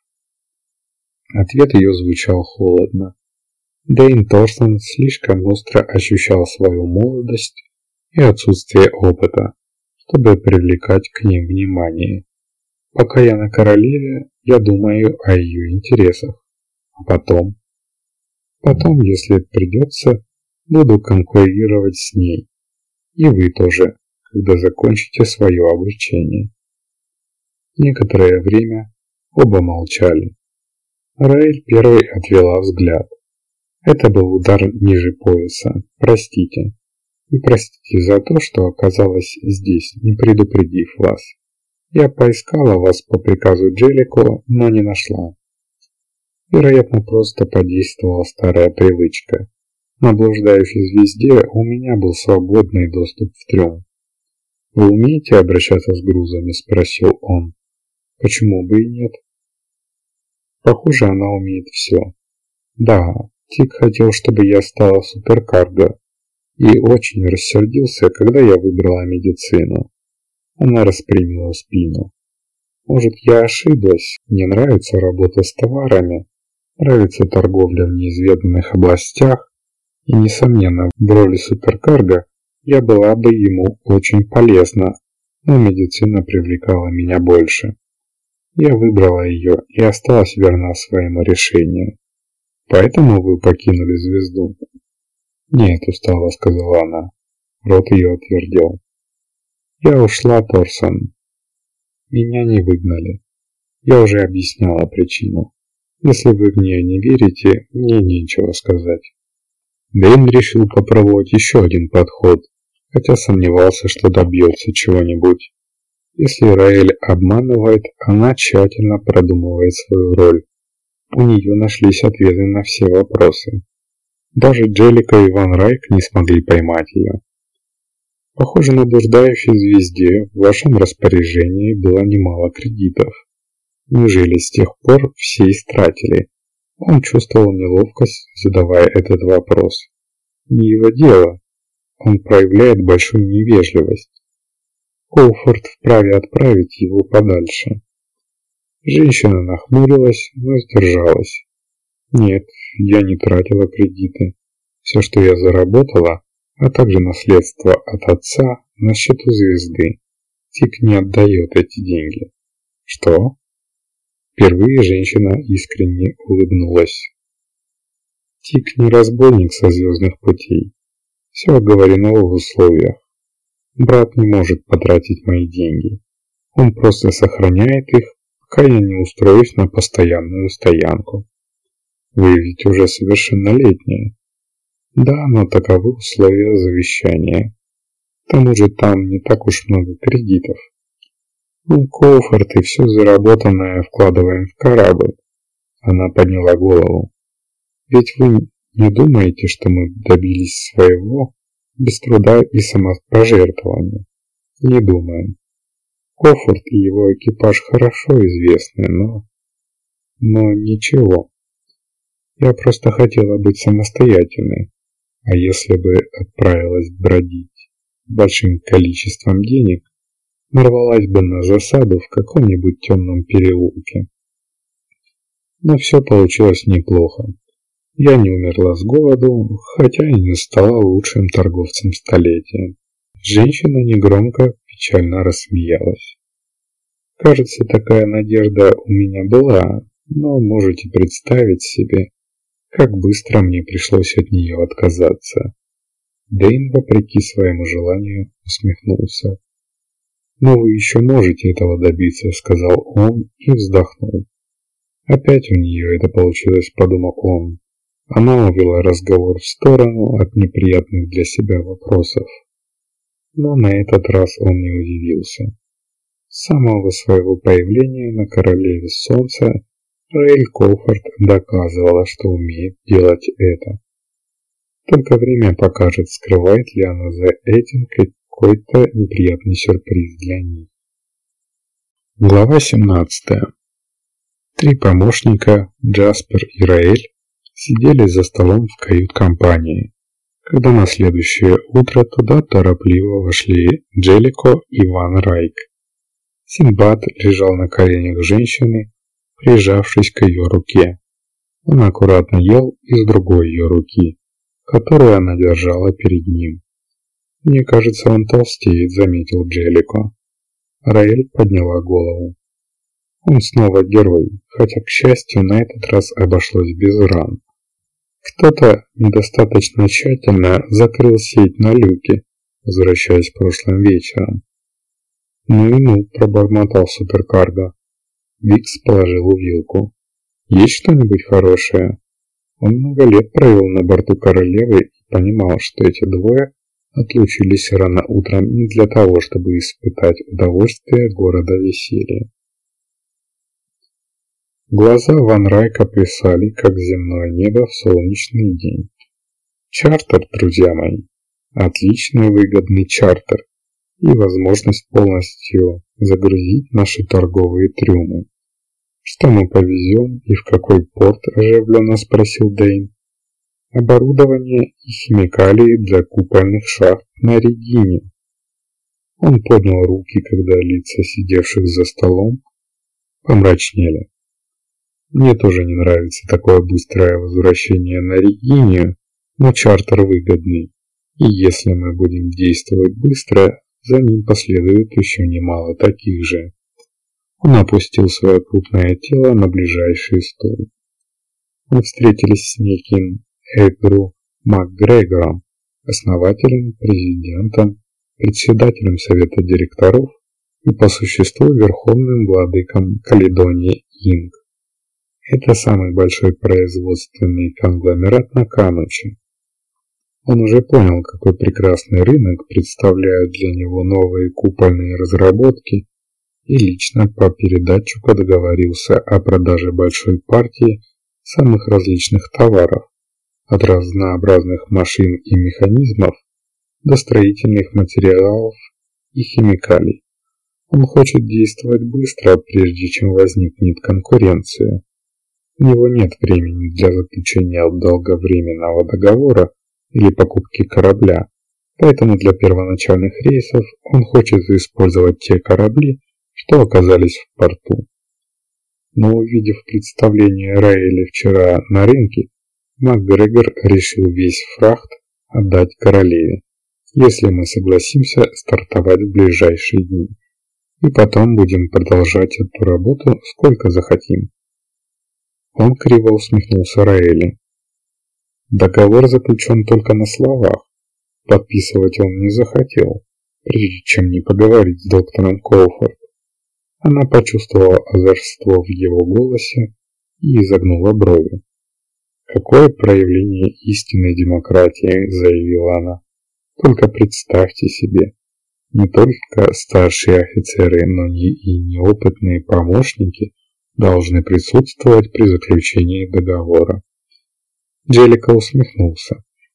Speaker 1: Ответ ее звучал холодно. Дэйн Торсон слишком остро ощущал свою молодость и отсутствие опыта, чтобы привлекать к ним внимание. «Пока я на королеве, я думаю о ее интересах. А потом, если придется, буду конкурировать с ней. И вы тоже, когда закончите свое обучение». Некоторое время оба молчали. Раэль первой отвела взгляд. «Это был удар ниже пояса. Простите. И простите за то, что оказалась здесь, не предупредив вас. Я поискала вас по приказу Джеллико, но не нашла. Вероятно, просто подействовала старая привычка. На блуждающей звезде у меня был свободный доступ в трюм». «Вы умеете обращаться с грузами?» – спросил он. «Почему бы и нет?» «Похоже, она умеет все». «Да, Тик хотел, чтобы я стала суперкарго, и очень рассердился, когда я выбрала медицину». Она распрямила спину. «Может, я ошиблась? Мне нравится работа с товарами, нравится торговля в неизведанных областях, и, несомненно, в роли суперкарго я была бы ему очень полезна, но медицина привлекала меня больше. Я выбрала ее и осталась верна своему решению. Поэтому вы покинули звезду?» «Нет», — устало сказала она. Рот ее отвердел. «Я ушла, Торсон. Меня не выгнали. Я уже объясняла причину. Если вы в нее не верите, мне нечего сказать». Дэйн решил попробовать еще один подход, хотя сомневался, что добьется чего-нибудь. Если Раэль обманывает, она тщательно продумывает свою роль. У нее нашлись ответы на все вопросы. Даже Джеллика и Ван Райк не смогли поймать ее. Похоже, на блуждающей звезде в вашем распоряжении было немало кредитов. Неужели с тех пор все истратили? Он чувствовал неловкость, задавая этот вопрос. Не его дело. Он проявляет большую невежливость. Коуфорд вправе отправить его подальше. Женщина нахмурилась, но сдержалась. Нет, я не тратила кредиты. Все, что я заработала, а также наследство от отца, на счету звезды. Тик не отдает эти деньги. Что? Впервые женщина искренне улыбнулась. Тик не разбойник со звездных путей. Все оговорено в условиях. Брат не может потратить мои деньги. Он просто сохраняет их, пока я не устроюсь на постоянную стоянку. Вы ведь уже совершеннолетняя. Да, но таковы условия завещания. К тому же там не так уж много кредитов. Мы, Коуфорд, и все заработанное вкладываем в корабль. Она подняла голову. Ведь вы не думаете, что мы добились своего без труда и самопожертвования? Не думаем. Коуфорд и его экипаж хорошо известны, но ничего. Я просто хотела быть самостоятельной. А если бы отправилась бродить большим количеством денег, нарвалась бы на засаду в каком-нибудь темном переулке. Но все получилось неплохо. Я не умерла с голоду, хотя и не стала лучшим торговцем столетия. Женщина негромко, печально рассмеялась. Кажется, такая надежда у меня была, но можете представить себе, как быстро мне пришлось от нее отказаться. Дэйн, вопреки своему желанию, усмехнулся. «Но вы еще можете этого добиться», — сказал он и вздохнул. «Опять у нее это получилось», — подумал он. Она увела разговор в сторону от неприятных для себя вопросов. Но на этот раз он не удивился. С самого своего появления на Королеве Солнца Раэль Коуфорд доказывала, что умеет делать это. Только время покажет, скрывает ли она за этим какой-то неприятный сюрприз для них. Глава 17. Три помощника, Джаспер и Раэль, сидели за столом в кают-компании, когда на следующее утро туда торопливо вошли Джеллико и Ван Райк. Синдбад лежал на коленях женщины, прижавшись к ее руке. Он аккуратно ел из другой ее руки, которую она держала перед ним. «Мне кажется, он толстеет», — заметил Джеллико. Раэль подняла голову. Он снова герой, хотя, к счастью, на этот раз обошлось без ран. Кто-то недостаточно тщательно закрыл сеть на люке, возвращаясь прошлым вечером. «Ну и ну», — пробормотал суперкарго. Викс положил вилку. «Есть что-нибудь хорошее?» Он много лет провел на борту королевы и понимал, что эти двое отлучились рано утром не для того, чтобы испытать удовольствие города веселья. Глаза Ван Райка плясали, как земное небо в солнечный день. «Чартер, друзья мои, отличный выгодный чартер и возможность полностью загрузить наши торговые трюмы. Что мы повезем и в какой порт?» – оживленно спросил Дэйн. «Оборудование и химикалии для купольных шахт на Регине». Он поднял руки, когда лица сидевших за столом помрачнели. «Мне тоже не нравится такое быстрое возвращение на Регине, но чартер выгодный, и если мы будем действовать быстро, за ним последует еще немало таких же». Он опустил свое крупное тело на ближайший стул. Мы встретились с неким Эдру МакГрегором, основателем, президентом, председателем совета директоров и по существу верховным владыком Каледонии Инг. Это самый большой производственный конгломерат на Кануче. Он уже понял, какой прекрасный рынок представляют для него новые купольные разработки, и лично по передатчику договорился о продаже большой партии самых различных товаров, от разнообразных машин и механизмов до строительных материалов и химикалий. Он хочет действовать быстро, прежде чем возникнет конкуренция. У него нет времени для заключения долговременного договора или покупки корабля, поэтому для первоначальных рейсов он хочет использовать те корабли, что оказались в порту. Но увидев представление Райли вчера на рынке, МакГрегор решил весь фрахт отдать королеве, если мы согласимся стартовать в ближайшие дни, и потом будем продолжать эту работу сколько захотим. Он криво усмехнулся Райли. Договор заключен только на словах. Подписывать он не захотел, прежде чем не поговорить с доктором Коуфорд. Она почувствовала озорство в его голосе и изогнула брови. «Какое проявление истинной демократии», — заявила она. «Только представьте себе, не только старшие офицеры, но и неопытные помощники должны присутствовать при заключении договора». Джеллико усмехнулся.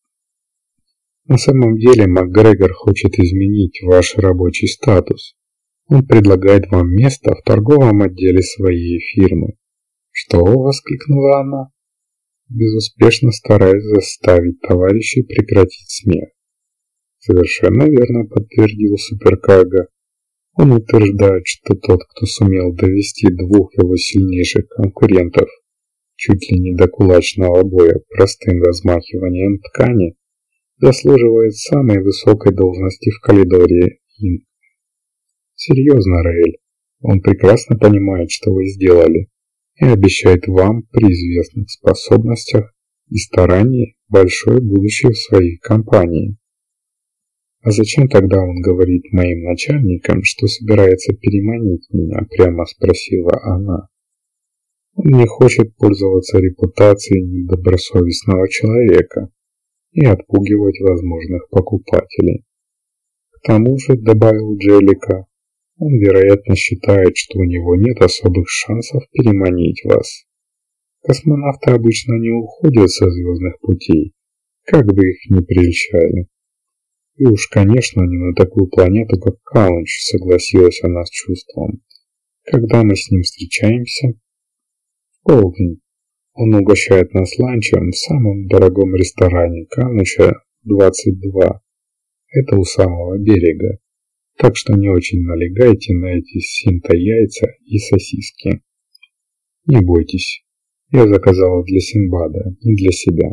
Speaker 1: «На самом деле МакГрегор хочет изменить ваш рабочий статус. Он предлагает вам место в торговом отделе своей фирмы». «Что?» — воскликнула она, безуспешно стараясь заставить товарищей прекратить смех. «Совершенно верно», — подтвердил Суперкарго. «Он утверждает, что тот, кто сумел довести двух его сильнейших конкурентов чуть ли не до кулачного боя простым размахиванием ткани, заслуживает самой высокой должности в Калидории Инк. Серьезно, Раэль, он прекрасно понимает, что вы сделали, и обещает вам при известных способностях и старании большое будущее в своей компании». «А зачем тогда он говорит моим начальникам, что собирается переманить меня?» – прямо спросила она. «Он не хочет пользоваться репутацией недобросовестного человека и отпугивать возможных покупателей. К тому же, — добавил Джеллико, — он, вероятно, считает, что у него нет особых шансов переманить вас. Космонавты обычно не уходят со звездных путей, как бы их ни прельщали. И уж, конечно, не на такую планету, как Каланч», — согласилась она с чувством. «Когда мы с ним встречаемся?» «В полдень. Он угощает нас ланчем в самом дорогом ресторане Каланча 22. Это у самого берега. Так что не очень налегайте на эти синта-яйца и сосиски. Не бойтесь, я заказала для Синбада, не для себя».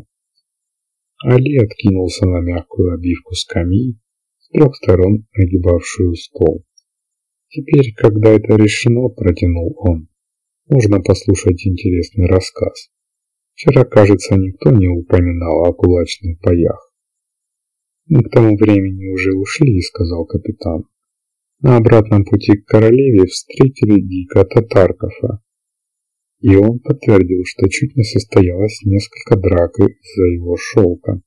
Speaker 1: Али откинулся на мягкую обивку скамьи, с трех сторон огибавшую стол. «Теперь, когда это решено, — протянул он, — можно послушать интересный рассказ. Вчера, кажется, никто не упоминал о кулачных боях». «Мы к тому времени уже ушли, — сказал капитан. На обратном пути к королеве встретили Дика Татаркова, и он подтвердил, что чуть не состоялось несколько драк из-за его шелка.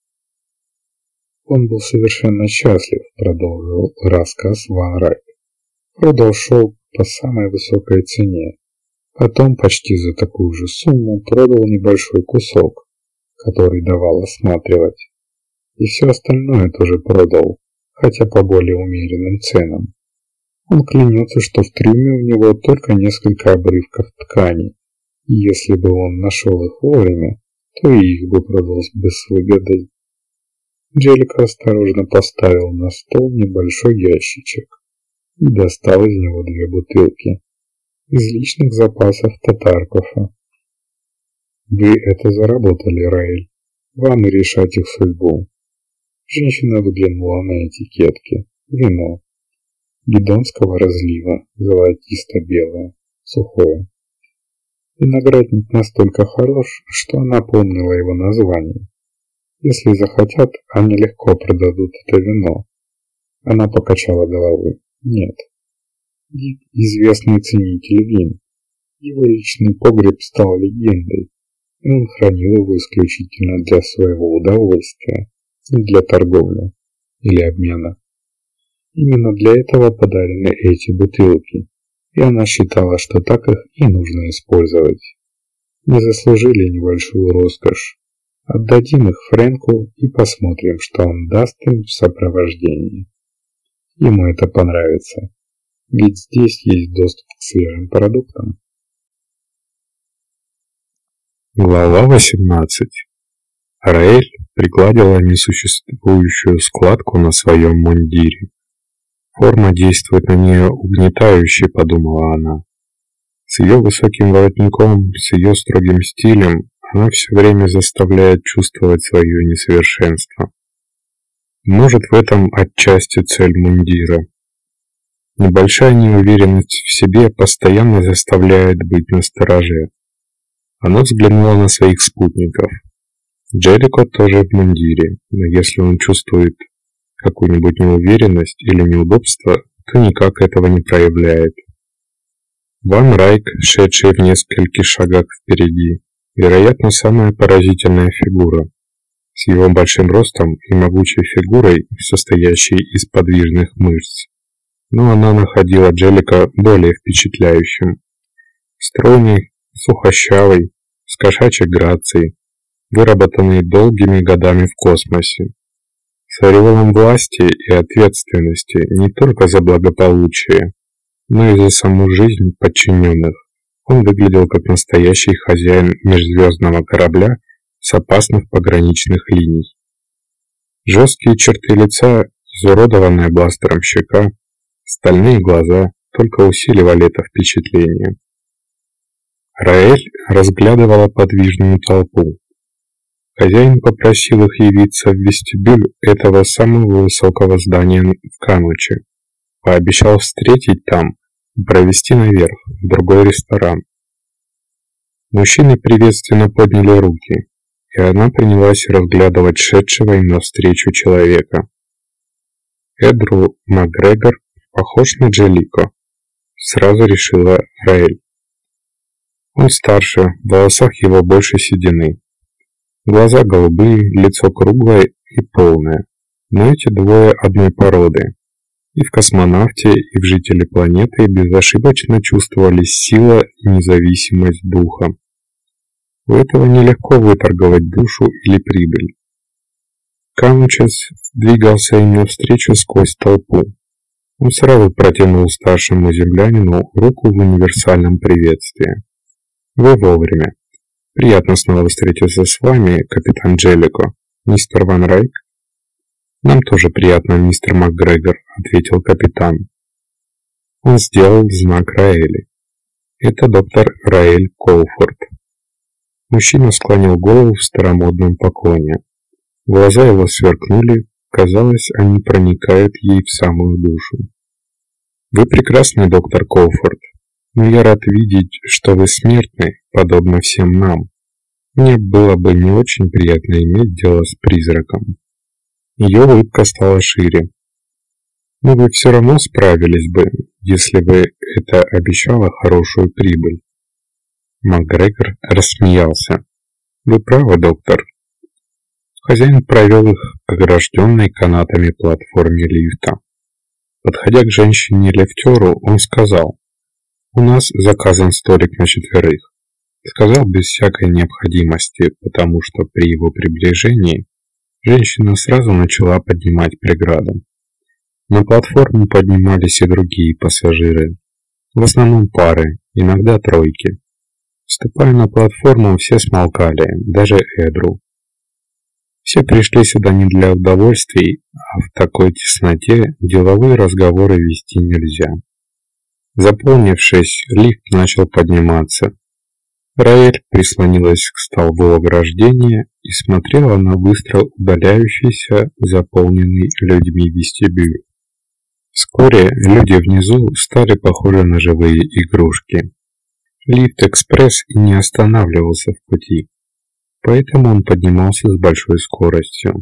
Speaker 1: Он был совершенно счастлив, — продолжил рассказ Ван Райк. Продал шелк по самой высокой цене. Потом почти за такую же сумму продал небольшой кусок, который давал осматривать. И все остальное тоже продал, хотя по более умеренным ценам. Он клянется, что в трюме у него только несколько обрывков ткани, и если бы он нашел их вовремя, то и их бы продал бы с выгодой». Джеллико осторожно поставил на стол небольшой ящичек и достал из него 2 бутылки из личных запасов Татаркова. «Вы это заработали, Раэль. Вам и решать их судьбу». Женщина выглянула на этикетки. Вино. Бидонского разлива, золотисто-белое, сухое. Виноградник настолько хорош, что она помнила его название. Если захотят, они легко продадут это вино. Она покачала головой. Нет. Дик – известный ценитель вин. Его личный погреб стал легендой, и он хранил его исключительно для своего удовольствия. для торговли или обмена. Именно для этого подарены эти бутылки, и она считала, что так их и нужно использовать. Не заслужили небольшую роскошь. Отдадим их Фрэнку и посмотрим, что он даст им в сопровождении. Ему это понравится, ведь здесь есть доступ к свежим продуктам.
Speaker 2: Глава 18. Раэль пригладила несуществующую складку на своем мундире. Форма действует на нее угнетающе, подумала она. С ее высоким воротником, с ее строгим стилем, она все время заставляет чувствовать свое несовершенство. Может, в этом отчасти цель мундира. Небольшая неуверенность в себе постоянно заставляет быть настороже. Она взглянула на своих спутников. Джерико тоже в мундире, но если он чувствует какую-нибудь неуверенность или неудобство, то никак этого не проявляет. Ван Райк, шедший в нескольких шагах впереди, вероятно, самая поразительная фигура. С его большим ростом и могучей фигурой, состоящей из подвижных мышц. Но она находила Джелика более впечатляющим. Стройный, сухощавый, с кошачьей грацией, выработанный долгими годами в космосе. С ореолом власти и ответственности не только за благополучие, но и за саму жизнь подчиненных. Он выглядел как настоящий хозяин межзвездного корабля с опасных пограничных линий. Жесткие черты лица, изуродованная бластером щека, стальные глаза только усиливали это впечатление. Раэль разглядывала подвижную толпу. Хозяин попросил их явиться в вестибюль этого самого высокого здания в Кануче. Пообещал встретить там и провести наверх, в другой ресторан. Мужчины приветственно подняли руки, и она принялась разглядывать шедшего им навстречу человека. Эдру Макгрегор похож на Джелико, сразу решила Раэль. Он старше, в волосах его больше седины. Глаза голубые, лицо круглое и полное. Но эти двое одной породы. И в космонавте, и в жителе планеты безошибочно чувствовались сила и независимость духа. У этого нелегко выторговать душу или прибыль. Канучес двигался им навстречу сквозь толпу. Он сразу протянул старшему землянину руку в универсальном приветствии. «Вы вовремя. Приятно снова встретиться с вами, капитан Джелико. Мистер Ван Райк?» «Нам тоже приятно, мистер Макгрегор», — ответил капитан. Он сделал знак Раэли. «Это доктор Раэль Коуфорд». Мужчина склонил голову в старомодном поклоне. Глаза его сверкнули, казалось, они проникают ей в самую душу. «Вы прекрасный, доктор Коуфорд, но я рад видеть, что вы смертны, подобно всем нам. Мне было бы не очень приятно иметь дело с призраком». Ее улыбка стала шире. «Но вы все равно справились бы, если бы это обещало хорошую прибыль». Макгрегор рассмеялся. «Вы правы, доктор». Хозяин провел их к огражденной канатами платформе лифта. Подходя к женщине-лифтеру, он сказал: «У нас заказан столик на 4». Сказал без всякой необходимости, потому что при его приближении женщина сразу начала поднимать преграду. На платформу поднимались и другие пассажиры, в основном пары, иногда тройки. Вступая на платформу, все смолкали, даже Эдру. Все пришли сюда не для удовольствий, а в такой тесноте деловые разговоры вести нельзя. Заполнившись, лифт начал подниматься. Раэль прислонилась к столбу ограждения и смотрела на быстро удаляющийся, заполненный людьми вестибюль. Вскоре люди внизу стали похожи на живые игрушки. Лифт-экспресс и не останавливался в пути, поэтому он поднимался с большой скоростью.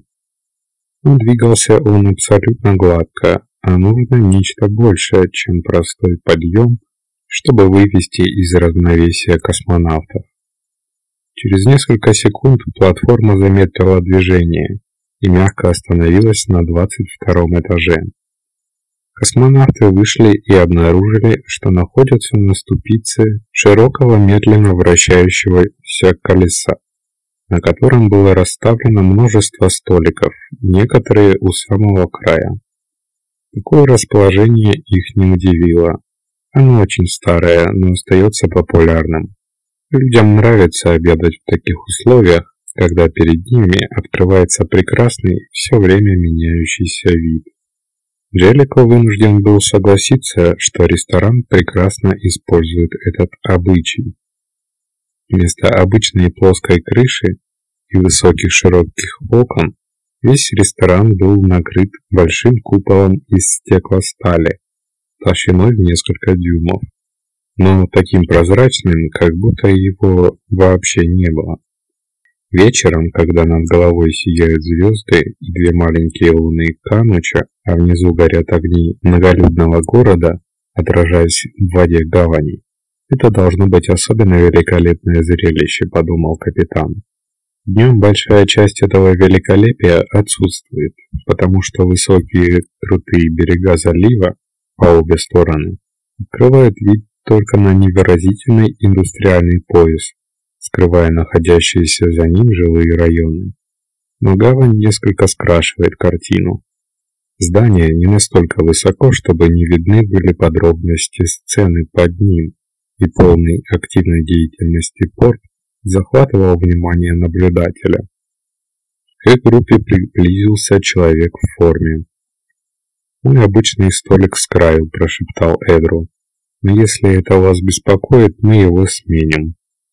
Speaker 2: Но двигался он абсолютно гладко, а нужно нечто большее, чем простой подъем, чтобы вывести из равновесия космонавтов. Через несколько секунд платформа замедлила движение, и мягко остановилась на 22-м этаже. Космонавты вышли и обнаружили, что находятся на ступице широкого медленно вращающегося колеса, на котором было расставлено множество столиков, некоторые у самого края. Такое расположение их не удивило. Оно очень старое, но остается популярным. Людям нравится обедать в таких условиях, когда перед ними открывается прекрасный, все время меняющийся вид. Джеллико вынужден был согласиться, что ресторан прекрасно использует этот обычай. Вместо обычной плоской крыши и высоких широких окон весь ресторан был накрыт большим куполом из стеклостали, толщиной в несколько дюймов, но таким прозрачным, как будто его вообще не было. Вечером, когда над головой сияют звезды и две маленькие луны Кануча, а внизу горят огни многолюдного города, отражаясь в воде гавани, это должно быть особенно великолепное зрелище, подумал капитан. Днем большая часть этого великолепия отсутствует, потому что высокие крутые берега залива по обе стороны открывают вид только на невыразительный индустриальный пояс, скрывая находящиеся за ним жилые районы. Но гавань несколько скрашивает картину. Здание не настолько высоко, чтобы не видны были подробности сцены под ним, и полный активной деятельности порт захватывал внимание наблюдателя. К группе приблизился человек в форме. «Мой обычный столик с краю», – прошептал Эдру. «Но если это вас беспокоит, мы его сменим.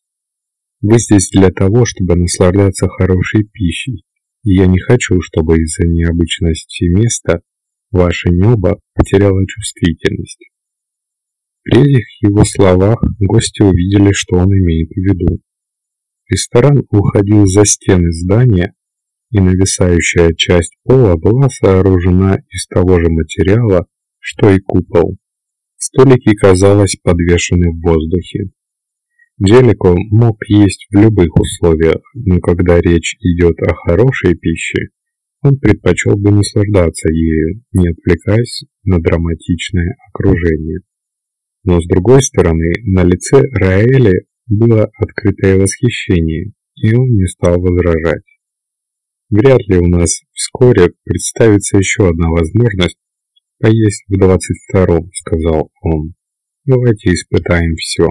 Speaker 2: Вы здесь для того, чтобы наслаждаться хорошей пищей, и я не хочу, чтобы из-за необычности места ваше небо потеряло чувствительность». При этих его словах гости увидели, что он имеет в виду. Ресторан уходил за стены здания, и нависающая часть пола была сооружена из того же материала, что и купол. Столики, казалось, подвешены в воздухе. Джеллико мог есть в любых условиях, но когда речь идет о хорошей пище, он предпочел бы наслаждаться ею, не отвлекаясь на драматичное окружение. Но с другой стороны, на лице Раэля было открытое восхищение, и он не стал возражать. «Вряд ли у нас вскоре представится еще одна возможность поесть в 22-м», — сказал он. «Давайте испытаем все».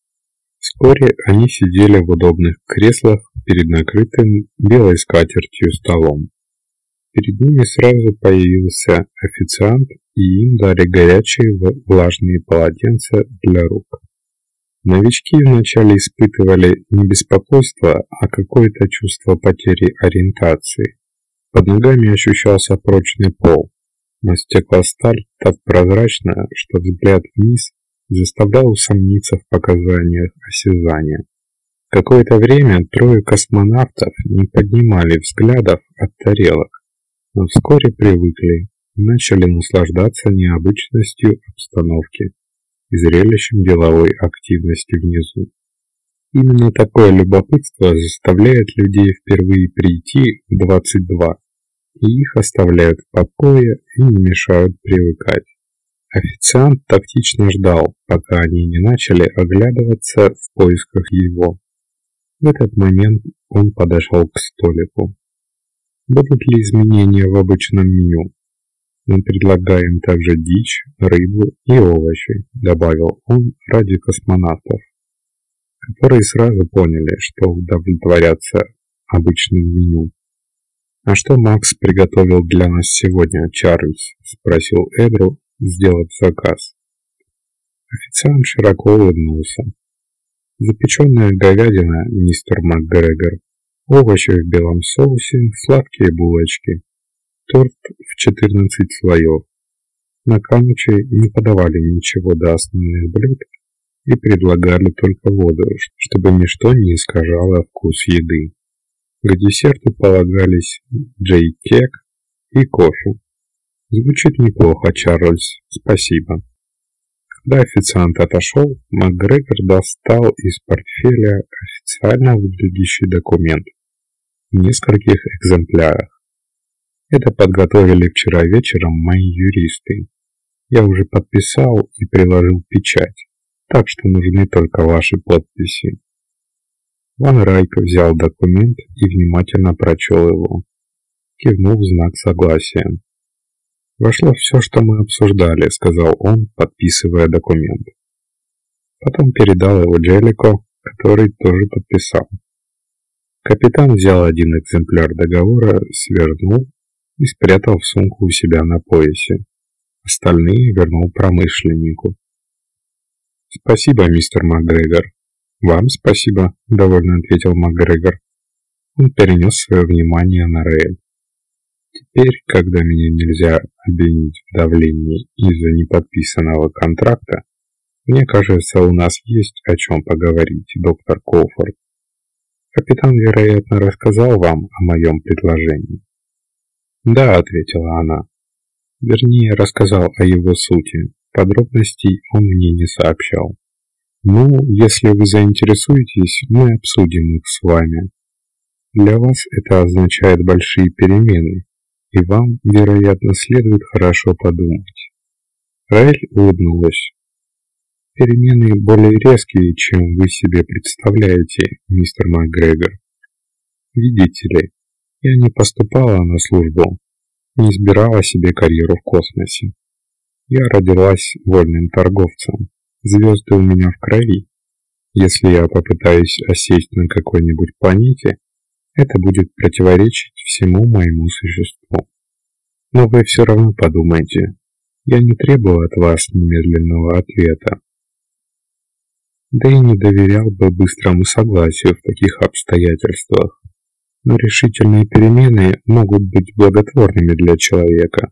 Speaker 2: Вскоре они сидели в удобных креслах перед накрытым белой скатертью столом. Перед ними сразу появился официант, и им дали горячие влажные полотенца для рук. Новички вначале испытывали не беспокойство, а какое-то чувство потери ориентации. Под ногами ощущался прочный пол, но стеклосталь так прозрачна, что взгляд вниз заставлял усомниться в показаниях осязания. Какое-то время трое космонавтов не поднимали взглядов от тарелок, но вскоре привыкли и начали наслаждаться необычностью обстановки и зрелищем деловой активности внизу. Именно такое любопытство заставляет людей впервые прийти в 22, и их оставляют в покое и не мешают привыкать. Официант тактично ждал, пока они не начали оглядываться в поисках его. В этот момент он подошел к столику. «Будут ли изменения в обычном меню? Мы предлагаем также дичь, рыбу и овощи», — добавил он ради космонавтов, которые сразу поняли, что удовлетворятся обычным меню. «А что Макс приготовил для нас сегодня, Чарльз?» — спросил Эдру, сделав заказ. Официант широко улыбнулся. «Запеченная говядина, мистер МакГрегор, овощи в белом соусе, сладкие булочки, торт в 14 слоев. На Кануче не подавали ничего до основных блюд и предлагали только воду, чтобы ничто не искажало вкус еды. К десерту полагались джей-кек и кофе. Звучит неплохо, Чарльз, спасибо». Когда официант отошел, МакГрегор достал из портфеля официально выглядящий документ в нескольких экземплярах. Это подготовили вчера вечером мои юристы. Я уже подписал и приложил печать, так что нужны только ваши подписи». Ван Райк взял документ и внимательно прочел его. Кивнул в знак согласия. «Вошло все, что мы обсуждали», — сказал он, подписывая документ. Потом передал его Джеллико, который тоже подписал. Капитан взял один экземпляр договора, свернул и спрятал в сумку у себя на поясе. Остальные вернул промышленнику. «Спасибо, мистер МакГрегор». «Вам спасибо», — довольно ответил МакГрегор. Он перенес свое внимание на Рейль. «Теперь, когда меня нельзя обвинить в давлении из-за неподписанного контракта, мне кажется, у нас есть о чем поговорить, доктор Колфорд. Капитан, вероятно, рассказал вам о моем предложении». «Да», — ответила она. Вернее, рассказал о его сути. Подробностей он мне не сообщал. «Ну, если вы заинтересуетесь, мы обсудим их с вами. Для вас это означает большие перемены, и вам, вероятно, следует хорошо подумать». Раэль улыбнулась. «Перемены более резкие, чем вы себе представляете, мистер МакГрегор. Видите ли, я не поступала на службу, не избирала себе карьеру в космосе. Я родилась вольным торговцем. Звезды у меня в крови. Если я попытаюсь осесть на какой-нибудь планете, это будет противоречить всему моему существу. Но вы все равно подумайте. Я не требую от вас немедленного ответа. Да и не доверял бы быстрому согласию в таких обстоятельствах. Но решительные перемены могут быть благотворными для человека.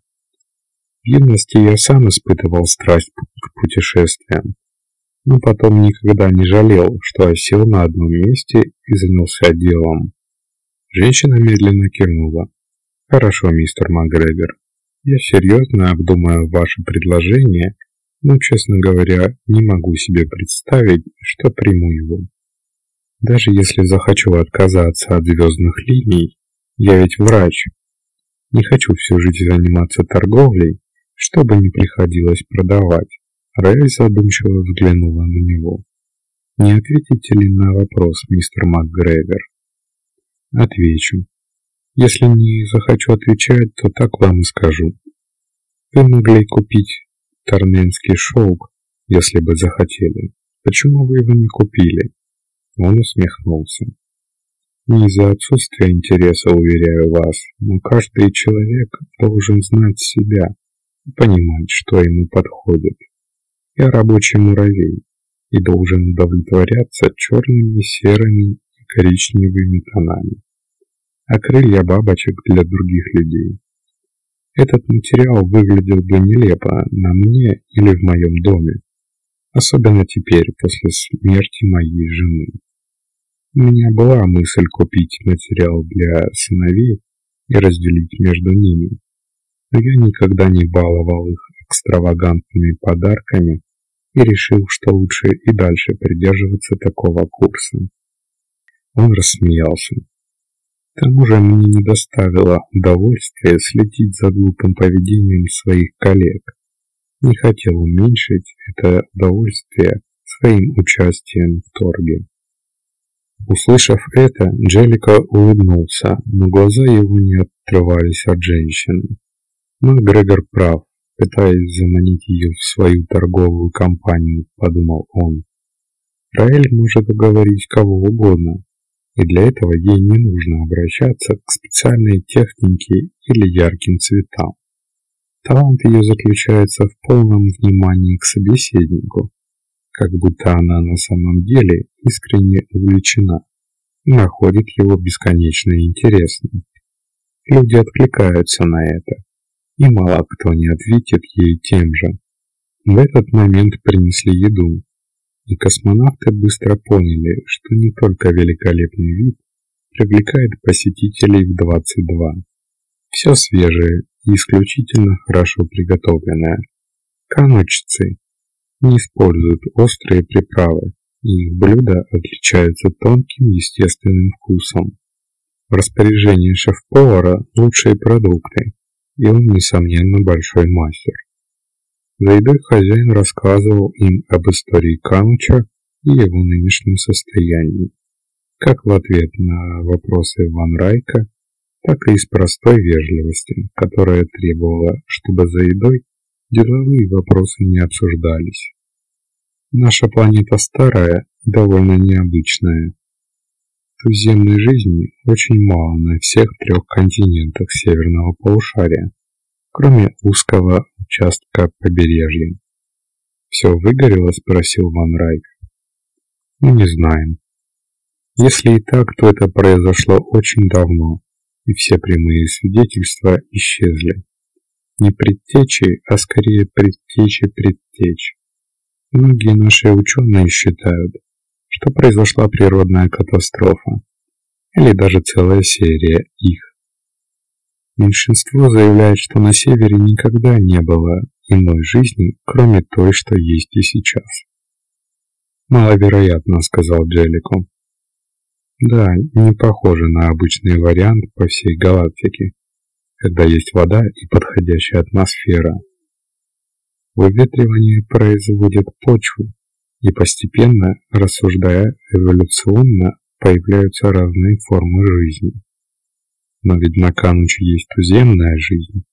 Speaker 2: В юности я сам испытывал страсть к путешествиям, но потом никогда не жалел, что осел на одном месте и занялся делом. Женщина медленно кивнула. «Хорошо, мистер МакГрегор. Я серьезно обдумаю ваше предложение, но, честно говоря, не могу себе представить, что приму его. Даже если захочу отказаться от звездных линий, я ведь врач. Не хочу всю жизнь заниматься торговлей, чтобы не приходилось продавать». Рэй задумчиво взглянула на него. «Не ответите ли на вопрос, мистер МакГрегор?» «Отвечу. Если не захочу отвечать, то так вам и скажу. Вы могли купить Тарненский шелк, если бы захотели. Почему вы его не купили?» Он усмехнулся. «Не из-за отсутствия интереса, уверяю вас, но каждый человек должен знать себя и понимать, что ему подходит. Я рабочий муравей и должен удовлетворяться черными, серыми и коричневыми тонами, а крылья бабочек для других людей. Этот материал выглядел бы нелепо на мне или в моем доме, особенно теперь, после смерти моей жены. У меня была мысль купить материал для сыновей и разделить между ними, но я никогда не баловал их экстравагантными подарками и решил, что лучше и дальше придерживаться такого курса». Он рассмеялся. К тому же мне не доставило удовольствия следить за глупым поведением своих коллег. Не хотел уменьшить это удовольствие своим участием в торге. Услышав это, Джеллико улыбнулся, но глаза его не отрывались от женщины. МакГрегор прав, пытаясь заманить ее в свою торговую компанию, подумал он. Раэль может уговорить кого угодно, и для этого ей не нужно обращаться к специальной технике или ярким цветам. Талант ее заключается в полном внимании к собеседнику, как будто она на самом деле искренне увлечена и находит его бесконечно интересным. Люди откликаются на это, и мало кто не ответит ей тем же. В этот момент принесли еду, и космонавты быстро поняли, что не только великолепный вид привлекает посетителей в 22. Все свежее и исключительно хорошо приготовленное. Канучцы не используют острые приправы, и их блюда отличаются тонким естественным вкусом. В распоряжении шеф-повара лучшие продукты, и он, несомненно, большой мастер. За едой хозяин рассказывал им об истории Кануча и его нынешнем состоянии, как в ответ на вопросы Ван Райка, так и из простой вежливости, которая требовала, чтобы за едой деловые вопросы не обсуждались. Наша планета старая, довольно необычная. Туземной жизни очень мало на всех 3 континентах северного полушария, кроме узкого участка побережья. «Все выгорело?» – спросил Ван Райк. «Мы не знаем. Если и так, то это произошло очень давно, и все прямые свидетельства исчезли. Не предтечи, а скорее предтечи предтеч. Многие наши ученые считают, что произошла природная катастрофа, или даже целая серия их. Меньшинство заявляет, что на севере никогда не было иной жизни, кроме той, что есть и сейчас». «Маловероятно», — сказал Джеллико. «Да, не похоже на обычный вариант по всей галактике, когда есть вода и подходящая атмосфера. Выветривание производит почву, и постепенно, рассуждая эволюционно, появляются разные формы жизни. Но ведь на Кануче есть туземная жизнь».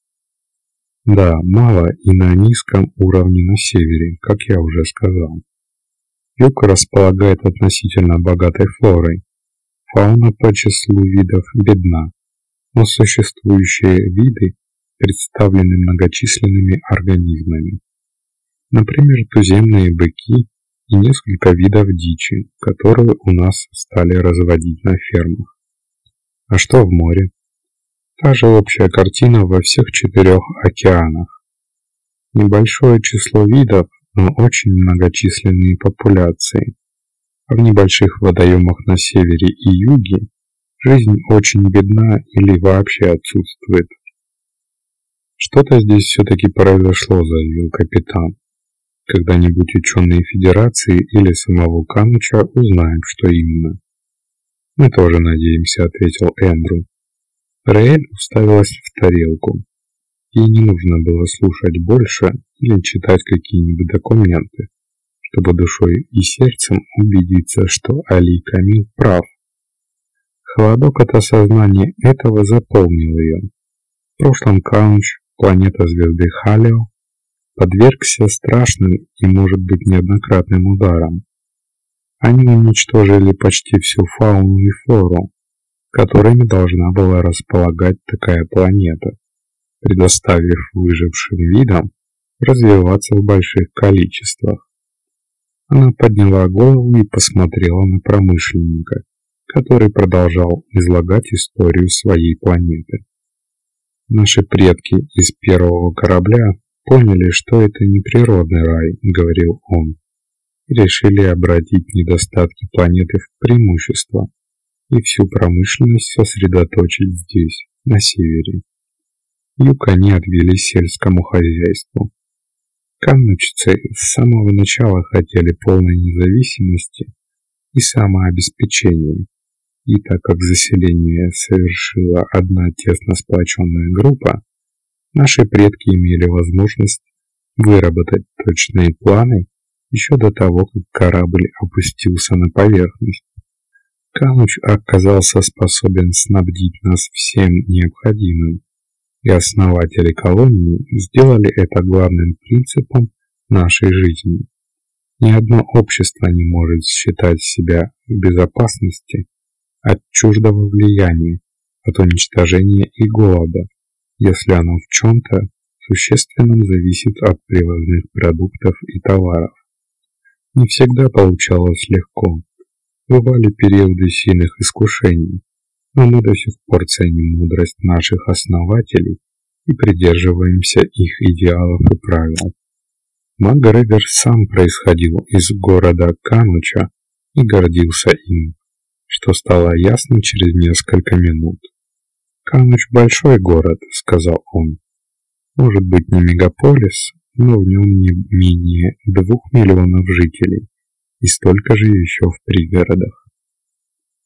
Speaker 2: «Да, мало и на низком уровне на севере, как я уже сказал. Юг располагает относительно богатой флорой. Фауна по числу видов бедна, но существующие виды представлены многочисленными организмами. Например, туземные быки и несколько видов дичи, которые у нас стали разводить на фермах. А что в море? Та же общая картина во всех 4 океанах. Небольшое число видов, но очень многочисленные популяции. А в небольших водоемах на севере и юге жизнь очень бедна или вообще отсутствует». «Что-то здесь все-таки произошло», — заявил капитан. «Когда-нибудь ученые Федерации или самого Кануча узнают, что именно». «Мы тоже надеемся», — ответил Эндрю. Раэль уставилась в тарелку. Ей не нужно было слушать больше или читать какие-нибудь документы, чтобы душой и сердцем убедиться, что Али Камил прав. Холодок от осознания этого заполнил ее. В прошлом Кануч, планета звезды Халио, подвергся страшным и, может быть, неоднократным ударам. Они уничтожили почти всю фауну и флору, которыми должна была располагать такая планета, предоставив выжившим видам развиваться в больших количествах. Она подняла голову и посмотрела на промышленника, который продолжал излагать историю своей планеты. «Наши предки из первого корабля поняли, что это не природный рай», — говорил он, и решили обратить недостатки планеты в преимущество и всю промышленность сосредоточить здесь, на севере. Юг они отвели сельскому хозяйству. Канучцы с самого начала хотели полной независимости и самообеспечения, и так как заселение совершила одна тесно сплоченная группа, наши предки имели возможность выработать точные планы еще до того, как корабль опустился на поверхность. Кануч оказался способен снабдить нас всем необходимым, и основатели колонии сделали это главным принципом нашей жизни. Ни одно общество не может считать себя в безопасности от чуждого влияния, от уничтожения и голода, если оно в чем-то существенном зависит от привозных продуктов и товаров. Не всегда получалось легко. Бывали периоды сильных искушений, но мы до сих пор ценим мудрость наших основателей и придерживаемся их идеалов и правил. МакГрегор сам происходил из города Кануча и гордился им, что стало ясно через несколько минут. «Кануч – большой город», – сказал он. «Может быть, не мегаполис, но в нем не менее 2 миллионов жителей и столько же еще в пригородах.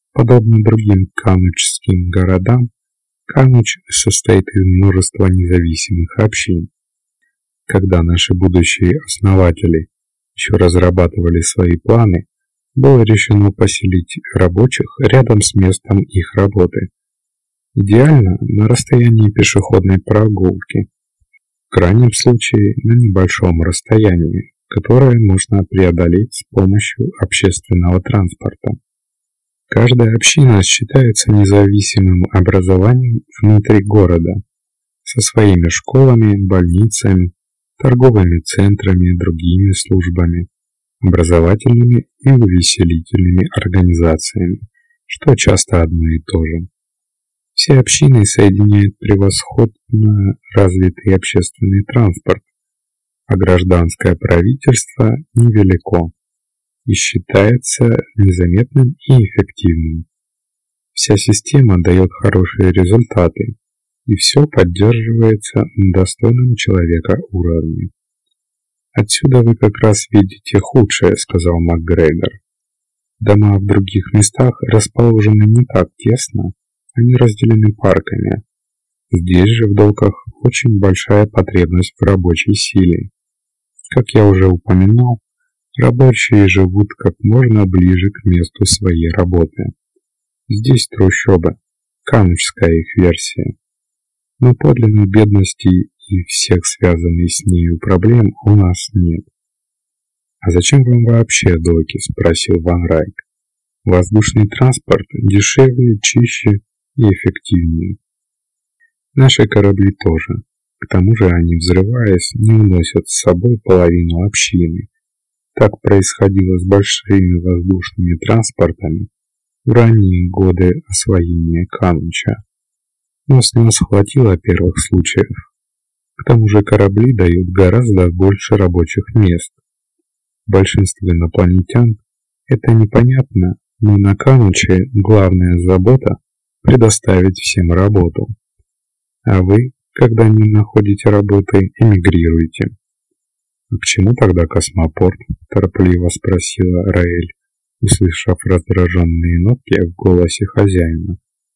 Speaker 2: Подобно другим канучским городам, Кануч состоит из множества независимых общин. Когда наши будущие основатели еще разрабатывали свои планы, было решено поселить рабочих рядом с местом их работы. Идеально на расстоянии пешеходной прогулки, в крайнем случае на небольшом расстоянии, которое можно преодолеть с помощью общественного транспорта. Каждая община считается независимым образованием внутри города, со своими школами, больницами, торговыми центрами и другими службами, образовательными и увеселительными организациями, что часто одно и то же. Все общины соединяет превосходно развитый общественный транспорт, а гражданское правительство невелико и считается незаметным и эффективным. Вся система дает хорошие результаты, и все поддерживается на достойном человека уровне. «Отсюда вы как раз видите худшее», — сказал МакГрегор. «Дома в других местах расположены не так тесно, они разделены парками. Здесь же в Долках очень большая потребность в рабочей силе. Как я уже упоминал, рабочие живут как можно ближе к месту своей работы. Здесь трущобы, канучская их версия. Но подлинной бедности и всех связанных с нею проблем у нас нет». «А зачем вам вообще доки?» – спросил Ван Райк. «Воздушный транспорт дешевле, чище и эффективнее. Наши корабли тоже. К тому же они, взрываясь, не уносят с собой половину общины. Так происходило с большими воздушными транспортами в ранние годы освоения Кануча. Но с нас хватило первых случаев. К тому же корабли дают гораздо больше рабочих мест. Большинству инопланетян это непонятно, но на Кануче главная забота – предоставить всем работу. А вы, когда не находите работы, эмигрируете». «А к чему тогда космопорт?» – торопливо спросила Раэль, услышав раздраженные нотки в голосе хозяина.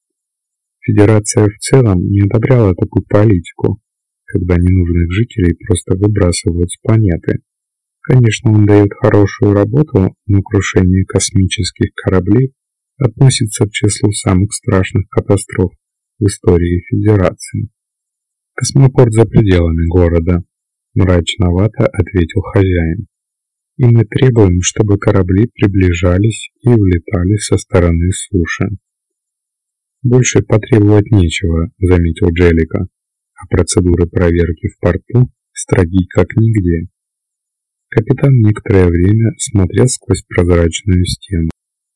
Speaker 2: Федерация в целом не одобряла такую политику, когда ненужных жителей просто выбрасывают с планеты. Конечно, он дает хорошую работу, но крушение космических кораблей относится к числу самых страшных катастроф в истории Федерации. «Космопорт за пределами города», – мрачновато ответил хозяин. «И мы требуем, чтобы корабли приближались и улетали со стороны суши». «Больше потребовать нечего», – заметил Джеллика, «а процедуры проверки в порту строги как нигде». Капитан некоторое время смотрел сквозь прозрачную стену.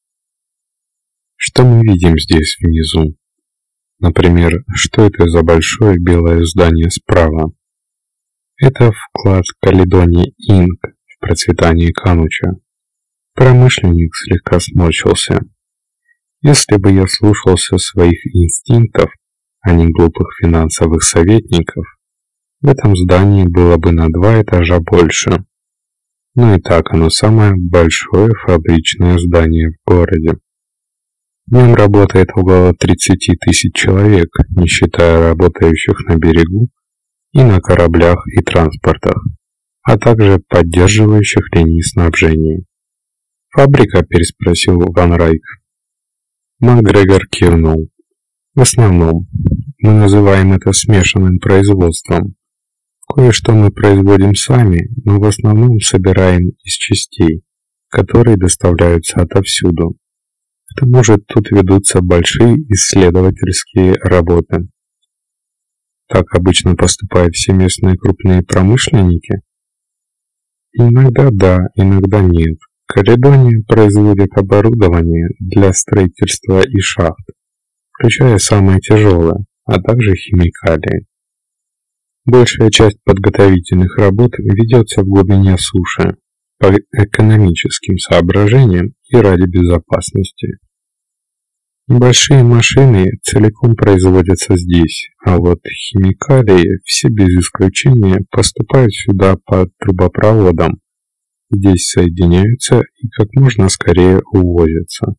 Speaker 2: «Что мы видим здесь внизу? Например, что это за большое белое здание справа?» «Это вклад Каледонии Инк в процветание Кануча». Промышленник слегка сморщился. «Если бы я слушался своих инстинктов, а не глупых финансовых советников, в этом здании было бы на 2 этажа больше. Но и так оно самое большое фабричное здание в городе. В нем работает около 30 тысяч человек, не считая работающих на берегу и на кораблях и транспортах, а также поддерживающих линии снабжения». «Фабрика?» – переспросил Ван Райк. МакГрегор кивнул. «В основном. Мы называем это смешанным производством. Кое-что мы производим сами, но в основном собираем из частей, которые доставляются отовсюду. К тому же тут ведутся большие исследовательские работы». «Так обычно поступают все местные крупные промышленники?» «Иногда да, иногда нет. Каледония производит оборудование для строительства и шахт, включая самое тяжелое, а также химикалии. Большая часть подготовительных работ ведется в глубине суши по экономическим соображениям и ради безопасности. Небольшие машины целиком производятся здесь, а вот химикалии все без исключения поступают сюда по трубопроводам, здесь соединяются и как можно скорее увозятся.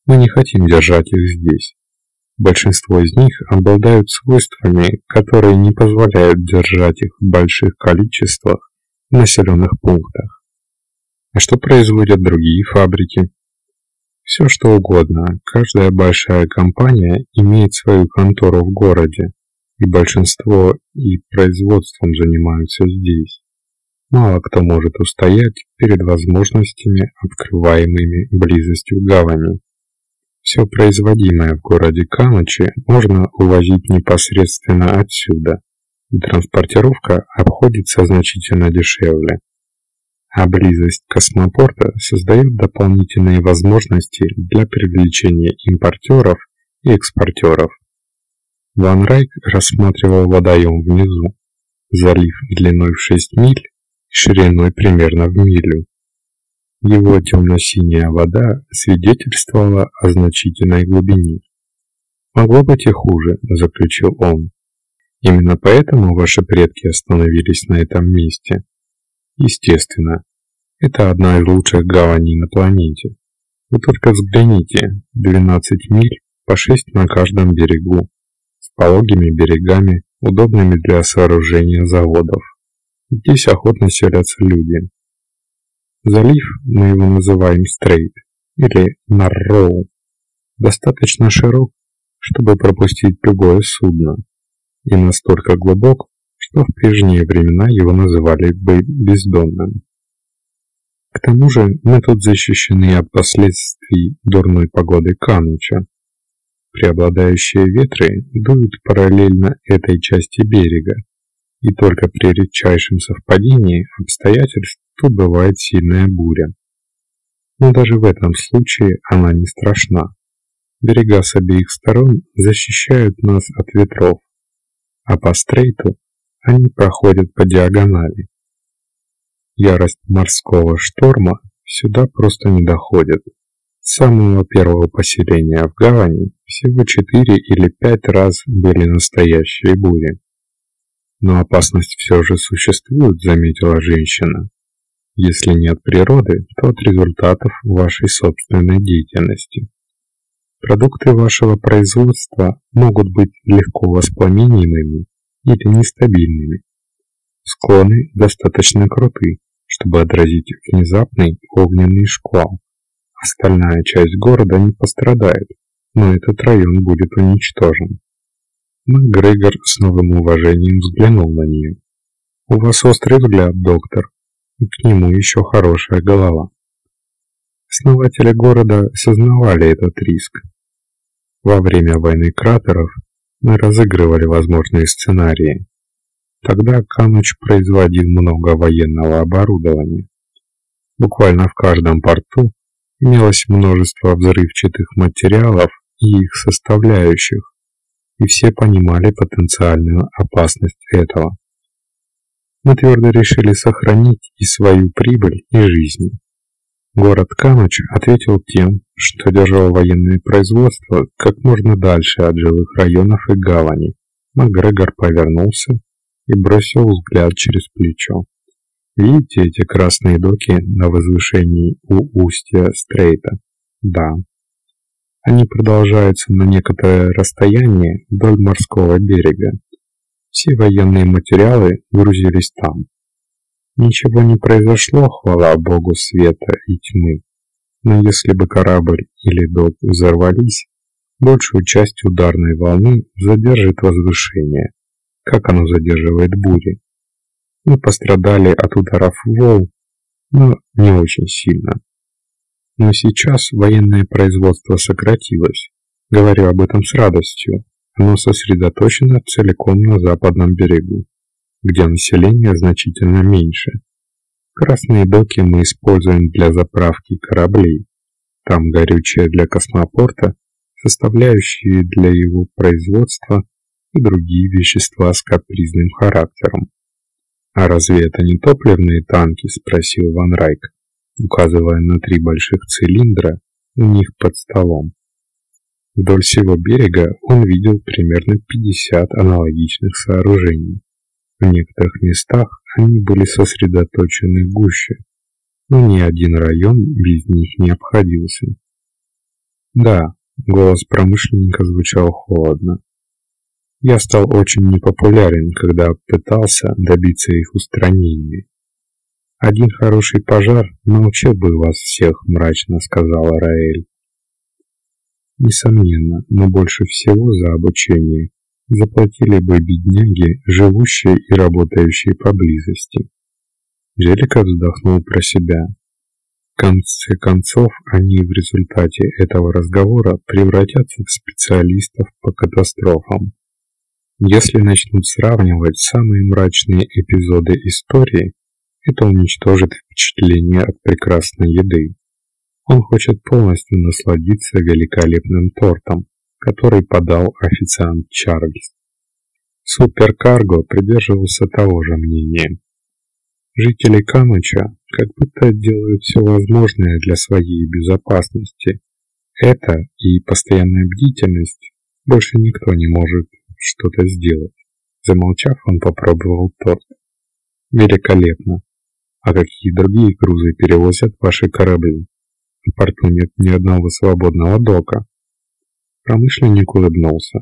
Speaker 2: Мы не хотим держать их здесь. Большинство из них обладают свойствами, которые не позволяют держать их в больших количествах в населенных пунктах. А что производят другие фабрики? Все что угодно. Каждая большая компания имеет свою контору в городе, и большинство и производством занимаются здесь. Мало кто может устоять перед возможностями, открываемыми близостью гавани. Все производимое в городе Канучи можно увозить непосредственно отсюда, и транспортировка обходится значительно дешевле. А близость космопорта создает дополнительные возможности для привлечения импортеров и экспортеров. Ван Райк рассматривал водоем внизу, залив длиной в 6 миль и шириной примерно в милю. Его темно-синяя вода свидетельствовала о значительной глубине. «Могло быть и хуже», — заключил он. «Именно поэтому ваши предки остановились на этом месте». Естественно, это одна из лучших гаваней на планете. Вы только взгляните, 12 миль по 6 на каждом берегу, с пологими берегами, удобными для сооружения заводов. Здесь охотно селятся люди. Залив, мы его называем Стрейт, или Нарроу, достаточно широк, чтобы пропустить любое судно, и настолько глубок, что в прежние времена его называли бы бездонным. К тому же мы тут защищены от последствий дурной погоды Кануча. Преобладающие ветры дуют параллельно этой части берега, и только при редчайшем совпадении обстоятельств тут бывает сильная буря. Но даже в этом случае она не страшна. Берега с обеих сторон защищают нас от ветров, а по стрейту они проходят по диагонали. Ярость морского шторма сюда просто не доходит. С самого первого поселения в гавани всего 4 или 5 раз были настоящие бури. Но опасность все же существует, заметила женщина. Если не от природы, то от результатов вашей собственной деятельности. Продукты вашего производства могут быть легко воспламенимыми или нестабильными. Склоны достаточно круты, чтобы отразить внезапный огненный шквал. Остальная часть города не пострадает, но этот район будет уничтожен. МакГрегор с новым уважением взглянул на нее. «У вас острый взгляд, доктор, и к нему еще хорошая голова». Основатели города сознавали этот риск. Во время войны кратеров мы разыгрывали возможные сценарии. Тогда Кануч производил много военного оборудования. Буквально в каждом порту имелось множество взрывчатых материалов и их составляющих, и все понимали потенциальную опасность этого. Мы твердо решили сохранить и свою прибыль, и жизни. Город Кануч ответил тем, что держал военное производство как можно дальше от жилых районов и гавани. МакГрегор повернулся и бросил взгляд через плечо. Видите эти красные доки на возвышении у устья Стрейта? Да. Они продолжаются на некоторое расстояние вдоль морского берега. Все военные материалы грузились там. Ничего не произошло, хвала богу света и тьмы. Но если бы корабль или док взорвались, большую часть ударной волны задержит возвышение, как оно задерживает бури. Мы пострадали от ударов волн, но не очень сильно. Но сейчас военное производство сократилось. Говорю об этом с радостью. Оно сосредоточено целиком на западном берегу, где население значительно меньше. Красные доки мы используем для заправки кораблей. Там горючее для космопорта, составляющие для его производства и другие вещества с капризным характером. «А разве это не топливные танки?» – спросил Ван Райк, указывая на 3 больших цилиндра у них под столом. Вдоль всего берега он видел примерно 50 аналогичных сооружений. В некоторых местах они были сосредоточены гуще, но ни один район без них не обходился. Да, голос промышленника звучал холодно. Я стал очень непопулярен, когда пытался добиться их устранения. Один хороший пожар научил бы вас всех, мрачно сказала Раэль. Несомненно, но больше всего за обучение заплатили бы бедняги, живущие и работающие поблизости. Джерика вздохнул про себя. В конце концов, они в результате этого разговора превратятся в специалистов по катастрофам. Если начнут сравнивать самые мрачные эпизоды истории, это уничтожит впечатление от прекрасной еды. Он хочет полностью насладиться великолепным тортом, который подал официант Чарльз. Суперкарго придерживался того же мнения. Жители Кануча как будто делают все возможное для своей безопасности. Это и постоянная бдительность. Больше никто не может что-то сделать. Замолчав, он попробовал торт. Великолепно. А какие другие грузы перевозят ваши корабли? В порту нет ни одного свободного дока. Промышленник улыбнулся.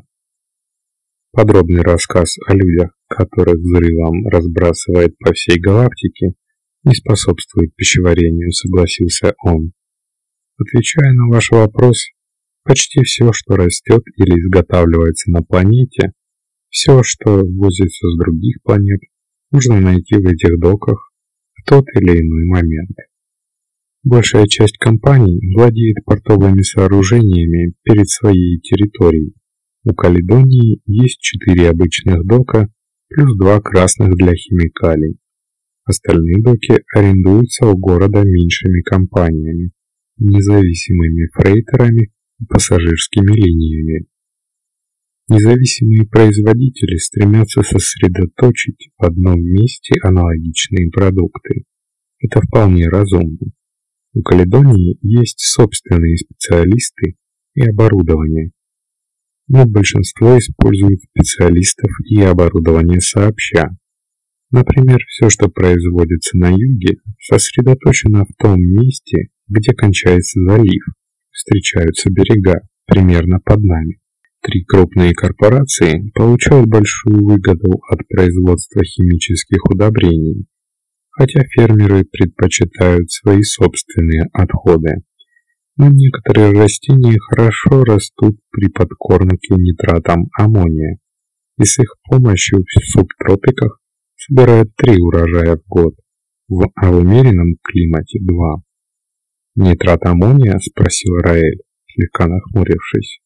Speaker 2: Подробный рассказ о людях, которых взрывом разбрасывает по всей галактике, не способствует пищеварению, согласился он. Отвечая на ваш вопрос, почти все, что растет или изготавливается на планете, все, что возится с других планет, можно найти в этих доках в тот или иной момент. Большая часть компаний владеет портовыми сооружениями перед своей территорией. У Каледонии есть 4 обычных дока плюс 2 красных для химикалий. Остальные доки арендуются у города меньшими компаниями, независимыми фрейтерами и пассажирскими линиями. Независимые производители стремятся сосредоточить в одном месте аналогичные продукты. Это вполне разумно. У Каледонии есть собственные специалисты и оборудование, но большинство использует специалистов и оборудование сообща. Например, все, что производится на юге, сосредоточено в том месте, где кончается залив, встречаются берега, примерно под нами. 3 крупные корпорации получают большую выгоду от производства химических удобрений, хотя фермеры предпочитают свои собственные отходы. Но некоторые растения хорошо растут при подкормке нитратом аммония, и с их помощью в субтропиках собирают 3 урожая в год, а в умеренном климате 2. «Нитрат аммония?» – спросил Раэль, слегка нахмурившись.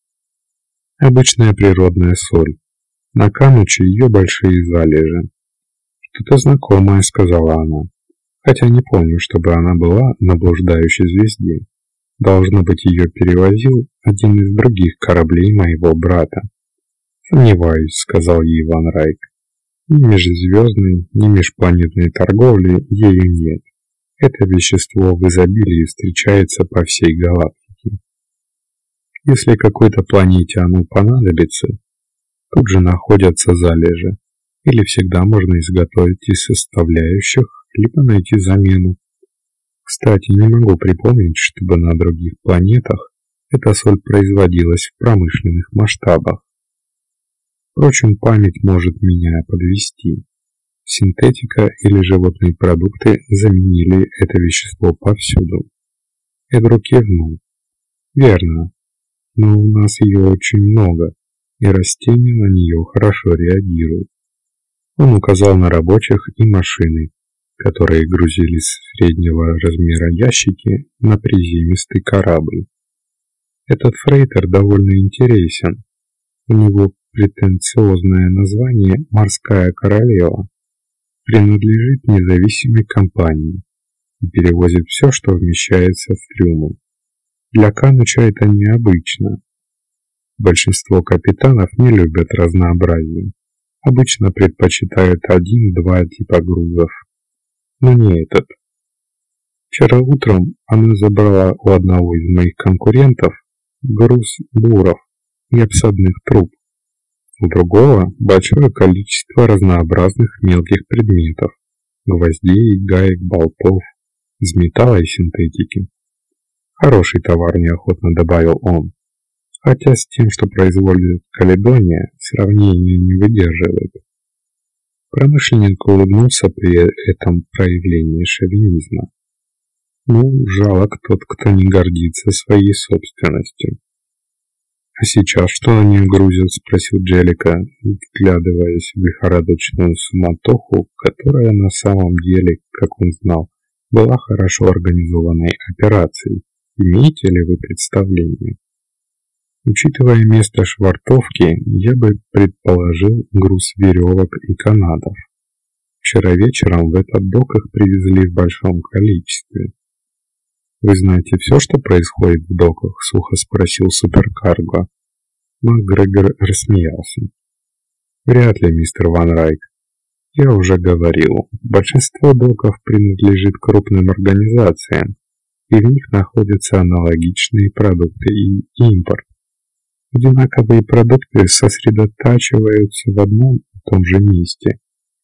Speaker 2: «Обычная природная соль. На Кануче ее большие залежи». «Что-то знакомое», – сказала она, хотя не помню, чтобы она была на блуждающей звезде. Должно быть, ее перевозил один из других кораблей моего брата. «Сомневаюсь», — сказал ей Ван Райк. «Ни межзвездной, ни межпланетной торговли ею нет. Это вещество в изобилии встречается по всей галактике. Если какой-то планете оно понадобится, тут же находятся залежи, или всегда можно изготовить из составляющих, либо найти замену. Кстати, не могу припомнить, чтобы на других планетах эта соль производилась в промышленных масштабах. Впрочем, память может меня подвести. Синтетика или животные продукты заменили это вещество повсюду. Эдру кивнул. Верно, но у нас ее очень много, и растения на нее хорошо реагируют. Он указал на рабочих и машины, которые грузили среднего размера ящики на приземистый корабль. Этот фрейтер довольно интересен. У него претенциозное название «Морская королева». Принадлежит независимой компании и перевозит все, что вмещается в трюмы. Для Кануча это необычно. Большинство капитанов не любят разнообразие. Обычно предпочитают 1-2 типа грузов. Но не этот. Вчера утром она забрала у одного из моих конкурентов груз буров и обсадных труб. У другого большое количество разнообразных мелких предметов, гвоздей, гаек, болтов, из металла и синтетики. Хороший товар, неохотно добавил он. Хотя с тем, что производит Каледония, сравнение не выдерживает. Промышленник улыбнулся при этом проявлении шовинизма. Ну, жалок тот, кто не гордится своей собственностью. «А сейчас что на нее грузят?» – спросил Джеллика, вглядываясь в лихорадочную суматоху, которая на самом деле, как он знал, была хорошо организованной операцией. Имеете ли вы представление? Учитывая место швартовки, я бы предположил груз веревок и канатов. Вчера вечером в этот док их привезли в большом количестве. «Вы знаете все, что происходит в доках?» — сухо спросил суперкарго. МакГрегор рассмеялся. «Вряд ли, мистер Ван Райк. Я уже говорил, большинство доков принадлежит крупным организациям, и в них находятся аналогичные продукты и импорт. Одинаковые продукты сосредотачиваются в одном и том же месте.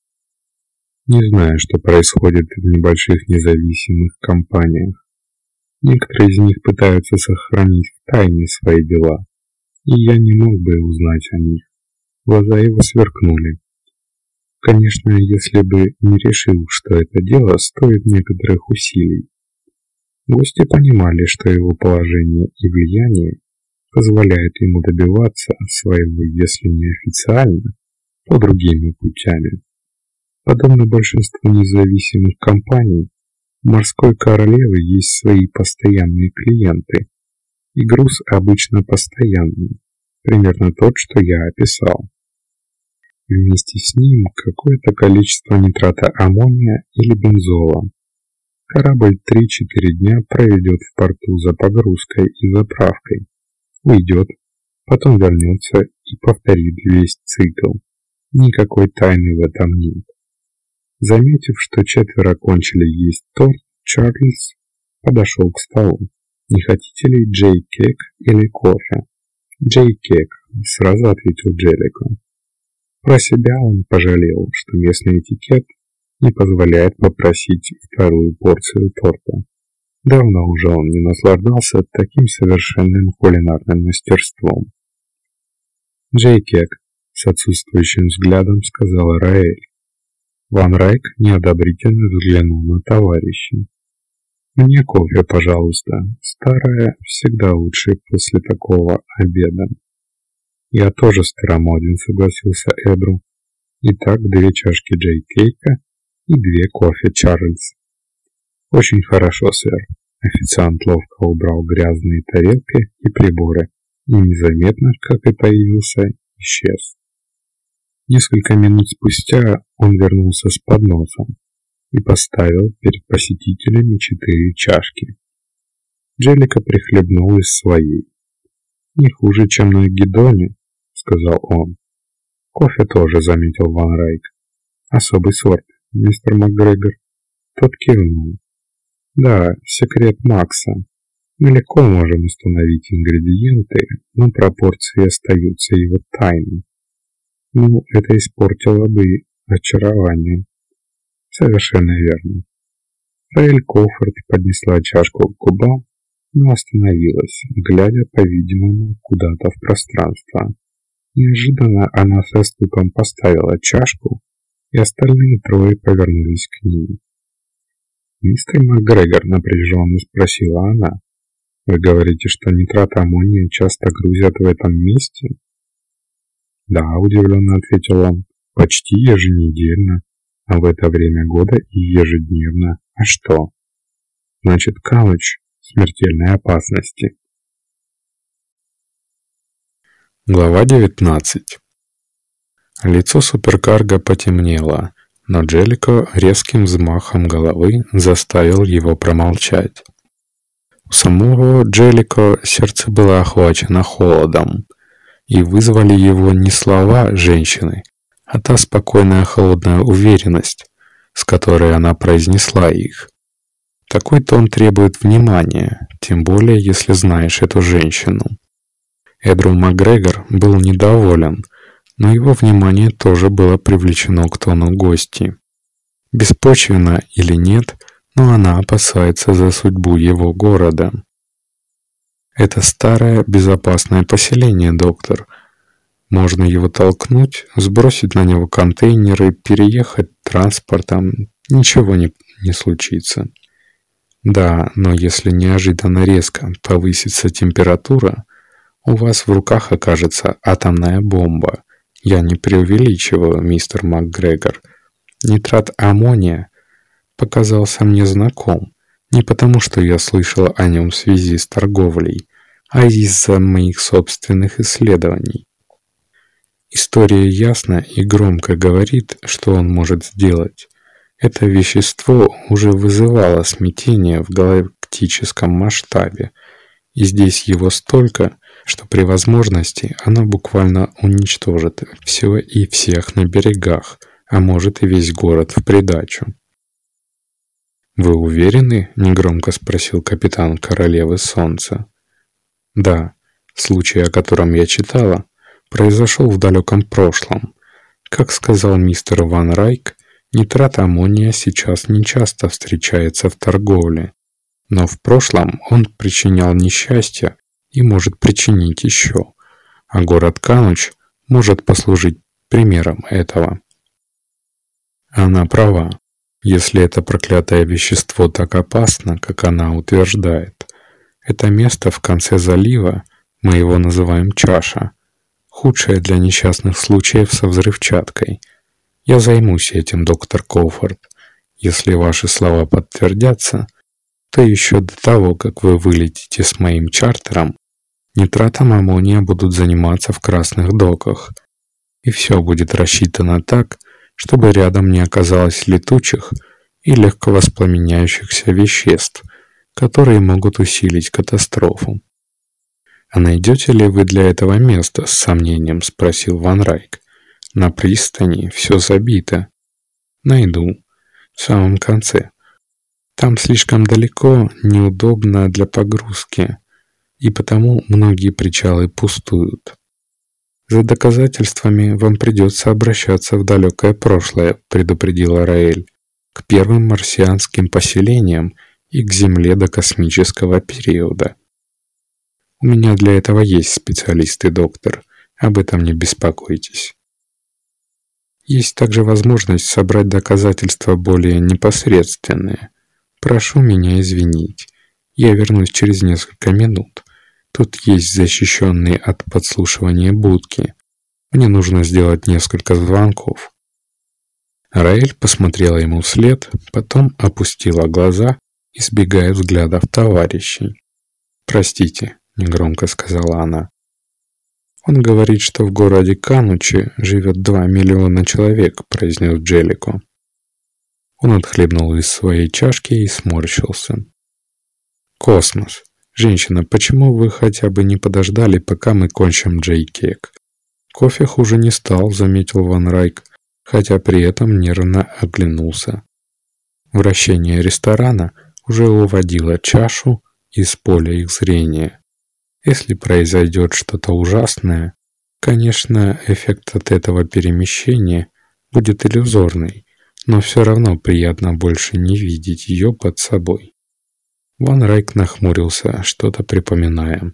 Speaker 2: Не знаю, что происходит в небольших независимых компаниях. Некоторые из них пытаются сохранить в тайне свои дела, и я не мог бы узнать о них». Глаза его сверкнули. Конечно, если бы не решил, что это дело стоит некоторых усилий. Гости понимали, что его положение и влияние позволяет ему добиваться своего, если не официально, то другими путями. Подобно большинству независимых компаний, у морской королевы есть свои постоянные клиенты, и груз обычно постоянный, примерно тот, что я описал. Вместе с ним какое-то количество нитрата аммония или бензола. Корабль 3-4 дня проведет в порту за погрузкой и заправкой, уйдет, потом вернется и повторит весь цикл. Никакой тайны в этом нет. Заметив, что 4 кончили есть торт, Чарльз подошел к столу. «Не хотите ли Джей Кек или кофе?» «Джей Кек», — сразу ответил Джеллико. Про себя он пожалел, что местный этикет не позволяет попросить вторую порцию торта. Давно уже он не наслаждался таким совершенным кулинарным мастерством. «Джей Кек», — с отсутствующим взглядом сказала Раэль. Ван Райк неодобрительно взглянул на товарища. «Мне кофе, пожалуйста. Старое всегда лучше после такого обеда». «Я тоже старомоден», — согласился Эдру. «Итак, 2 чашки Джей Кейка и 2 кофе, Чарльз». «Очень хорошо, сэр». Официант ловко убрал грязные тарелки и приборы и незаметно, как и появился, исчез. Несколько минут спустя он вернулся с подносом и поставил перед посетителями 4 чашки. Джеллико прихлебнул из своей. «Не хуже, чем на Гидоне», — сказал он. «Кофе тоже», — заметил Ван Райк. «Особый сорт, мистер МакГрегор». Тот кивнул. «Да, секрет Макса. Мы легко можем установить ингредиенты, но пропорции остаются его тайной. Ну, это испортило бы очарование». «Совершенно верно». Раэль Кофорд поднесла чашку к губам, но остановилась, глядя, по-видимому, куда-то в пространство. Неожиданно она со стуком поставила чашку, и остальные 3 повернулись к ней. «Мистер МакГрегор», — напряженно спросила она, — «вы говорите, что нитрат аммония часто грузят в этом месте?» «Да», — удивленно ответил он, — «почти еженедельно, а в это время года и ежедневно. А что?» «Значит, Калыч в смертельной опасности». Глава 19. Лицо суперкарго потемнело, но Джеллико резким взмахом головы заставил его промолчать. У самого Джеллико сердце было охвачено холодом, и вызвали его не слова женщины, а та спокойная холодная уверенность, с которой она произнесла их. Такой тон требует внимания, тем более если знаешь эту женщину. Эдру МакГрегор был недоволен, но его внимание тоже было привлечено к тону гости. Беспочвенно или нет, но она опасается за судьбу его города.
Speaker 1: Это старое безопасное поселение, доктор. Можно его толкнуть, сбросить на него контейнеры, переехать транспортом. Ничего не случится. Да, но если неожиданно резко повысится температура, у вас в руках окажется атомная бомба. Я не преувеличиваю, мистер МакГрегор. Нитрат аммония показался мне знаком. Не потому, что я слышал о нем в связи с торговлей, а из-за моих собственных исследований. История ясно и громко говорит, что он может сделать. Это вещество уже вызывало смятение в галактическом масштабе, и здесь его столько, что при возможности оно буквально уничтожит все и всех на берегах, а может и весь город в придачу. «Вы уверены?» – негромко спросил капитан Королевы Солнца. «Да, случай, о котором я читала, произошел в далеком прошлом. Как сказал мистер Ван Райк, нитрат аммония сейчас нечасто встречается в торговле, но в прошлом он причинял несчастье и может причинить еще, а город Кануч может послужить примером этого». Она права. Если это проклятое вещество так опасно, как она утверждает. Это место в конце залива, мы его называем чаша, худшее для несчастных случаев со взрывчаткой. Я займусь этим, доктор Коуфорд. Если ваши слова подтвердятся, то еще до того, как вы вылетите с моим чартером, нитратом аммония будут заниматься в красных доках. И все будет рассчитано так, чтобы рядом не оказалось летучих и легко воспламеняющихся веществ, которые могут усилить катастрофу. «А найдете ли вы для этого место?» – с сомнением спросил Ван Райк. «На пристани все забито». «Найду. В самом конце. Там слишком далеко, неудобно для погрузки, и потому многие причалы пустуют. За доказательствами вам придется обращаться в далекое прошлое», – предупредила Раэль, «к первым марсианским поселениям и к Земле до космического периода. У меня для этого есть специалисты, доктор, об этом не беспокойтесь. Есть также возможность собрать доказательства более непосредственные. Прошу меня извинить, я вернусь через несколько минут. Тут есть защищенные от подслушивания будки. Мне нужно сделать несколько звонков». Раэль посмотрела ему вслед, потом опустила глаза, избегая взглядов товарищей. «Простите», — негромко сказала она. «Он говорит, что в городе Канучи живет 2 миллиона человек», — произнес Джеллико. Он отхлебнул из своей чашки и сморщился. «Космос. Женщина, почему вы хотя бы не подождали, пока мы кончим Джей-кек?» «Кофе хуже не стал», — заметил Ван Райк, хотя при этом нервно оглянулся. Вращение ресторана уже уводило чашу из поля их зрения. Если произойдет что-то ужасное, конечно, эффект от этого перемещения будет иллюзорный, но все равно приятно больше не видеть ее под собой. Ван Райк нахмурился, что-то припоминая.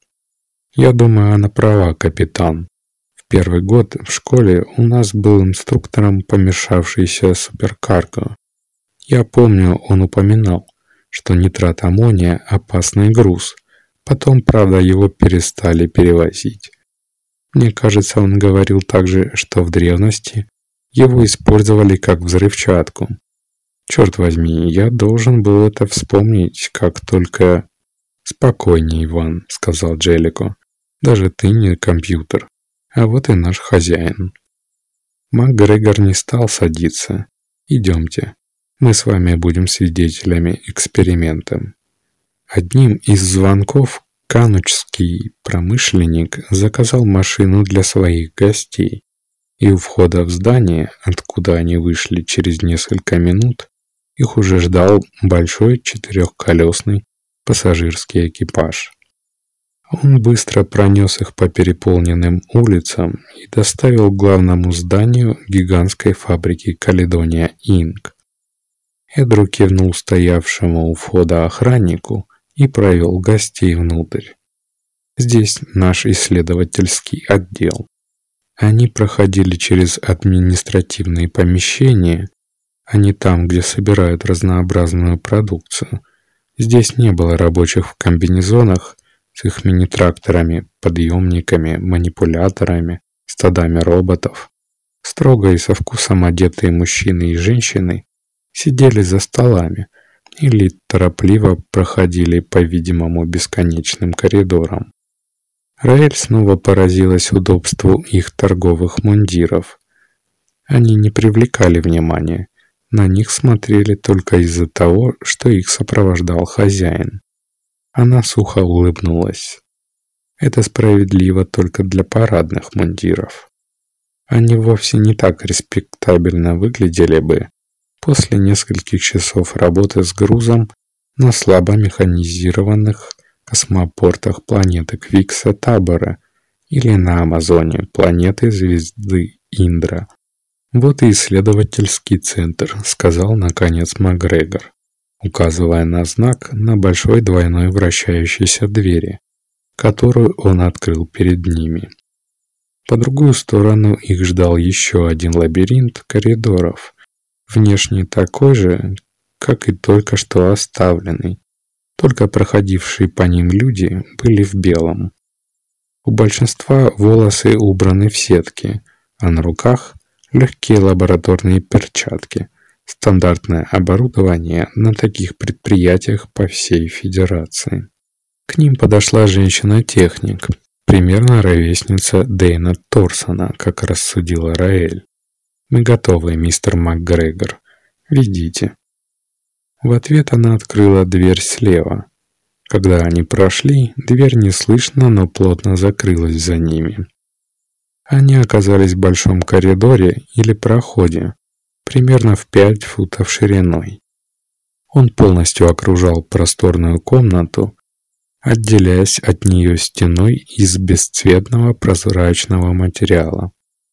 Speaker 1: «Я думаю, она права, капитан. В первый год в школе у нас был инструктором помешавшийся суперкарго. Я помню, он упоминал, что нитрат аммония – опасный груз. Потом, правда, его перестали перевозить. Мне кажется, он говорил также, что в древности его использовали как взрывчатку. Черт возьми, я должен был это вспомнить, как только...» «Спокойнее, Иван», — сказал Джеллико. «Даже ты не компьютер, а вот и наш хозяин». МакГрегор не стал садиться. «Идемте, мы с вами будем свидетелями эксперимента». Одним из звонков канучский промышленник заказал машину для своих гостей, и у входа в здание, откуда они вышли через несколько минут, их уже ждал большой 4-колесный пассажирский экипаж. Он быстро пронес их по переполненным улицам и доставил к главному зданию гигантской фабрики Каледония Инк. Эдру кивнул стоявшему у входа охраннику и провел гостей внутрь. Здесь наш исследовательский отдел. Они проходили через административные помещения, а не там, где собирают разнообразную продукцию. Здесь не было рабочих в комбинезонах с их мини-тракторами, подъемниками, манипуляторами, стадами роботов. Строго и со вкусом одетые мужчины и женщины сидели за столами или торопливо проходили, по-видимому, бесконечным коридорам. Раэль снова поразилась удобству их торговых мундиров. Они не привлекали внимания, на них смотрели только из-за того, что их сопровождал хозяин. Она сухо улыбнулась. Это справедливо только для парадных мундиров. Они вовсе не так респектабельно выглядели бы после нескольких часов работы с грузом на слабо механизированных космопортах планеты Квикса Табора или на Амазоне планеты звезды Индра. «Вот и исследовательский центр», — сказал наконец Макгрегор, указывая на знак на большой двойной вращающейся двери, которую он открыл перед ними. По другую сторону их ждал еще один лабиринт коридоров, внешне такой же, как и только что оставленный, только проходившие по ним люди были в белом. У большинства волосы убраны в сетки, а на руках легкие лабораторные перчатки, стандартное оборудование на таких предприятиях по всей Федерации. К ним подошла женщина-техник, примерно ровесница Дэйна Торсона, как рассудила Раэль. «Мы готовы, мистер Макгрегор. Ведите». В ответ она открыла дверь слева. Когда они прошли, дверь неслышно, но плотно закрылась за ними. Они оказались в большом коридоре или проходе, примерно в 5 футов шириной. Он полностью окружал просторную комнату, отделяясь от нее стеной из бесцветного прозрачного материала.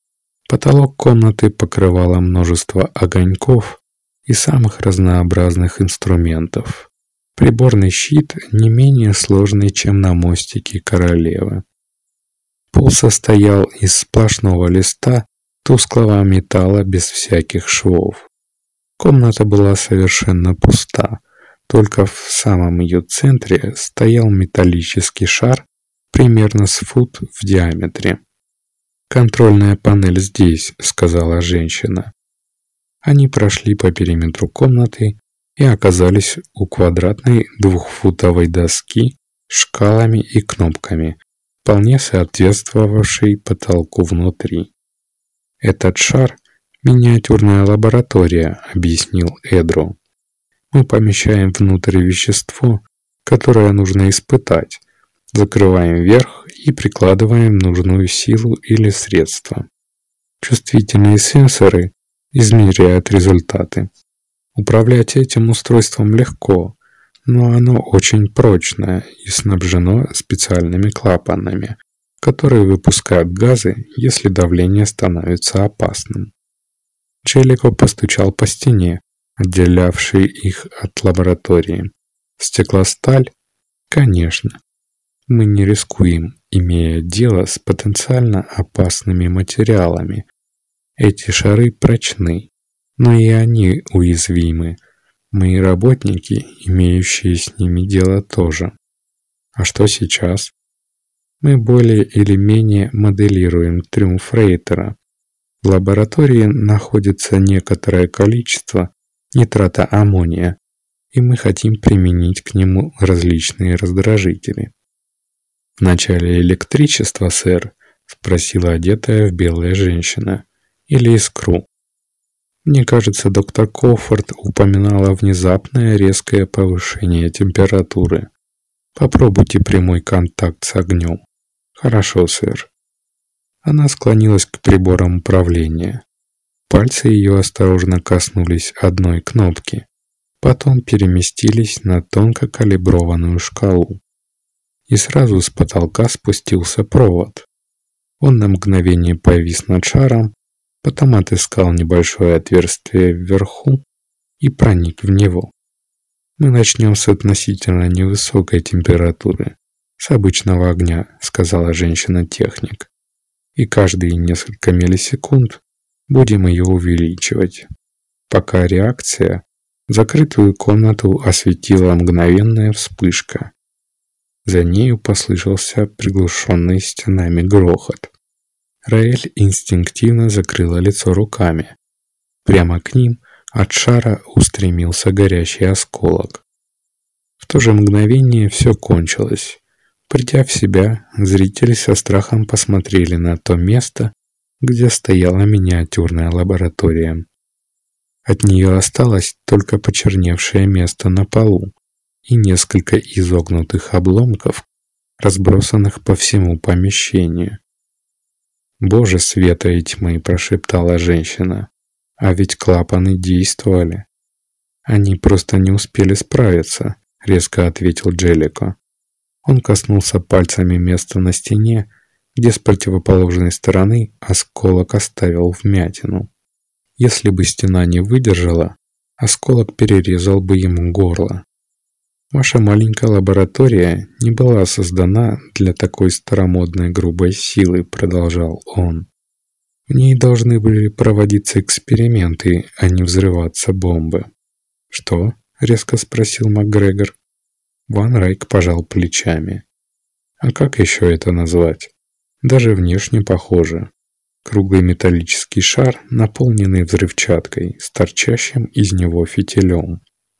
Speaker 1: Потолок комнаты покрывало множество огоньков и самых разнообразных инструментов. Приборный щит не менее сложный, чем на мостике королевы. Пол состоял из сплошного листа тусклого металла без всяких швов. Комната была совершенно пуста, только в самом ее центре стоял металлический шар примерно с фут в диаметре. «Контрольная панель здесь», — сказала женщина. Они прошли по периметру комнаты и оказались у квадратной 2-футовой доски с шкалами и кнопками, вполне соответствовавшей потолку внутри. «Этот шар — миниатюрная лаборатория», — объяснил Эдру. «Мы помещаем внутрь вещество, которое нужно испытать, закрываем верх и прикладываем нужную силу или средство. Чувствительные сенсоры измеряют результаты. Управлять этим устройством легко, но оно очень прочное и снабжено специальными клапанами, которые выпускают газы, если давление становится опасным». Джеллико постучал по стене, отделявшей их от лаборатории. «Стеклосталь? Конечно. Мы не рискуем, имея дело с потенциально опасными материалами. Эти шары прочны, но и они уязвимы. Мои работники, имеющие с ними дело, тоже. А что сейчас? Мы более или менее моделируем триумф Рейтера. В лаборатории находится некоторое количество нитрата аммония, и мы хотим применить к нему различные раздражители». «Вначале электричество, сэр?» — спросила одетая в белая женщина. «Или искру?» «Мне кажется, доктор Коффорд упоминала внезапное резкое повышение температуры. Попробуйте прямой контакт с огнем». «Хорошо, сэр». Она склонилась к приборам управления. Пальцы ее осторожно коснулись одной кнопки, потом переместились на тонко калиброванную шкалу. И сразу с потолка спустился провод. Он на мгновение повис над шаром, потом отыскал небольшое отверстие вверху и проник в него. «Мы начнем с относительно невысокой температуры. «С обычного огня», — сказала женщина-техник. «И каждые несколько миллисекунд будем ее увеличивать, пока реакция закрытую комнату осветила мгновенная вспышка. За нею послышался приглушенный стенами грохот. Раэль инстинктивно закрыла лицо руками. Прямо к ним от шара устремился горящий осколок. В то же мгновение все кончилось. Придя в себя, зрители со страхом посмотрели на то место, где стояла миниатюрная лаборатория. От нее осталось только почерневшее место на полу и несколько изогнутых обломков, разбросанных по всему помещению. «Боже света и тьмы!» – прошептала женщина. «А ведь клапаны действовали». «Они просто не успели справиться», – резко ответил Джеллико. Он коснулся пальцами места на стене, где с противоположной стороны осколок оставил вмятину. Если бы стена не выдержала, осколок перерезал бы ему горло. «Ваша маленькая лаборатория не была создана для такой старомодной грубой силы», — продолжал он. «В ней должны были проводиться эксперименты, а не взрываться бомбы». «Что?» — резко спросил МакГрегор. Ван Райк пожал плечами. «А как еще это назвать? Даже внешне похоже. Круглый металлический шар, наполненный взрывчаткой, с торчащим из него фитилем».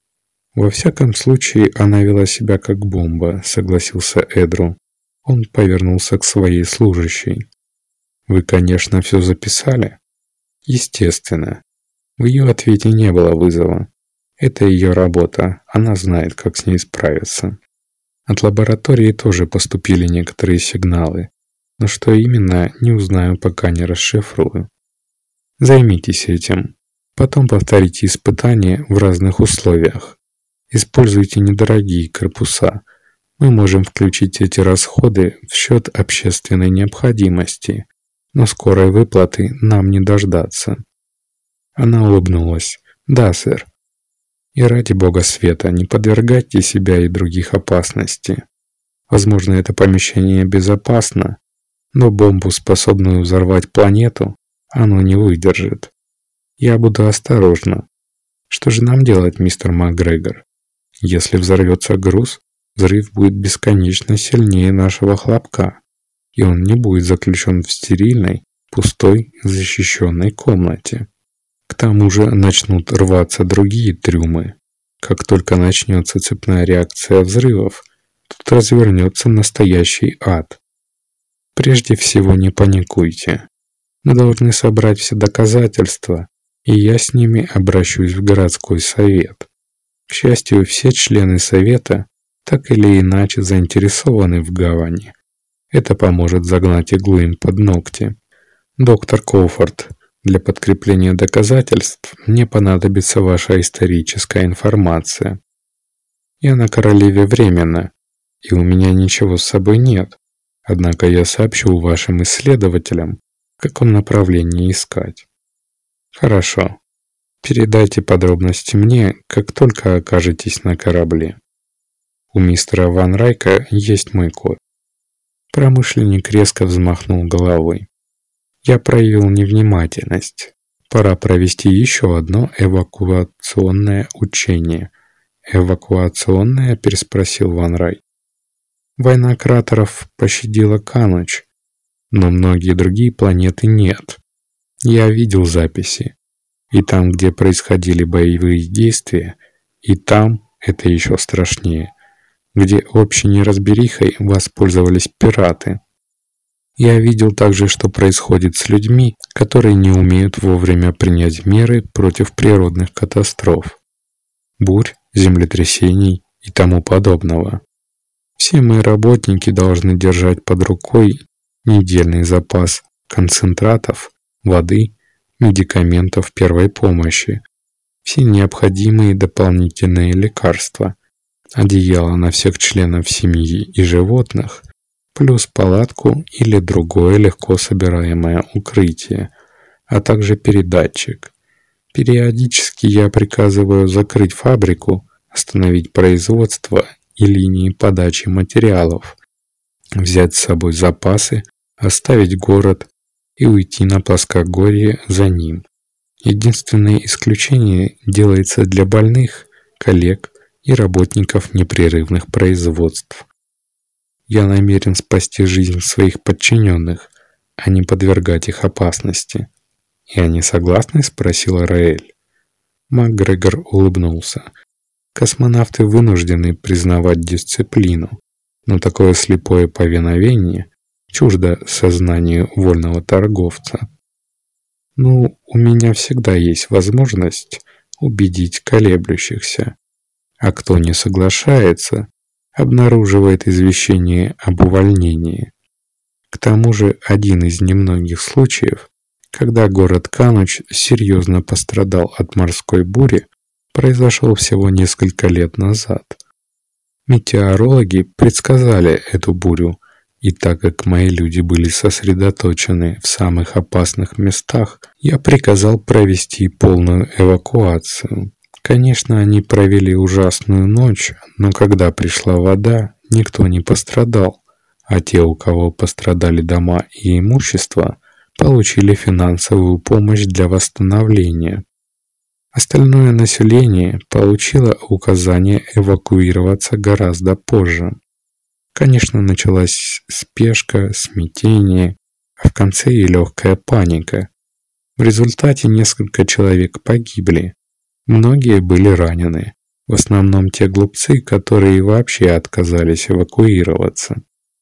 Speaker 1: «Во всяком случае, она вела себя как бомба», — согласился Эдру. Он повернулся к своей служащей. «Вы, конечно, все записали?» «Естественно. В ее ответе не было вызова. Это ее работа, она знает, как с ней справиться. От лаборатории тоже поступили некоторые сигналы, но что именно, не узнаю, пока не расшифрую. Займитесь этим. Потом повторите испытания в разных условиях. Используйте недорогие корпуса. Мы можем включить эти расходы в счет общественной необходимости, но скорой выплаты нам не дождаться». Она улыбнулась. «Да, сэр. И ради бога света, не подвергайте себя и других опасности. Возможно, это помещение безопасно, но бомбу, способную взорвать планету, оно не выдержит. Я буду осторожна. Что же нам делать, мистер МакГрегор? Если взорвется груз, взрыв будет бесконечно сильнее нашего хлопка, и он не будет заключен в стерильной, пустой, защищенной комнате. К тому же начнут рваться другие трюмы. Как только начнется цепная реакция взрывов, тут развернется настоящий ад. Прежде всего, не паникуйте. Мы должны собрать все доказательства, и я с ними обращусь в городской совет. К счастью, все члены совета так или иначе заинтересованы в гавани. Это поможет загнать иглу им под ногти. Доктор Коуфорд, для подкрепления доказательств мне понадобится ваша историческая информация. Я на королеве временно, и у меня ничего с собой нет. Однако я сообщу вашим исследователям, в каком направлении искать. Хорошо. Передайте подробности мне, как только окажетесь на корабле. У мистера Ван Райка есть мой код». Промышленник резко взмахнул головой. «Я проявил невнимательность. Пора провести еще одно эвакуационное учение». «Эвакуационное?» – переспросил Ван Рай. «Война кратеров пощадила Кануч, но многие другие планеты нет. Я видел записи. И там, где происходили боевые действия, и там, это еще страшнее, где общей неразберихой воспользовались пираты. Я видел также, что происходит с людьми, которые не умеют вовремя принять меры против природных катастроф, бурь, землетрясений и тому подобного. Все мои работники должны держать под рукой недельный запас концентратов, воды, медикаментов первой помощи, все необходимые дополнительные лекарства, одеяло на всех членов семьи и животных, плюс палатку или другое легко собираемое укрытие, а также передатчик. Периодически я приказываю закрыть фабрику, остановить производство и линии подачи материалов, взять с собой запасы, оставить город и уйти на плоскогорье за ним. Единственное исключение делается для больных, коллег и работников непрерывных производств. Я намерен спасти жизнь своих подчиненных, а не подвергать их опасности. «И они согласны?» – спросила Раэль. МакГрегор улыбнулся. Космонавты вынуждены признавать дисциплину, но такое слепое повиновение чуждо сознанию вольного торговца. Ну, у меня всегда есть возможность убедить колеблющихся, а кто не соглашается, обнаруживает извещение об увольнении. К тому же один из немногих случаев, когда город Кануч серьезно пострадал от морской бури, произошел всего несколько лет назад. Метеорологи предсказали эту бурю, и так как мои люди были сосредоточены в самых опасных местах, я приказал провести полную эвакуацию. Конечно, они провели ужасную ночь, но когда пришла вода, никто не пострадал, а те, у кого пострадали дома и имущество, получили финансовую помощь для восстановления. Остальное население получило указание эвакуироваться гораздо позже. Конечно, началась спешка, смятение, а в конце и легкая паника. В результате несколько человек погибли. Многие были ранены. В основном те глупцы, которые вообще отказались эвакуироваться.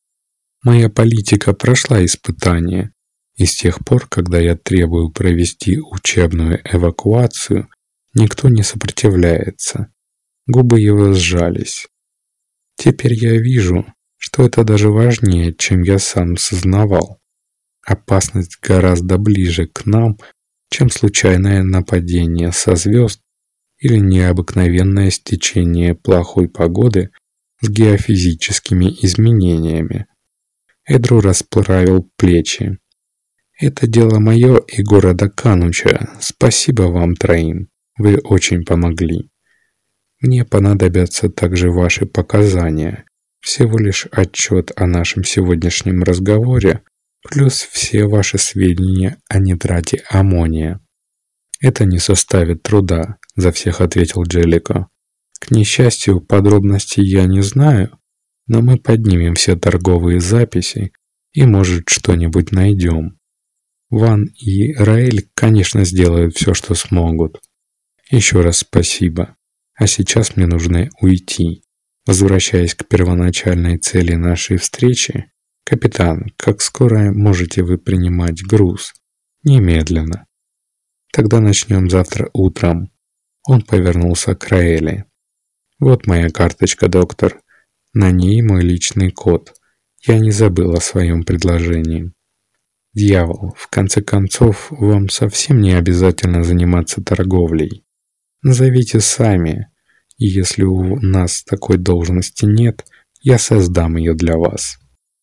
Speaker 1: Моя политика прошла испытание, и с тех пор, когда я требую провести учебную эвакуацию, никто не сопротивляется. Губы его сжались. Теперь я вижу, что это даже важнее, чем я сам сознавал. Опасность гораздо ближе к нам, чем случайное нападение со звезд или необыкновенное стечение плохой погоды с геофизическими изменениями. Эдру расправил плечи. «Это дело мое и города Кануча. Спасибо вам троим. Вы очень помогли. Мне понадобятся также ваши показания. Всего лишь отчет о нашем сегодняшнем разговоре, плюс все ваши сведения о нитрате аммония». «Это не составит труда», — за всех ответил Джеллико. «К несчастью, подробностей я не знаю, но мы поднимем все торговые записи и, может, что-нибудь найдем. Ван и Раэль, конечно, сделают все, что смогут. Еще раз спасибо. А сейчас мне нужно уйти. Возвращаясь к первоначальной цели нашей встречи, капитан, как скоро можете вы принимать груз? Немедленно. Тогда начнем завтра утром. Он повернулся к Раэле. Вот моя карточка, доктор. На ней мой личный код. Я не забыл о своем предложении. Дьявол, в конце концов, вам совсем не обязательно заниматься торговлей. Назовите сами, и если у нас такой должности нет, я создам ее для вас.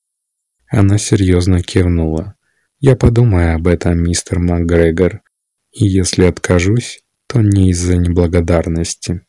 Speaker 1: Она серьезно кивнула. Я подумаю об этом, мистер МакГрегор, и если откажусь, то не из-за неблагодарности.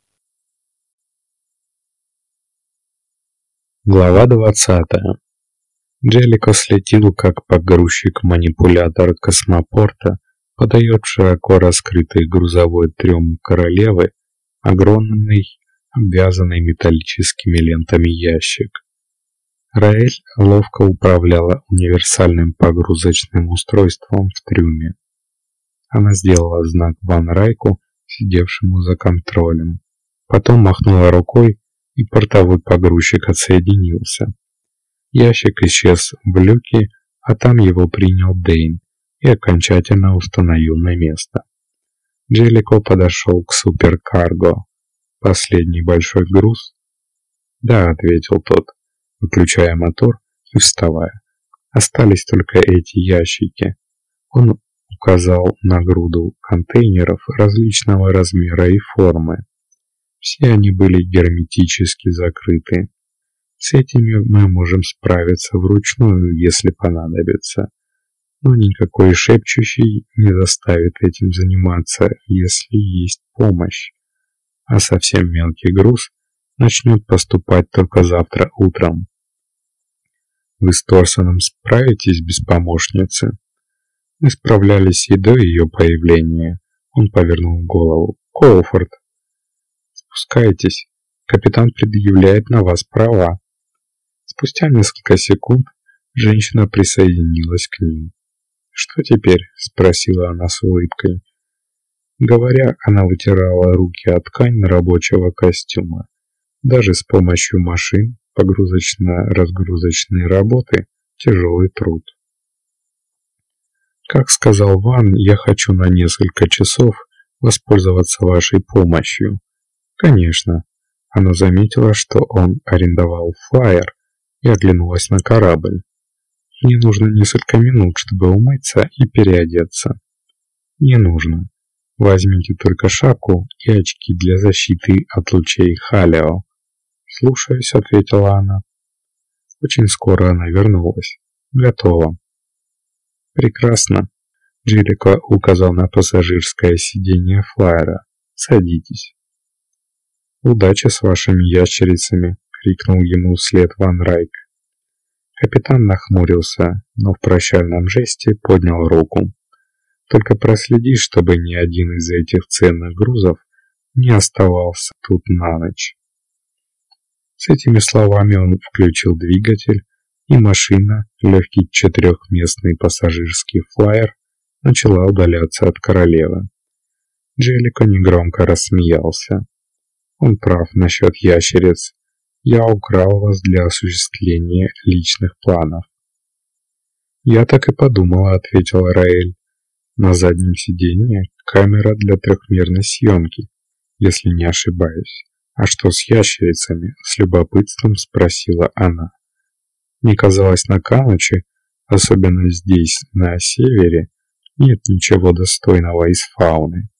Speaker 2: Глава 20. Джеллико следил, как погрузчик-манипулятор космопорта подает в широко раскрытый грузовой трюм королевы огромный, обвязанный металлическими лентами ящик. Раэль ловко управляла универсальным погрузочным устройством в трюме. Она сделала знак Ван Райку, сидевшему за контролем. Потом махнула рукой, и портовой погрузчик отсоединился. Ящик исчез в люке, а там его принял Дэйн и окончательно установил на место. Джеллико подошел к суперкарго. «Последний большой груз?» «Да», — ответил тот, выключая мотор и вставая. «Остались только эти ящики». Он указал на груду контейнеров различного размера и формы. Все они были герметически закрыты. С этими мы можем справиться вручную, если понадобится. Но никакой шепчущий не заставит этим заниматься, если есть помощь. А совсем мелкий груз начнет поступать только завтра утром.
Speaker 1: Вы с Торсоном справитесь без помощницы? Мы справлялись и до ее появления. Он повернул голову. Коулфорд, спускайтесь. Капитан предъявляет на вас права. Спустя несколько секунд женщина присоединилась к ним. «Что теперь?» – спросила она с улыбкой. Говоря, она вытирала руки о ткань рабочего костюма. Даже с помощью машин погрузочно-разгрузочной работы тяжелый труд. Как сказал Ван, я хочу на несколько часов воспользоваться вашей помощью. Конечно. Она заметила, что он арендовал флайер и оглянулась на корабль. Мне нужно несколько минут, чтобы умыться и переодеться. Не нужно. Возьмите только шапку и очки для защиты от лучей Халио. Слушаюсь, ответила она. Очень скоро она вернулась. Готово. Прекрасно. Джерико указал на пассажирское сиденье флайера. Садитесь. «Удачи с вашими ящерицами!» — крикнул ему вслед Ван Райк. Капитан нахмурился, но в прощальном жесте поднял руку. «Только проследи, чтобы ни один из этих ценных грузов не оставался тут на ночь». С этими словами он включил двигатель, и машина, легкий четырехместный пассажирский флайер, начала удаляться от королевы. Джеллико негромко рассмеялся. Он прав насчет ящериц. Я украл вас для осуществления личных планов. Я так и подумала, ответила Раэль. На заднем сиденье камера для трехмерной съемки, если не ошибаюсь. А что с ящерицами? С любопытством спросила она. Мне казалось, на Кануче, особенно здесь, на севере, нет ничего достойного из фауны.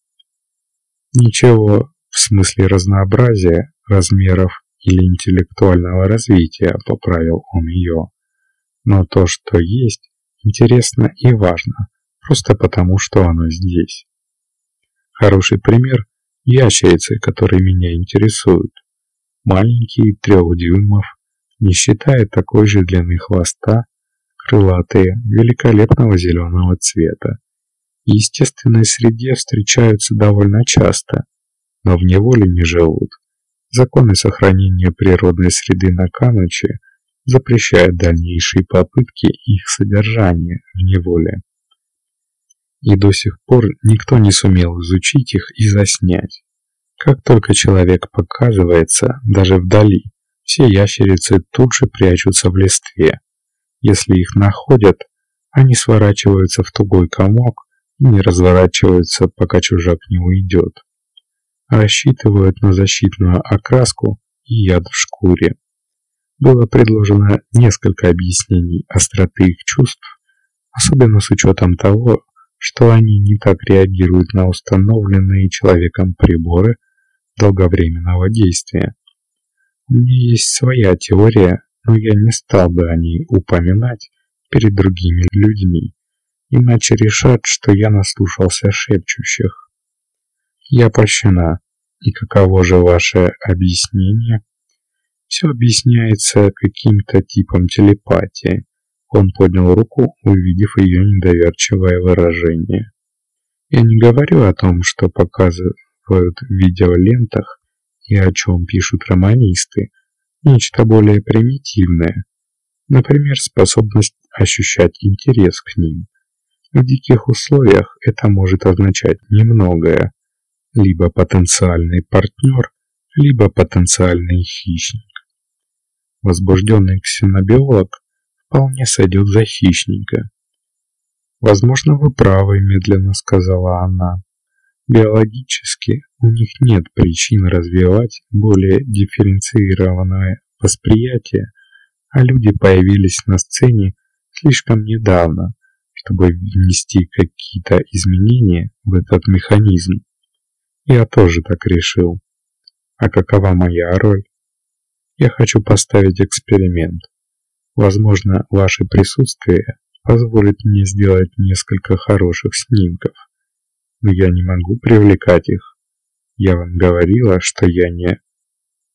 Speaker 1: Ничего в смысле разнообразия, размеров или интеллектуального развития, поправил он ее. Но то, что есть, интересно и важно, просто потому, что оно здесь. Хороший пример – ящерицы, которые меня интересуют. Маленькие, 3 дюймов, не считая такой же длины хвоста, крылатые, великолепного зеленого цвета. В естественной среде встречаются довольно часто, но в неволе не живут. Законы сохранения природной среды на Кануче запрещают дальнейшие попытки их содержания в неволе. И до сих пор никто не сумел изучить их и заснять. Как только человек показывается, даже вдали, все ящерицы тут же прячутся в листве. Если их находят, они сворачиваются в тугой комок и не разворачиваются, пока чужак не уйдет. Рассчитывают на защитную окраску и яд в шкуре. Было предложено несколько объяснений остроты их чувств, особенно с учетом того, что они не так реагируют на установленные человеком приборы долговременного действия. У меня есть своя теория, но я не стал бы о ней упоминать перед другими людьми, иначе решат, что я наслушался шепчущих. Я польщена. И каково же ваше объяснение? Все объясняется каким-то типом телепатии. Он поднял руку, увидев ее недоверчивое выражение. Я не говорю о том, что показывают в видеолентах и о чем пишут романисты. Нечто более примитивное. Например, способность ощущать интерес к ним. В диких условиях это может означать немногое. Либо потенциальный партнер, либо потенциальный хищник. Возбужденный ксенобиолог вполне сойдет за хищника. «Возможно, вы правы», – медленно сказала она. «Биологически у них нет причин развивать более дифференцированное восприятие, а люди появились на сцене слишком недавно, чтобы внести какие-то изменения в этот механизм. Я тоже так решил. А какова моя роль? Я хочу поставить эксперимент. Возможно, ваше присутствие позволит мне сделать несколько хороших снимков. Но я не могу привлекать их. Я вам говорила, что я не...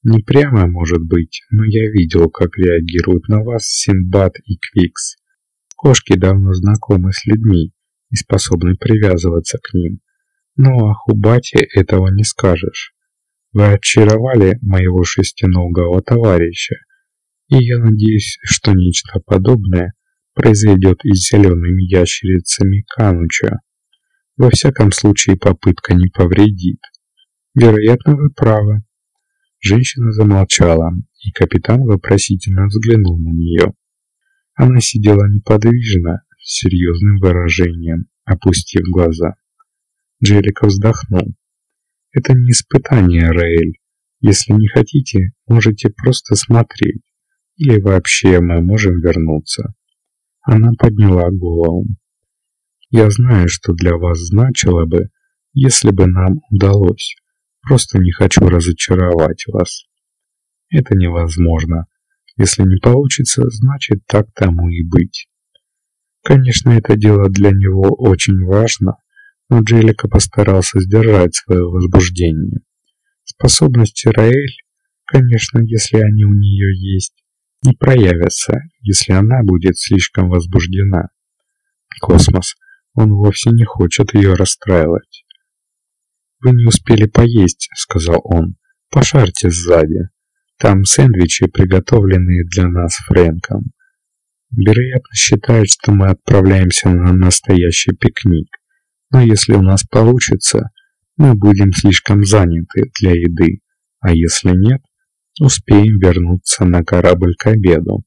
Speaker 1: Не прямо, может быть, но я видел, как реагируют на вас Синдбад и Квикс. Кошки давно знакомы с людьми и способны привязываться к ним. Но о Хубате этого не скажешь. Вы очаровали моего шестиногого товарища, и я надеюсь, что нечто подобное произойдет и с зелеными ящерицами Кануча. Во всяком случае, попытка не повредит. Вероятно, вы правы. Женщина замолчала, и капитан вопросительно взглянул на нее. Она сидела неподвижно, с серьезным выражением, опустив глаза. Джеллико вздохнул. «Это не испытание, Раэль. Если не хотите, можете просто смотреть. Или вообще мы можем вернуться». Она подняла голову. «Я знаю, что для вас значило бы, если бы нам удалось. Просто не хочу разочаровать вас. Это невозможно. Если не получится, значит так тому и быть». Конечно, это дело для него очень важно, но Джеллико постарался сдержать свое возбуждение. Способности Раэль, конечно, если они у нее есть, не проявятся, если она будет слишком возбуждена. Космос, он вовсе не хочет ее расстраивать. «Вы не успели поесть», — сказал он. «Пошарьте сзади. Там сэндвичи, приготовленные для нас Фрэнком. Вероятно, считают, что мы отправляемся на настоящий пикник. Но если у нас получится, мы будем слишком заняты для еды, а если нет, успеем вернуться на корабль к обеду.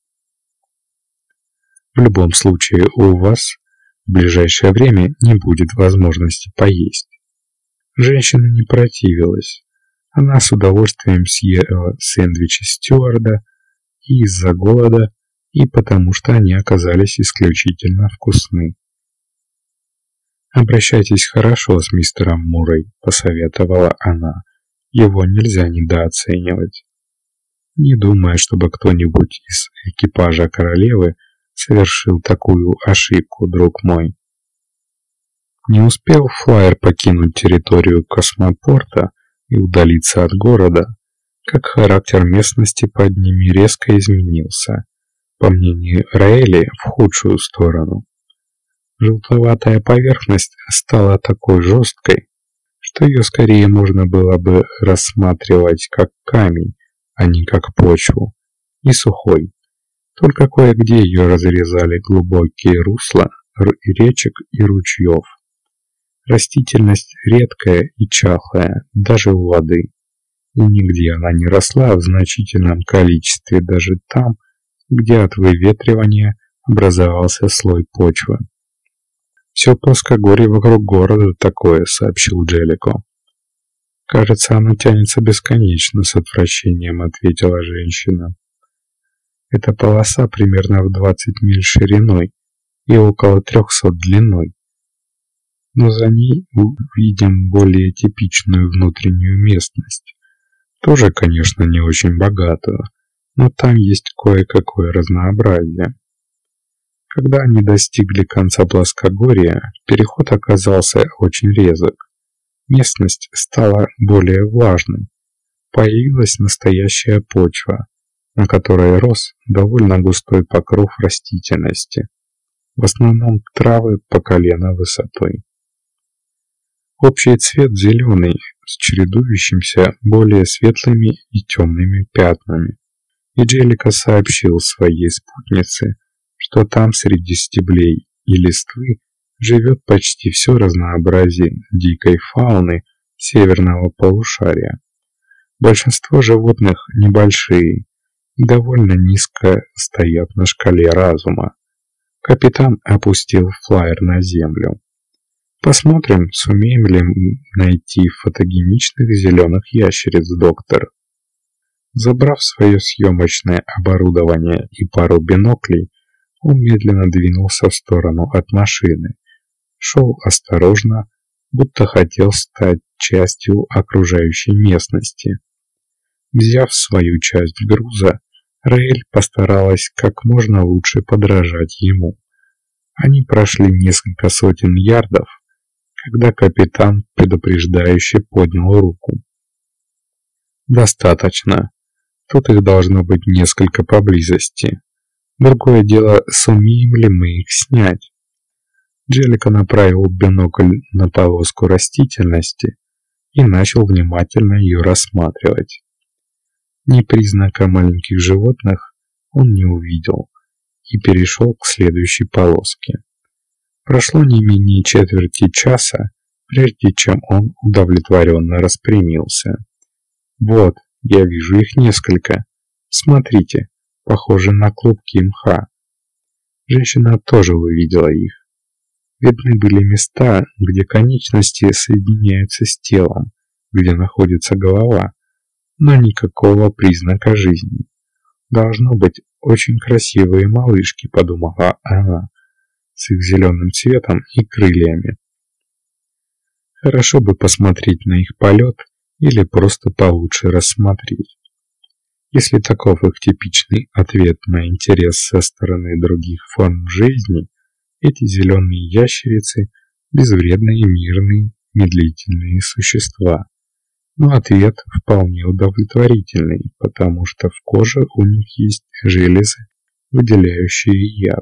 Speaker 1: В любом случае, у вас в ближайшее время не будет возможности поесть». Женщина не противилась. Она с удовольствием съела сэндвичи стюарда и из-за голода, и потому что они оказались исключительно вкусны. «Обращайтесь хорошо с мистером Муррей», — посоветовала она. «Его нельзя недооценивать». Не думаю, чтобы кто-нибудь из экипажа королевы совершил такую ошибку, друг мой. Не успел флайер покинуть территорию космопорта и удалиться от города, как характер местности под ними резко изменился, по мнению Раэли, в худшую сторону. Желтоватая поверхность стала такой жесткой, что ее скорее можно было бы рассматривать как камень, а не как почву, и сухой. Только кое-где ее разрезали глубокие русла речек и ручьев. Растительность редкая и чахлая, даже у воды. И нигде она не росла в значительном количестве, даже там, где от выветривания образовался слой почвы. «Все плоскогорье вокруг города такое», — сообщил Джеллико. «Кажется, оно тянется бесконечно», — с отвращением ответила женщина. «Эта полоса примерно в 20 миль шириной и около 300 длиной. Но за ней увидим более типичную внутреннюю местность. Тоже, конечно, не очень богатую, но там есть кое-какое разнообразие». Когда они достигли конца плоскогорья, переход оказался очень резок. Местность стала более влажной. Появилась настоящая почва, на которой рос довольно густой покров растительности. В основном травы по колено высотой. Общий цвет зеленый, с чередующимся более светлыми и темными пятнами. И Джеллико сообщил своей спутнице, что там среди стеблей и листвы живет почти все разнообразие дикой фауны северного полушария. Большинство животных небольшие и довольно низко стоят на шкале разума. Капитан опустил флайер на землю. «Посмотрим, сумеем ли найти фотогеничных зеленых ящериц, доктор». Забрав свое съемочное оборудование и пару биноклей, он медленно двинулся в сторону от машины. Шел осторожно, будто хотел стать частью окружающей местности. Взяв свою часть груза, Раэль постаралась как можно лучше подражать ему. Они прошли несколько сотен ярдов, когда капитан предупреждающе поднял руку. «Достаточно. Тут их должно быть несколько поблизости. Другое дело, сумеем ли мы их снять. Джеллико направил бинокль на полоску растительности и начал внимательно ее рассматривать. Ни признака маленьких животных он не увидел и перешел к следующей полоске. Прошло не менее четверти часа, прежде чем он удовлетворенно распрямился. «Вот, я вижу их несколько. Смотрите, похожи на клубки мха». Женщина тоже увидела их. Видны были места, где конечности соединяются с телом, где находится голова, но никакого признака жизни. «Должно быть очень красивые малышки», — подумала она, с их зеленым цветом и крыльями. Хорошо бы посмотреть на их полет или просто получше рассмотреть. Если таков их типичный ответ на интерес со стороны других форм жизни, эти зеленые ящерицы – безвредные, мирные, медлительные существа. Но ответ вполне удовлетворительный, потому что в коже у них есть железы, выделяющие яд.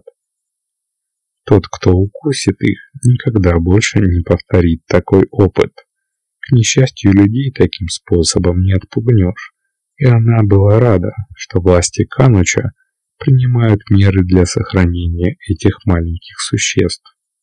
Speaker 1: Тот, кто укусит их, никогда больше не повторит такой опыт. К несчастью, людей таким способом не отпугнешь, и она была рада, что власти Кануча принимают меры для сохранения этих маленьких существ.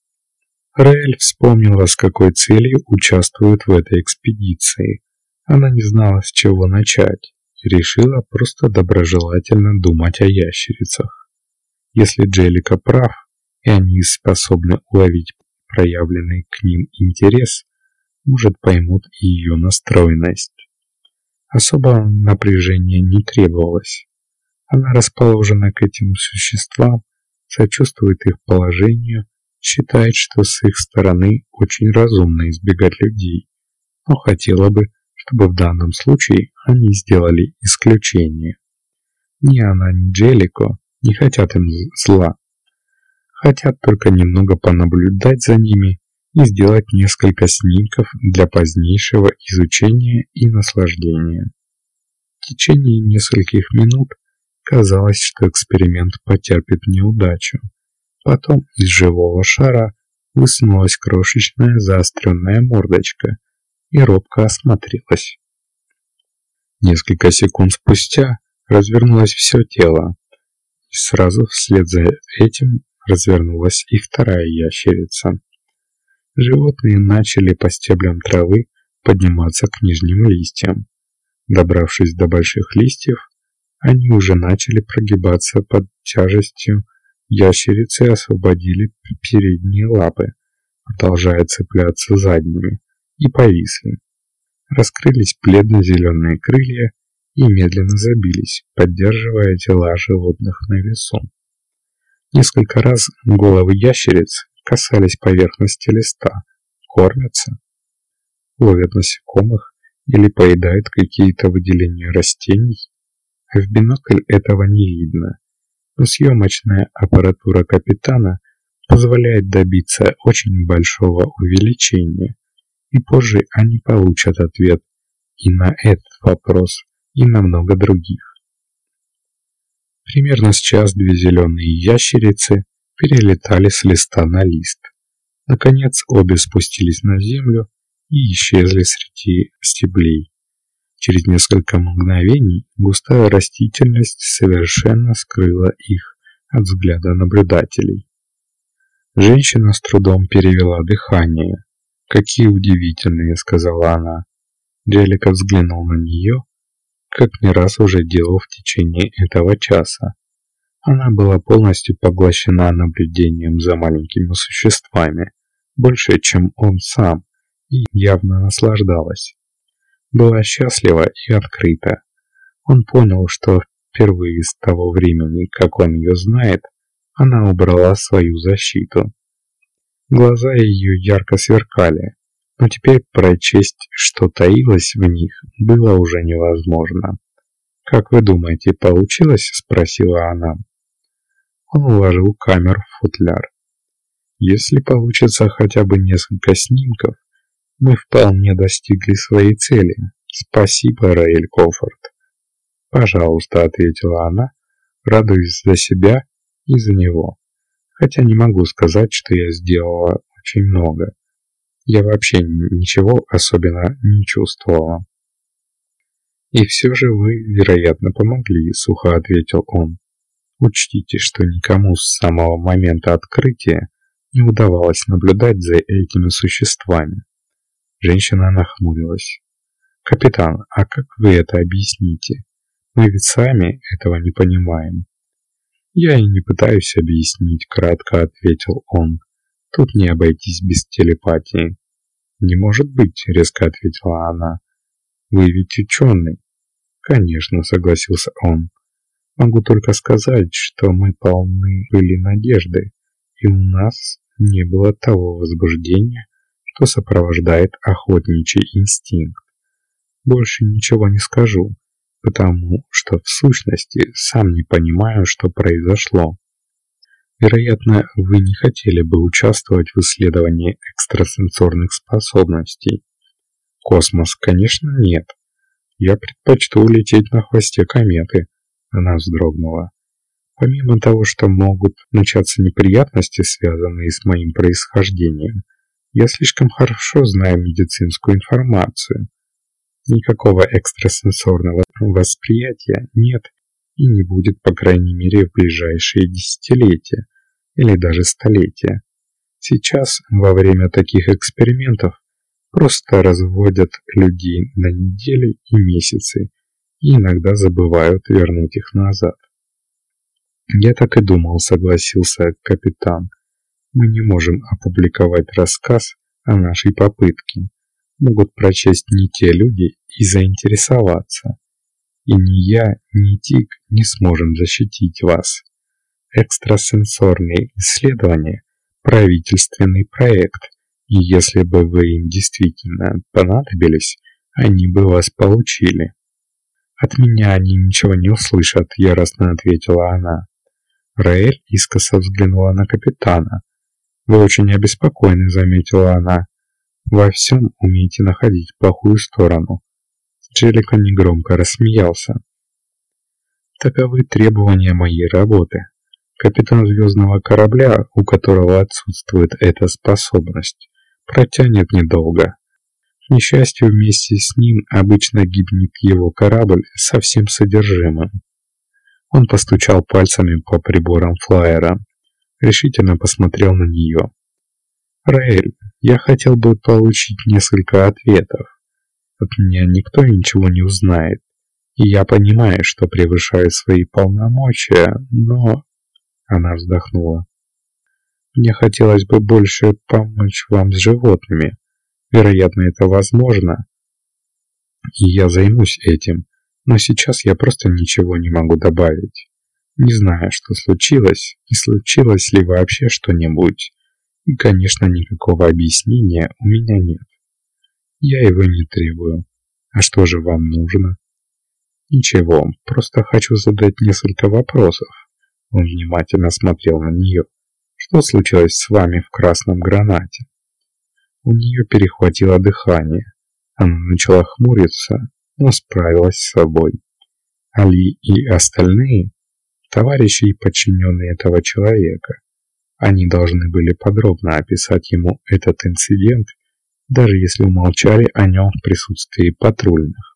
Speaker 1: Раэль вспомнила, с какой целью участвует в этой экспедиции. Она не знала, с чего начать, и решила просто доброжелательно думать о ящерицах. Если Джеллико прав, и они способны уловить проявленный к ним интерес, может, поймут и ее настроенность. Особого напряжения не требовалось. Она расположена к этим существам, сочувствует их положению, считает, что с их стороны очень разумно избегать людей, но хотела бы, чтобы в данном случае они сделали исключение. Ни она, ни Джеллико не хотят им зла. Хотят только немного понаблюдать за ними и сделать несколько снимков для позднейшего изучения и наслаждения. В течение нескольких минут казалось, что эксперимент потерпит неудачу. Потом из живого шара высунулась крошечная заостренная мордочка и робко осмотрелась. Несколько секунд спустя развернулось все тело, и сразу вслед за этим развернулась и вторая ящерица. Животные начали по стеблям травы подниматься к нижним листьям. Добравшись до больших листьев, они уже начали прогибаться под тяжестью. Ящерицы освободили передние лапы, продолжая цепляться задними, и повисли. Раскрылись бледно-зеленые крылья и медленно забились, поддерживая тела животных на весу. Несколько раз головы ящериц касались поверхности листа, кормятся, ловят насекомых или поедают какие-то выделения растений. В бинокль этого не видно, но съемочная аппаратура капитана позволяет добиться очень большого увеличения, и позже они получат ответ и на этот вопрос, и на много других. Примерно с час две зеленые ящерицы перелетали с листа на лист. Наконец обе спустились на землю и исчезли среди стеблей. Через несколько мгновений густая растительность совершенно скрыла их от взгляда наблюдателей. Женщина с трудом перевела дыхание. «Какие удивительные», — сказала она. Джеллико взглянул на нее, как не раз уже делал в течение этого часа. Она была полностью поглощена наблюдением за маленькими существами, больше, чем он сам, и явно наслаждалась. Была счастлива и открыта. Он понял, что впервые с того времени, как он ее знает, она убрала свою защиту. Глаза ее ярко сверкали, но теперь прочесть, что таилось в них, было уже невозможно. «Как вы думаете, получилось?» – спросила она. Он уложил камеру в футляр. «Если получится хотя бы несколько снимков, мы вполне достигли своей цели. Спасибо, Раэль Кофорд». «Пожалуйста», — ответила она, радуясь за себя и за него. Хотя не могу сказать, что я сделала очень много. Я вообще ничего особенно не чувствовала. «И все же вы, вероятно, помогли», — сухо ответил он. «Учтите, что никому с самого момента открытия не удавалось наблюдать за этими существами». Женщина нахмурилась. «Капитан, а как вы это объясните? Мы ведь сами этого не понимаем». «Я и не пытаюсь объяснить», — кратко ответил он. «Тут не обойтись без телепатии». «Не может быть», — резко ответила она. «Вы ведь ученый». «Конечно», — согласился он. «Могу только сказать, что мы полны были надежды, и у нас не было того возбуждения, что сопровождает охотничий инстинкт. Больше ничего не скажу, потому что в сущности сам не понимаю, что произошло. Вероятно, вы не хотели бы участвовать в исследовании экстрасенсорных способностей. Космос, конечно, нет. Я предпочту лететь на хвосте кометы». Она вздрогнула. «Помимо того, что могут начаться неприятности, связанные с моим происхождением, я слишком хорошо знаю медицинскую информацию. Никакого экстрасенсорного восприятия нет и не будет, по крайней мере, в ближайшие десятилетия или даже столетия. Сейчас, во время таких экспериментов, просто разводят людей на недели и месяцы и иногда забывают вернуть их назад». «Я так и думал», — согласился капитан. «Мы не можем опубликовать рассказ о нашей попытке. Могут прочесть не те люди и заинтересоваться. И ни я, ни Тик не сможем защитить вас. Экстрасенсорные исследования – правительственный проект, и если бы вы им действительно понадобились, они бы вас получили». «От меня они ничего не услышат», – яростно ответила она. Раэль искоса взглянула на капитана. «Вы очень обеспокоены», — заметила она. «Во всем умеете находить плохую сторону». Джеллико негромко рассмеялся. «Таковы требования моей работы. Капитан звездного корабля, у которого отсутствует эта способность, протянет недолго. К несчастью, вместе с ним обычно гибнет его корабль со всем содержимым». Он постучал пальцами по приборам флайера, решительно посмотрел на нее. «Раэль, я хотел бы получить несколько ответов. От меня никто ничего не узнает, и я понимаю, что превышаю свои полномочия, но...» Она вздохнула. «Мне хотелось бы больше помочь вам с животными. Вероятно, это возможно, и я займусь этим. Но сейчас я просто ничего не могу добавить. Не знаю, что случилось, и случилось ли вообще что-нибудь. И, конечно, никакого объяснения у меня нет. Я его не требую. А что же вам нужно?» «Ничего, просто хочу задать несколько вопросов». Он внимательно смотрел на нее. «Что случилось с вами в красном гранате?» У нее перехватило дыхание. Она начала хмуриться, но справилась с собой. Али и остальные – товарищи и подчиненные этого человека. Они должны были подробно описать ему этот инцидент, даже если умолчали о нем в присутствии патрульных.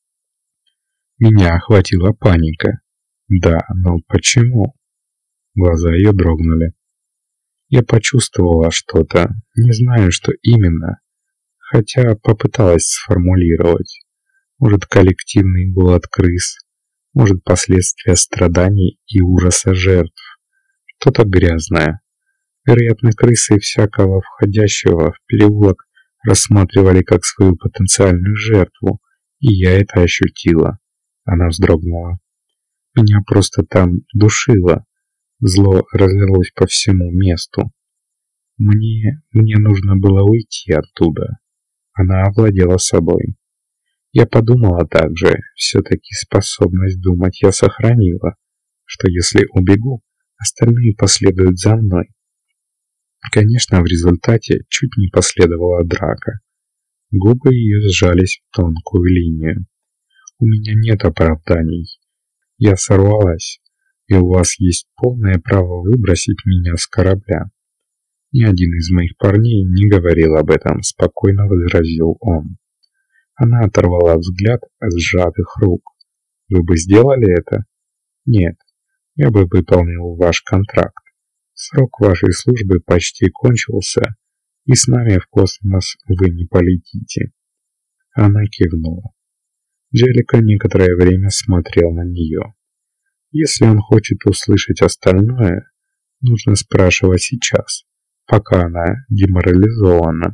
Speaker 1: Меня охватила паника. Да, но почему? Глаза ее дрогнули. Я почувствовала что-то, не знаю, что именно, хотя попыталась сформулировать. Может, коллективный голод крыс, может, последствия страданий и ужаса жертв. Что-то грязное. Вероятно, крысы всякого входящего в переулок рассматривали как свою потенциальную жертву, и я это ощутила. Она вздрогнула. Меня просто там душило. Зло разлилось по всему месту. Мне нужно было уйти оттуда. Она овладела собой. Я подумала также, все-таки способность думать я сохранила, что если убегу, остальные последуют за мной. Конечно, в результате чуть не последовала драка. Губы ее сжались в тонкую линию. У меня нет оправданий. Я сорвалась, и у вас есть полное право выбросить меня с корабля. Ни один из моих парней не говорил об этом, спокойно возразил он. Она оторвала взгляд от сжатых рук. Вы бы сделали это? Нет, я бы выполнил ваш контракт. Срок вашей службы почти кончился, и с нами в космос вы не полетите. Она кивнула. Джеллико некоторое время смотрел на нее. Если он хочет услышать остальное, нужно спрашивать сейчас, пока она деморализована.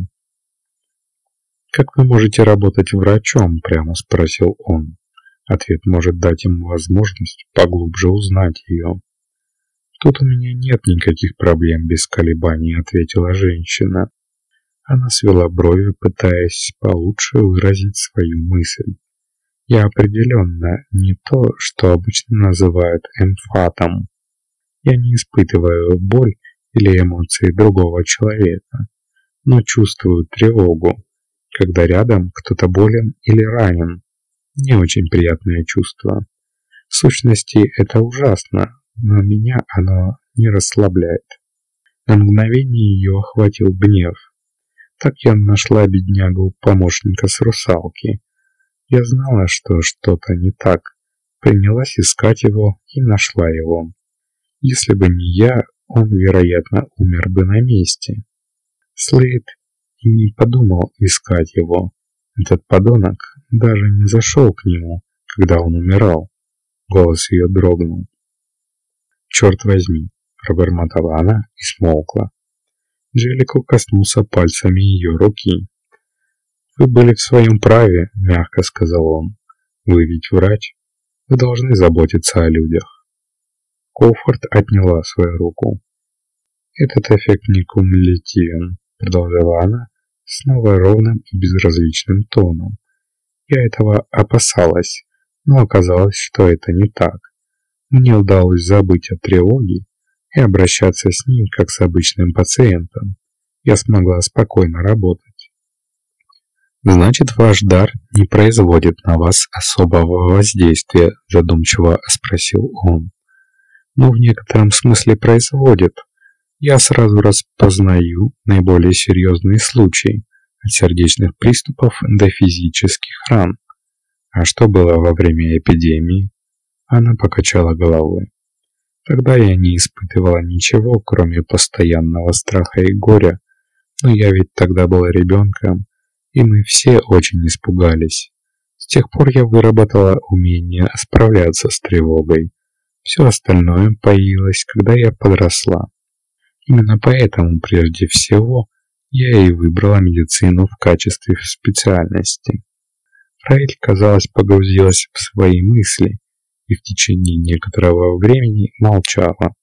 Speaker 1: «Как вы можете работать врачом?» – прямо спросил он. Ответ может дать ему возможность поглубже узнать ее. «Тут у меня нет никаких проблем», – без колебаний ответила женщина. Она свела брови, пытаясь получше выразить свою мысль. «Я определенно не то, что обычно называют эмфатом. Я не испытываю боль или эмоции другого человека, но чувствую тревогу, когда рядом кто-то болен или ранен. Не очень приятное чувство. В сущности, это ужасно, но меня оно не расслабляет». На мгновение ее охватил гнев. Так я нашла беднягу-помощника с русалки. Я знала, что что-то не так. Принялась искать его и нашла его. Если бы не я, он, вероятно, умер бы на месте. Слейд и не подумал искать его. Этот подонок даже не зашел к нему, когда он умирал. Голос ее дрогнул. «Черт возьми!» – пробормотала она и смолкла. Джеллико коснулся пальцами ее руки. «Вы были в своем праве», – мягко сказал он. «Вы ведь врач. Вы должны заботиться о людях». Коуфорд отняла свою руку. «Этот эффект не кумулятивен», – продолжала она снова ровным и безразличным тоном. «Я этого опасалась, но оказалось, что это не так. Мне удалось забыть о тревоге и обращаться с ним, как с обычным пациентом. Я смогла спокойно работать». «Значит, ваш дар не производит на вас особого воздействия?» – задумчиво спросил он. «Ну, в некотором смысле производит. Я сразу распознаю наиболее серьезные случаи, от сердечных приступов до физических ран. А что было во время эпидемии?» Она покачала головой. «Тогда я не испытывала ничего, кроме постоянного страха и горя, но я ведь тогда была ребенком, и мы все очень испугались. С тех пор я выработала умение справляться с тревогой. Все остальное появилось, когда я подросла. Именно поэтому, прежде всего, я и выбрала медицину в качестве специальности». Раэль, казалось, погрузилась в свои мысли и в течение некоторого времени молчала.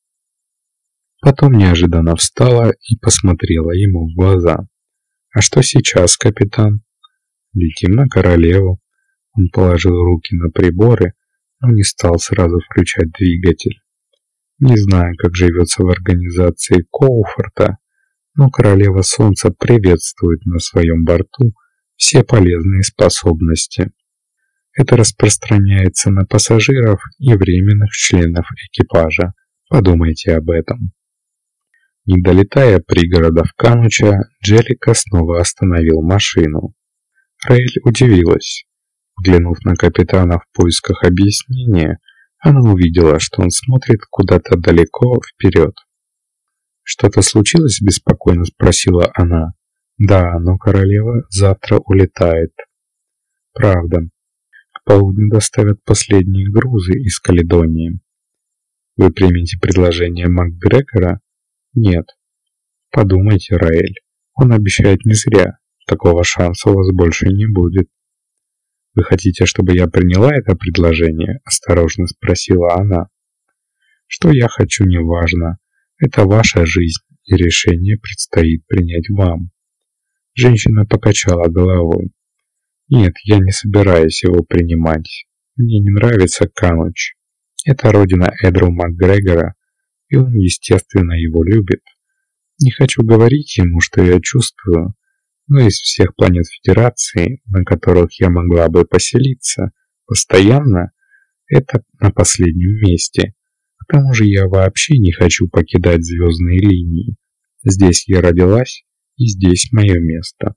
Speaker 1: Потом неожиданно встала и посмотрела ему в глаза. «А что сейчас, капитан?» «Летим на королеву». Он положил руки на приборы, но не стал сразу включать двигатель. Не знаю, как живется в организации Коуфорта, но Королева Солнца приветствует на своем борту все полезные способности. Это распространяется на пассажиров и временных членов экипажа. Подумайте об этом. Не долетая пригородов Кануча, Джеллико снова остановил машину. Раэль удивилась. Взглянув на капитана в поисках объяснения, она увидела, что он смотрит куда-то далеко вперед. «Что-то случилось?» – беспокойно спросила она. «Да, но королева завтра улетает». «Правда. К полудню доставят последние грузы из Каледонии». «Вы примете предложение МакГрегора?» «Нет». «Подумайте, Раэль. Он обещает не зря. Такого шанса у вас больше не будет». «Вы хотите, чтобы я приняла это предложение?» – осторожно спросила она. «Что я хочу, неважно. Это ваша жизнь, и решение предстоит принять вам». Женщина покачала головой. «Нет, я не собираюсь его принимать. Мне не нравится Кануч. Это родина Эдру МакГрегора, и он, естественно, его любит. Не хочу говорить ему, что я чувствую, но из всех планет Федерации, на которых я могла бы поселиться, постоянно – это на последнем месте. К тому же я вообще не хочу покидать звездные линии. Здесь я родилась, и здесь мое место.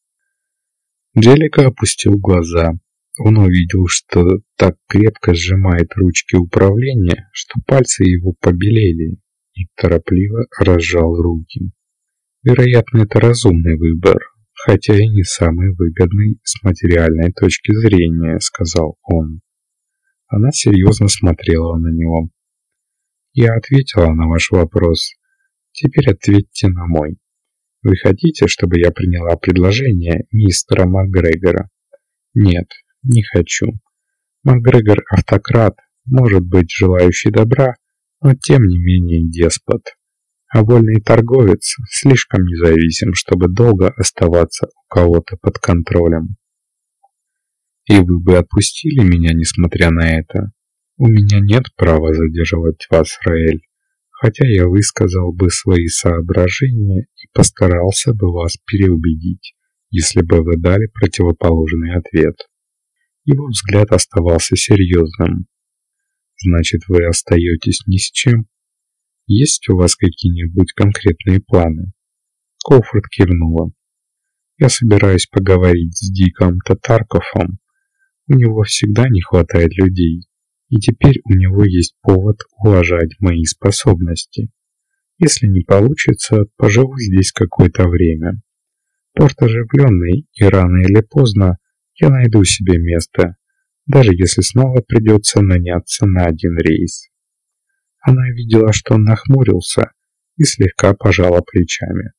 Speaker 1: Джеллико опустил глаза. Он увидел, что так крепко сжимает ручки управления, что пальцы его побелели, и торопливо разжал руки. Вероятно, это разумный выбор, хотя и не самый выгодный с материальной точки зрения, сказал он. Она серьезно смотрела на него. Я ответила на ваш вопрос. Теперь ответьте на мой. Вы хотите, чтобы я приняла предложение мистера МакГрегора? Нет, не хочу. МакГрегор автократ, может быть желающий добра, но тем не менее деспот. А вольный торговец слишком независим, чтобы долго оставаться у кого-то под контролем. И вы бы отпустили меня, несмотря на это? У меня нет права задерживать вас, Раэль, хотя я высказал бы свои соображения и постарался бы вас переубедить, если бы вы дали противоположный ответ. Его взгляд оставался серьезным. Значит, вы остаетесь ни с чем? Есть у вас какие-нибудь конкретные планы? Коуфорд кивнула. Я собираюсь поговорить с Диком Татаркофом. У него всегда не хватает людей, и теперь у него есть повод уважать мои способности. Если не получится, поживу здесь какое-то время. Порт оживленный, и рано или поздно я найду себе место, даже если снова придется наняться на один рейс. Она видела, что он нахмурился и слегка пожала плечами.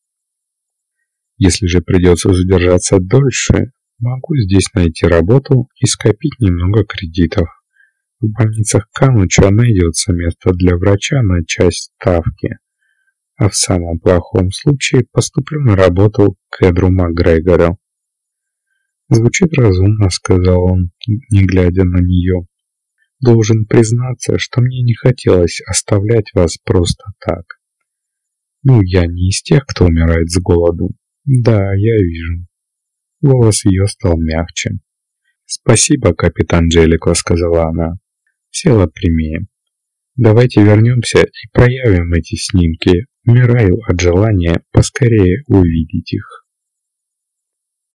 Speaker 1: Если же придется задержаться дольше, могу здесь найти работу и скопить немного кредитов. В больницах Кануча найдется место для врача на часть ставки, а в самом плохом случае поступлю на работу к Эдру МакГрегору. «Звучит разумно», — сказал он, не глядя на нее. «Должен признаться, что мне не хотелось оставлять вас просто так. Ну, я не из тех, кто умирает с голоду. Да, я вижу». Голос ее стал мягче. «Спасибо, капитан Джеллико», — сказала она. Села прямее. «Давайте вернемся и проявим эти снимки. Умираю от желания поскорее увидеть их».